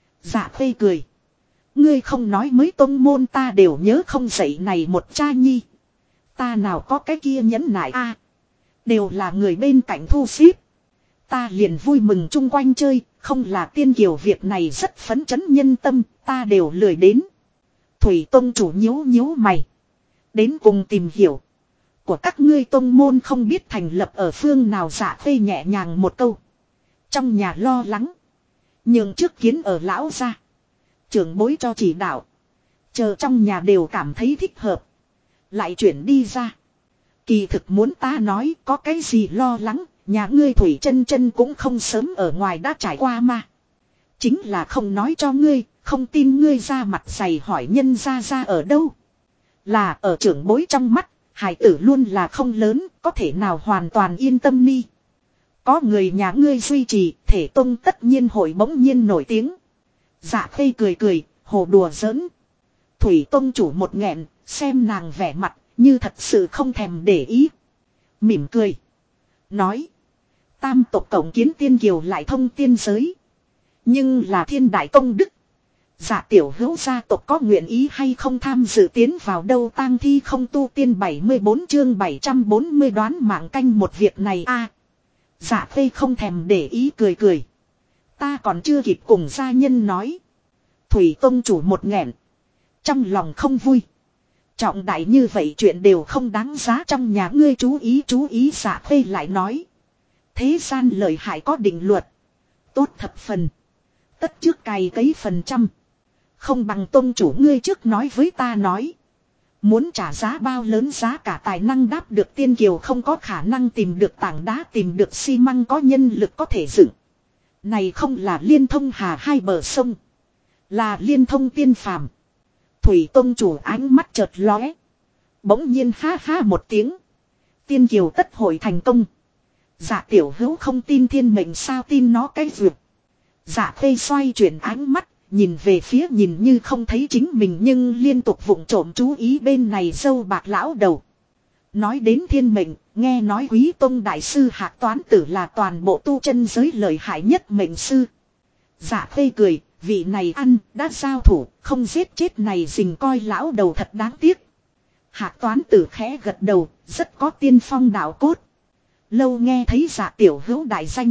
Dạ Khê cười. Ngươi không nói mới tông môn ta đều nhớ không dậy này một cha nhi. Ta nào có cái kia nhẫn nại a. Đều là người bên cạnh thu xếp. Ta liền vui mừng chung quanh chơi. Không là Tiên Kiều việc này rất phấn chấn nhân tâm. Ta đều lười đến. Thủy Tông chủ nhíu mày. Đến cùng tìm hiểu. Của các ngươi tông môn không biết thành lập ở phương nào. Dạ Khê nhẹ nhàng một câu. Trong nhà lo lắng. Nhưng trước kiến ở lão gia. Trưởng bối cho chỉ đạo. Chờ trong nhà đều cảm thấy thích hợp. Lại chuyển đi ra. Kỳ thực muốn ta nói có cái gì lo lắng. Nhà ngươi Thủy chân cũng không sớm ở ngoài đã trải qua mà. Chính là không nói cho ngươi. Không tin ngươi ra mặt dày hỏi nhân ra ở đâu. Là ở trưởng bối trong mắt. Hải tử luôn là không lớn. Có thể nào hoàn toàn yên tâm ni. Có người nhà ngươi duy trì. Thể tông tất nhiên hội bỗng nhiên nổi tiếng. Dạ Khê cười. Hồ đùa giỡn. Thủy Tông chủ một nghẹn. Xem nàng vẻ mặt. Như thật sự không thèm để ý. Mỉm cười. Nói. Tam tộc cộng kiến Tiên Kiều lại thông tiên giới. Nhưng là thiên đại công đức. Dạ tiểu hữu gia tộc có nguyện ý hay không tham dự tiến vào đâu tang thi không tu tiên 74 chương 740 đoán mạng canh một việc này a. Dạ Khê không thèm để ý cười. Ta còn chưa kịp cùng gia nhân nói. Thủy Tông chủ một nghẹn. trong lòng không vui. Trọng đại như vậy chuyện đều không đáng giá trong nhà ngươi chú ý Dạ Khê lại nói. Thế gian lợi hại có định luật. Tốt thập phần. Tất trước cày cấy phần trăm. Không bằng tôn chủ ngươi trước nói với ta nói. Muốn trả giá bao lớn giá cả tài năng đáp được tiên kiều không có khả năng tìm được tảng đá tìm được xi măng có nhân lực có thể dựng. Này không là liên thông hà hai bờ sông. Là liên thông tiên phàm. Thủy tôn chủ ánh mắt chợt lóe. Bỗng nhiên ha ha một tiếng. Tiên kiều tất hội thành công. Dạ tiểu hữu không tin thiên mệnh sao tin nó cái duyệt. Dạ Khê xoay chuyển ánh mắt. Nhìn về phía nhìn như không thấy chính mình nhưng liên tục vụng trộm chú ý bên này dâu bạc lão đầu. Nói đến thiên mệnh, nghe nói quý tông đại sư Hạc Toán Tử là toàn bộ tu chân giới lợi hại nhất mệnh sư. Dạ Khê cười, vị này ăn, đã giao thủ, không giết chết này dình coi lão đầu thật đáng tiếc. Hạc Toán Tử khẽ gật đầu, rất có tiên phong đạo cốt. Lâu nghe thấy dạ tiểu hữu đại danh.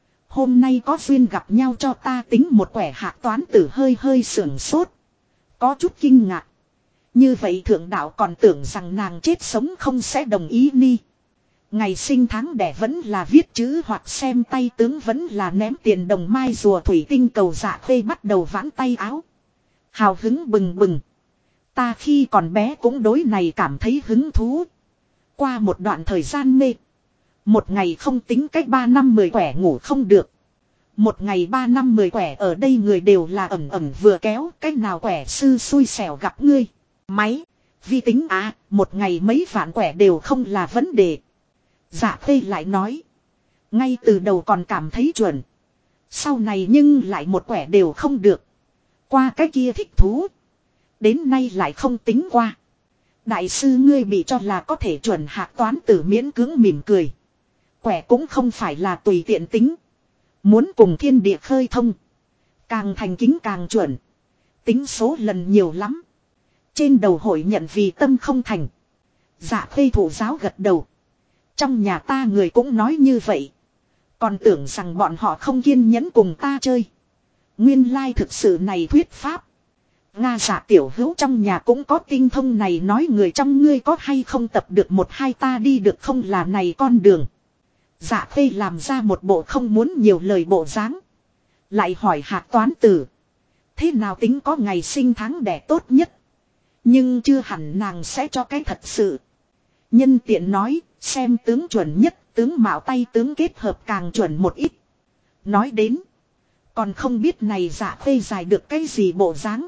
Hôm nay có duyên gặp nhau cho ta tính một quẻ Hạc Toán Tử hơi sưởng sốt. Có chút kinh ngạc. Như vậy thượng đạo còn tưởng rằng nàng chết sống không sẽ đồng ý ni. Ngày sinh tháng đẻ vẫn là viết chữ hoặc xem tay tướng vẫn là ném tiền đồng mai rùa thủy tinh cầu Dạ Khê bắt đầu vãn tay áo. Hào hứng bừng bừng. Ta khi còn bé cũng đối này cảm thấy hứng thú. Qua một đoạn thời gian mê. Một ngày không tính cách 3 năm 10 quẻ ngủ không được. Một ngày 3 năm 10 quẻ ở đây người đều là ẩm vừa kéo. Cách nào quẻ sư xui xẻo gặp ngươi. Máy. Vi tính một ngày mấy vạn quẻ đều không là vấn đề. Dạ Khê lại nói. Ngay từ đầu còn cảm thấy chuẩn. Sau này nhưng lại một quẻ đều không được. Qua cái kia thích thú. Đến nay lại không tính qua. Đại sư ngươi bị cho là có thể chuẩn Hạc Toán Tử miễn cưỡng mỉm cười. Quẻ cũng không phải là tùy tiện tính. Muốn cùng thiên địa khơi thông. Càng thành kính càng chuẩn. Tính số lần nhiều lắm. Trên đầu hội nhận vì tâm không thành. Dạ Khê thủ giáo gật đầu. Trong nhà ta người cũng nói như vậy. Còn tưởng rằng bọn họ không kiên nhẫn cùng ta chơi. Nguyên lai thực sự này thuyết pháp. Nga dạ tiểu hữu trong nhà cũng có tinh thông này nói người trong ngươi có hay không tập được một hai ta đi được không là này con đường. Dạ Khê làm ra một bộ không muốn nhiều lời bộ dáng. Lại hỏi Hạc Toán Tử. Thế nào tính có ngày sinh tháng đẻ tốt nhất. Nhưng chưa hẳn nàng sẽ cho cái thật sự. Nhân tiện nói, xem tướng chuẩn nhất, tướng mạo tay tướng kết hợp càng chuẩn một ít. Nói đến, còn không biết này Dạ Khê dài được cái gì bộ dáng.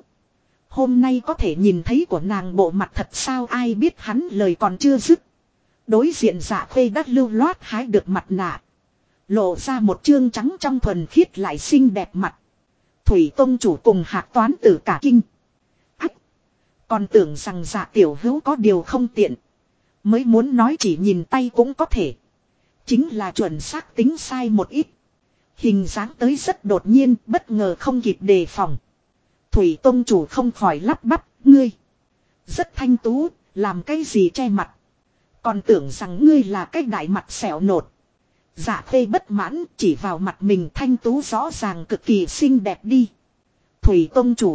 Hôm nay có thể nhìn thấy của nàng bộ mặt thật sao ai biết hắn lời còn chưa dứt. Đối diện Dạ Khê đã lưu loát hái được mặt nạ. Lộ ra một trương trắng trong thuần khiết lại xinh đẹp mặt. Thủy Tông chủ cùng Hạc Toán Tử cả kinh. Ách! Còn tưởng rằng Dạ tiểu hữu có điều không tiện. Mới muốn nói chỉ nhìn tay cũng có thể. Chính là chuẩn xác tính sai một ít. Hình dáng tới rất đột nhiên, bất ngờ không kịp đề phòng. Thủy Tông chủ không khỏi lắp bắp, ngươi. Rất thanh tú, làm cái gì che mặt. Còn tưởng rằng ngươi là cái đại mặt sẹo nột. Dạ Khê bất mãn, chỉ vào mặt mình thanh tú rõ ràng cực kỳ xinh đẹp đi. Thủy Tông chủ.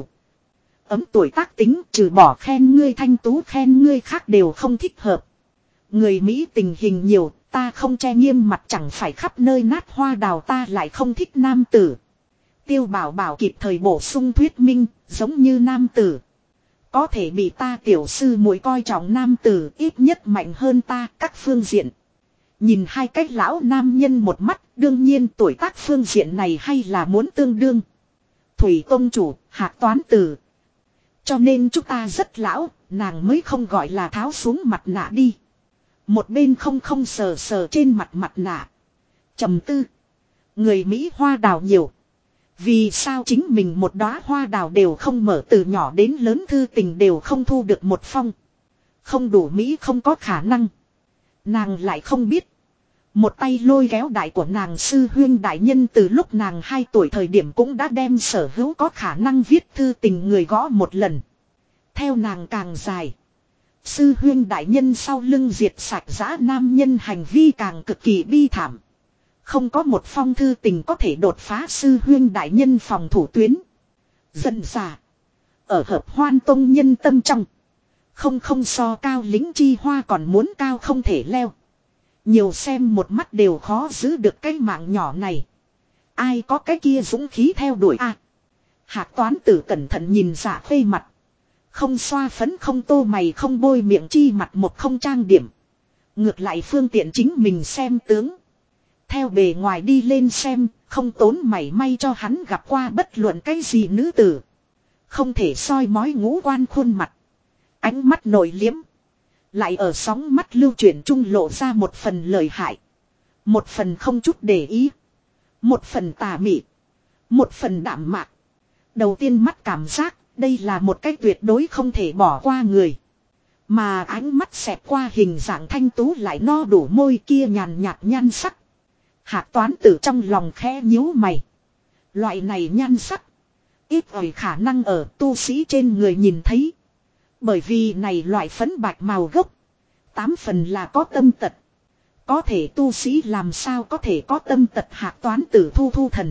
Ấm tuổi tác tính, trừ bỏ khen ngươi thanh tú khen ngươi khác đều không thích hợp. Người Mỹ tình hình nhiều, ta không che nghiêm mặt chẳng phải khắp nơi nát hoa đào ta lại không thích nam tử. Tiêu Bảo Bảo kịp thời bổ sung thuyết minh, giống như nam tử. Có thể bị ta tiểu sư muội coi trọng nam tử ít nhất mạnh hơn ta các phương diện. Nhìn hai cái lão nam nhân một mắt, đương nhiên tuổi tác phương diện này hay là muốn tương đương. Thủy Tông chủ, Hạc Toán Tử. Cho nên chúng ta rất lão, nàng mới không gọi là tháo xuống mặt nạ đi. Một bên không sờ sờ trên mặt nạ. Trầm tư. Người Mỹ hoa đào nhiều. Vì sao chính mình một đóa hoa đào đều không mở từ nhỏ đến lớn thư tình đều không thu được một phong. Không đủ Mỹ không có khả năng. Nàng lại không biết. Một tay lôi kéo đại của nàng sư huyên đại nhân từ lúc nàng 2 tuổi thời điểm cũng đã đem sở hữu có khả năng viết thư tình người gõ một lần. Theo nàng càng dài. Sư huyên đại nhân sau lưng diệt sạch dã nam nhân hành vi càng cực kỳ bi thảm. Không có một phong thư tình có thể đột phá sư huyên đại nhân phòng thủ tuyến. Dần dà. Ở hợp hoan tông nhân tâm trong. Không so cao lính chi hoa còn muốn cao không thể leo. Nhiều xem một mắt đều khó giữ được cái mạng nhỏ này. Ai có cái kia dũng khí theo đuổi a? Hạc Toán Tử cẩn thận nhìn Dạ Khê mặt. Không xoa phấn không tô mày không bôi miệng chi mặt một không trang điểm. Ngược lại phương tiện chính mình xem tướng. Theo bề ngoài đi lên xem, không tốn mảy may cho hắn gặp qua bất luận cái gì nữ tử. Không thể soi mói ngũ quan khuôn mặt. Ánh mắt nội liếm. Lại ở sóng mắt lưu chuyển trung lộ ra một phần lời hại. Một phần không chút để ý. Một phần tà mị. Một phần đạm mạc. Đầu tiên mắt cảm giác, đây là một cái tuyệt đối không thể bỏ qua người. Mà ánh mắt xẹt qua hình dạng thanh tú lại no đủ môi kia nhàn nhạt nhan sắc. Hạc Toán Tử trong lòng khẽ nhíu mày. Loại này nhan sắc. Ít ỏi khả năng ở tu sĩ trên người nhìn thấy. Bởi vì này loại phấn bạch màu gốc. 8 phần là có tâm tật. Có thể tu sĩ làm sao có thể có tâm tật Hạc Toán Tử thu thu thần.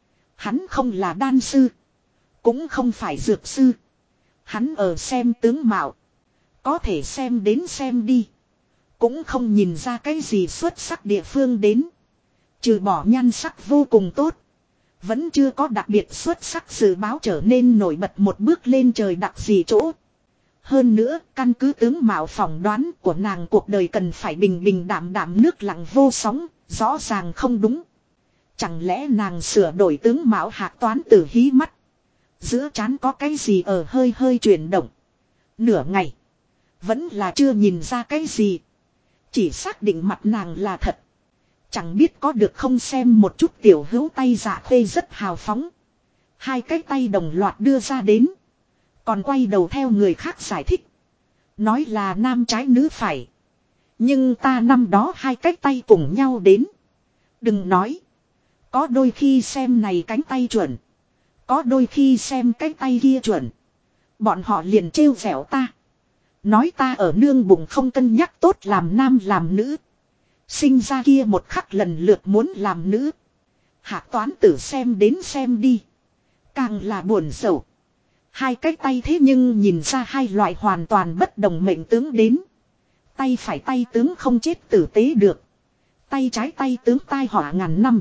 Hắn không là đan sư. Cũng không phải dược sư. Hắn ở xem tướng mạo. Có thể xem đến xem đi. Cũng không nhìn ra cái gì xuất sắc địa phương đến. Trừ bỏ nhan sắc vô cùng tốt. Vẫn chưa có đặc biệt xuất sắc dự báo trở nên nổi bật một bước lên trời đặc gì chỗ. Hơn nữa, căn cứ tướng mạo phỏng đoán của nàng cuộc đời cần phải bình bình đạm đạm nước lặng vô sóng, rõ ràng không đúng. Chẳng lẽ nàng sửa đổi tướng mạo Hạc Toán Tử hí mắt. Giữa trán có cái gì ở hơi hơi chuyển động. Nửa ngày. Vẫn là chưa nhìn ra cái gì. Chỉ xác định mặt nàng là thật. Chẳng biết có được không xem một chút tiểu hữu tay Dạ Khê rất hào phóng. Hai cái tay đồng loạt đưa ra đến. Còn quay đầu theo người khác giải thích. Nói là nam trái nữ phải. Nhưng ta năm đó hai cái tay cùng nhau đến. Đừng nói. Có đôi khi xem này cánh tay chuẩn. Có đôi khi xem cái tay kia chuẩn. Bọn họ liền trêu vẻo ta. Nói ta ở nương bụng không cân nhắc tốt làm nam làm nữ. Sinh ra kia một khắc lần lượt muốn làm nữ. Hạc Toán Tử xem đến xem đi. Càng là buồn sầu. Hai cái tay thế nhưng nhìn ra hai loại hoàn toàn bất đồng mệnh tướng đến. Tay phải tay tướng không chết tử tế được. Tay trái tay tướng tai họa ngàn năm.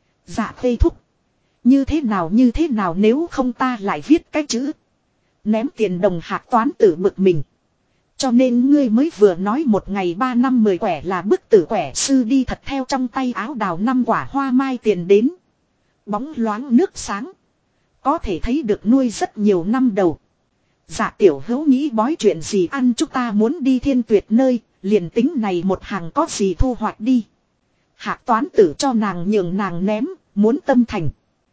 Dạ Khê thúc. Như thế nào nếu không ta lại viết cái chữ. Ném tiền đồng Hạc Toán Tử bực mình. Cho nên ngươi mới vừa nói một ngày 3 năm 10 quẻ là bức tử quẻ sư đi thật theo trong tay áo đào 5 quả hoa mai tiền đến. Bóng loáng nước sáng. Có thể thấy được nuôi rất nhiều năm đầu. Dạ tiểu hữu nghĩ bói chuyện gì ăn chúng ta muốn đi Thiên Tuyệt nơi, liền tính này một hàng có gì thu hoạch đi. Hạc Toán Tử cho nàng nhường nàng ném, muốn tâm thành.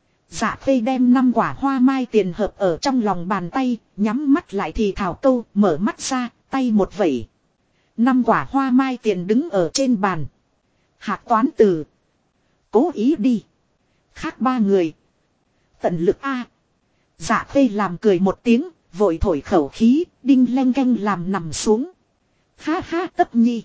Dạ Khê đem 5 quả hoa mai tiền hợp ở trong lòng bàn tay, nhắm mắt lại thì thảo câu, mở mắt ra, tay một vẩy. 5 quả hoa mai tiền đứng ở trên bàn. Hạc Toán Tử. Cố ý đi. Khác 3 người. Tận lực a. Dạ Khê làm cười một tiếng, vội thổi khẩu khí, đinh leng canh làm nằm xuống. Ha ha Tấp Nhi.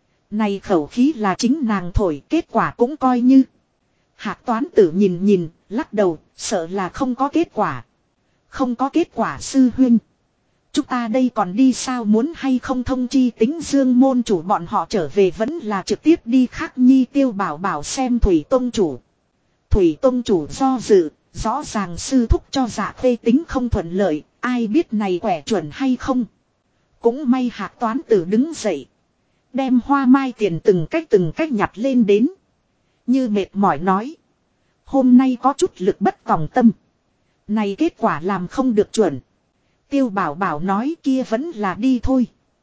Này khẩu khí là chính nàng thổi, kết quả cũng coi như. Hạc Toán Tử nhìn, lắc đầu, sợ là không có kết quả. Không có kết quả sư huynh. Chúng ta đây còn đi sao muốn hay không thông chi tính Dương môn chủ bọn họ trở về vẫn là trực tiếp đi Khắc Nhi Tiêu Bảo Bảo xem Thủy Tông chủ. Thủy Tông chủ do dự, rõ ràng sư thúc cho Dạ Khê tính không thuận lợi, ai biết này quẻ chuẩn hay không. Cũng may Hạc Toán Tử đứng dậy. Đem hoa mai tiền từng cách nhặt lên đến. Như mệt mỏi nói. Hôm nay có chút lực bất tòng tâm. Này kết quả làm không được chuẩn. Tiêu Bảo Bảo nói kia vẫn là đi thôi.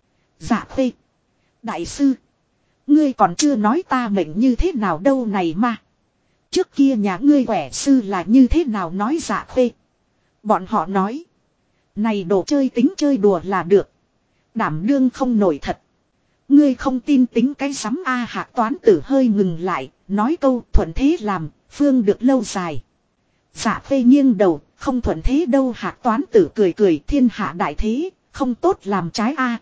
Dạ Khê. Đại sư. Ngươi còn chưa nói ta mệnh như thế nào đâu này mà. Trước kia nhà ngươi quẻ sư là như thế nào nói Dạ Khê. Bọn họ nói. Này đồ chơi tính chơi đùa là được. Đảm đương không nổi thật. Ngươi không tin tính cái sắm A Hạc Toán Tử hơi ngừng lại. Nói câu thuận thế làm. Phương được lâu dài. Dạ Khê nghiêng đầu. Không thuận thế đâu Hạc Toán Tử cười thiên hạ đại thế. Không tốt làm trái A.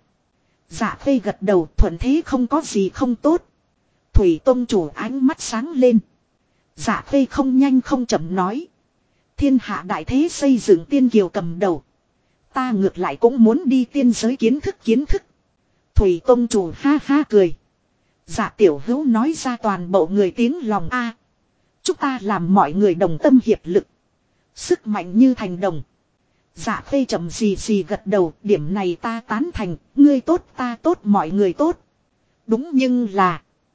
Dạ Khê gật đầu thuận thế không có gì không tốt. Thủy Tông chủ ánh mắt sáng lên. Dạ Khê không nhanh không chậm nói. Thiên hạ đại thế xây dựng tiên kiều cầm đầu. Ta ngược lại cũng muốn đi tiên giới kiến thức. Thủy Tông chủ ha ha cười. Dạ tiểu hữu nói ra toàn bộ người tiếng lòng a. Chúng ta làm mọi người đồng tâm hiệp lực. Sức mạnh như thành đồng. Dạ Khê chậm gì gật đầu, điểm này ta tán thành, ngươi tốt ta tốt mọi người tốt. Đúng nhưng là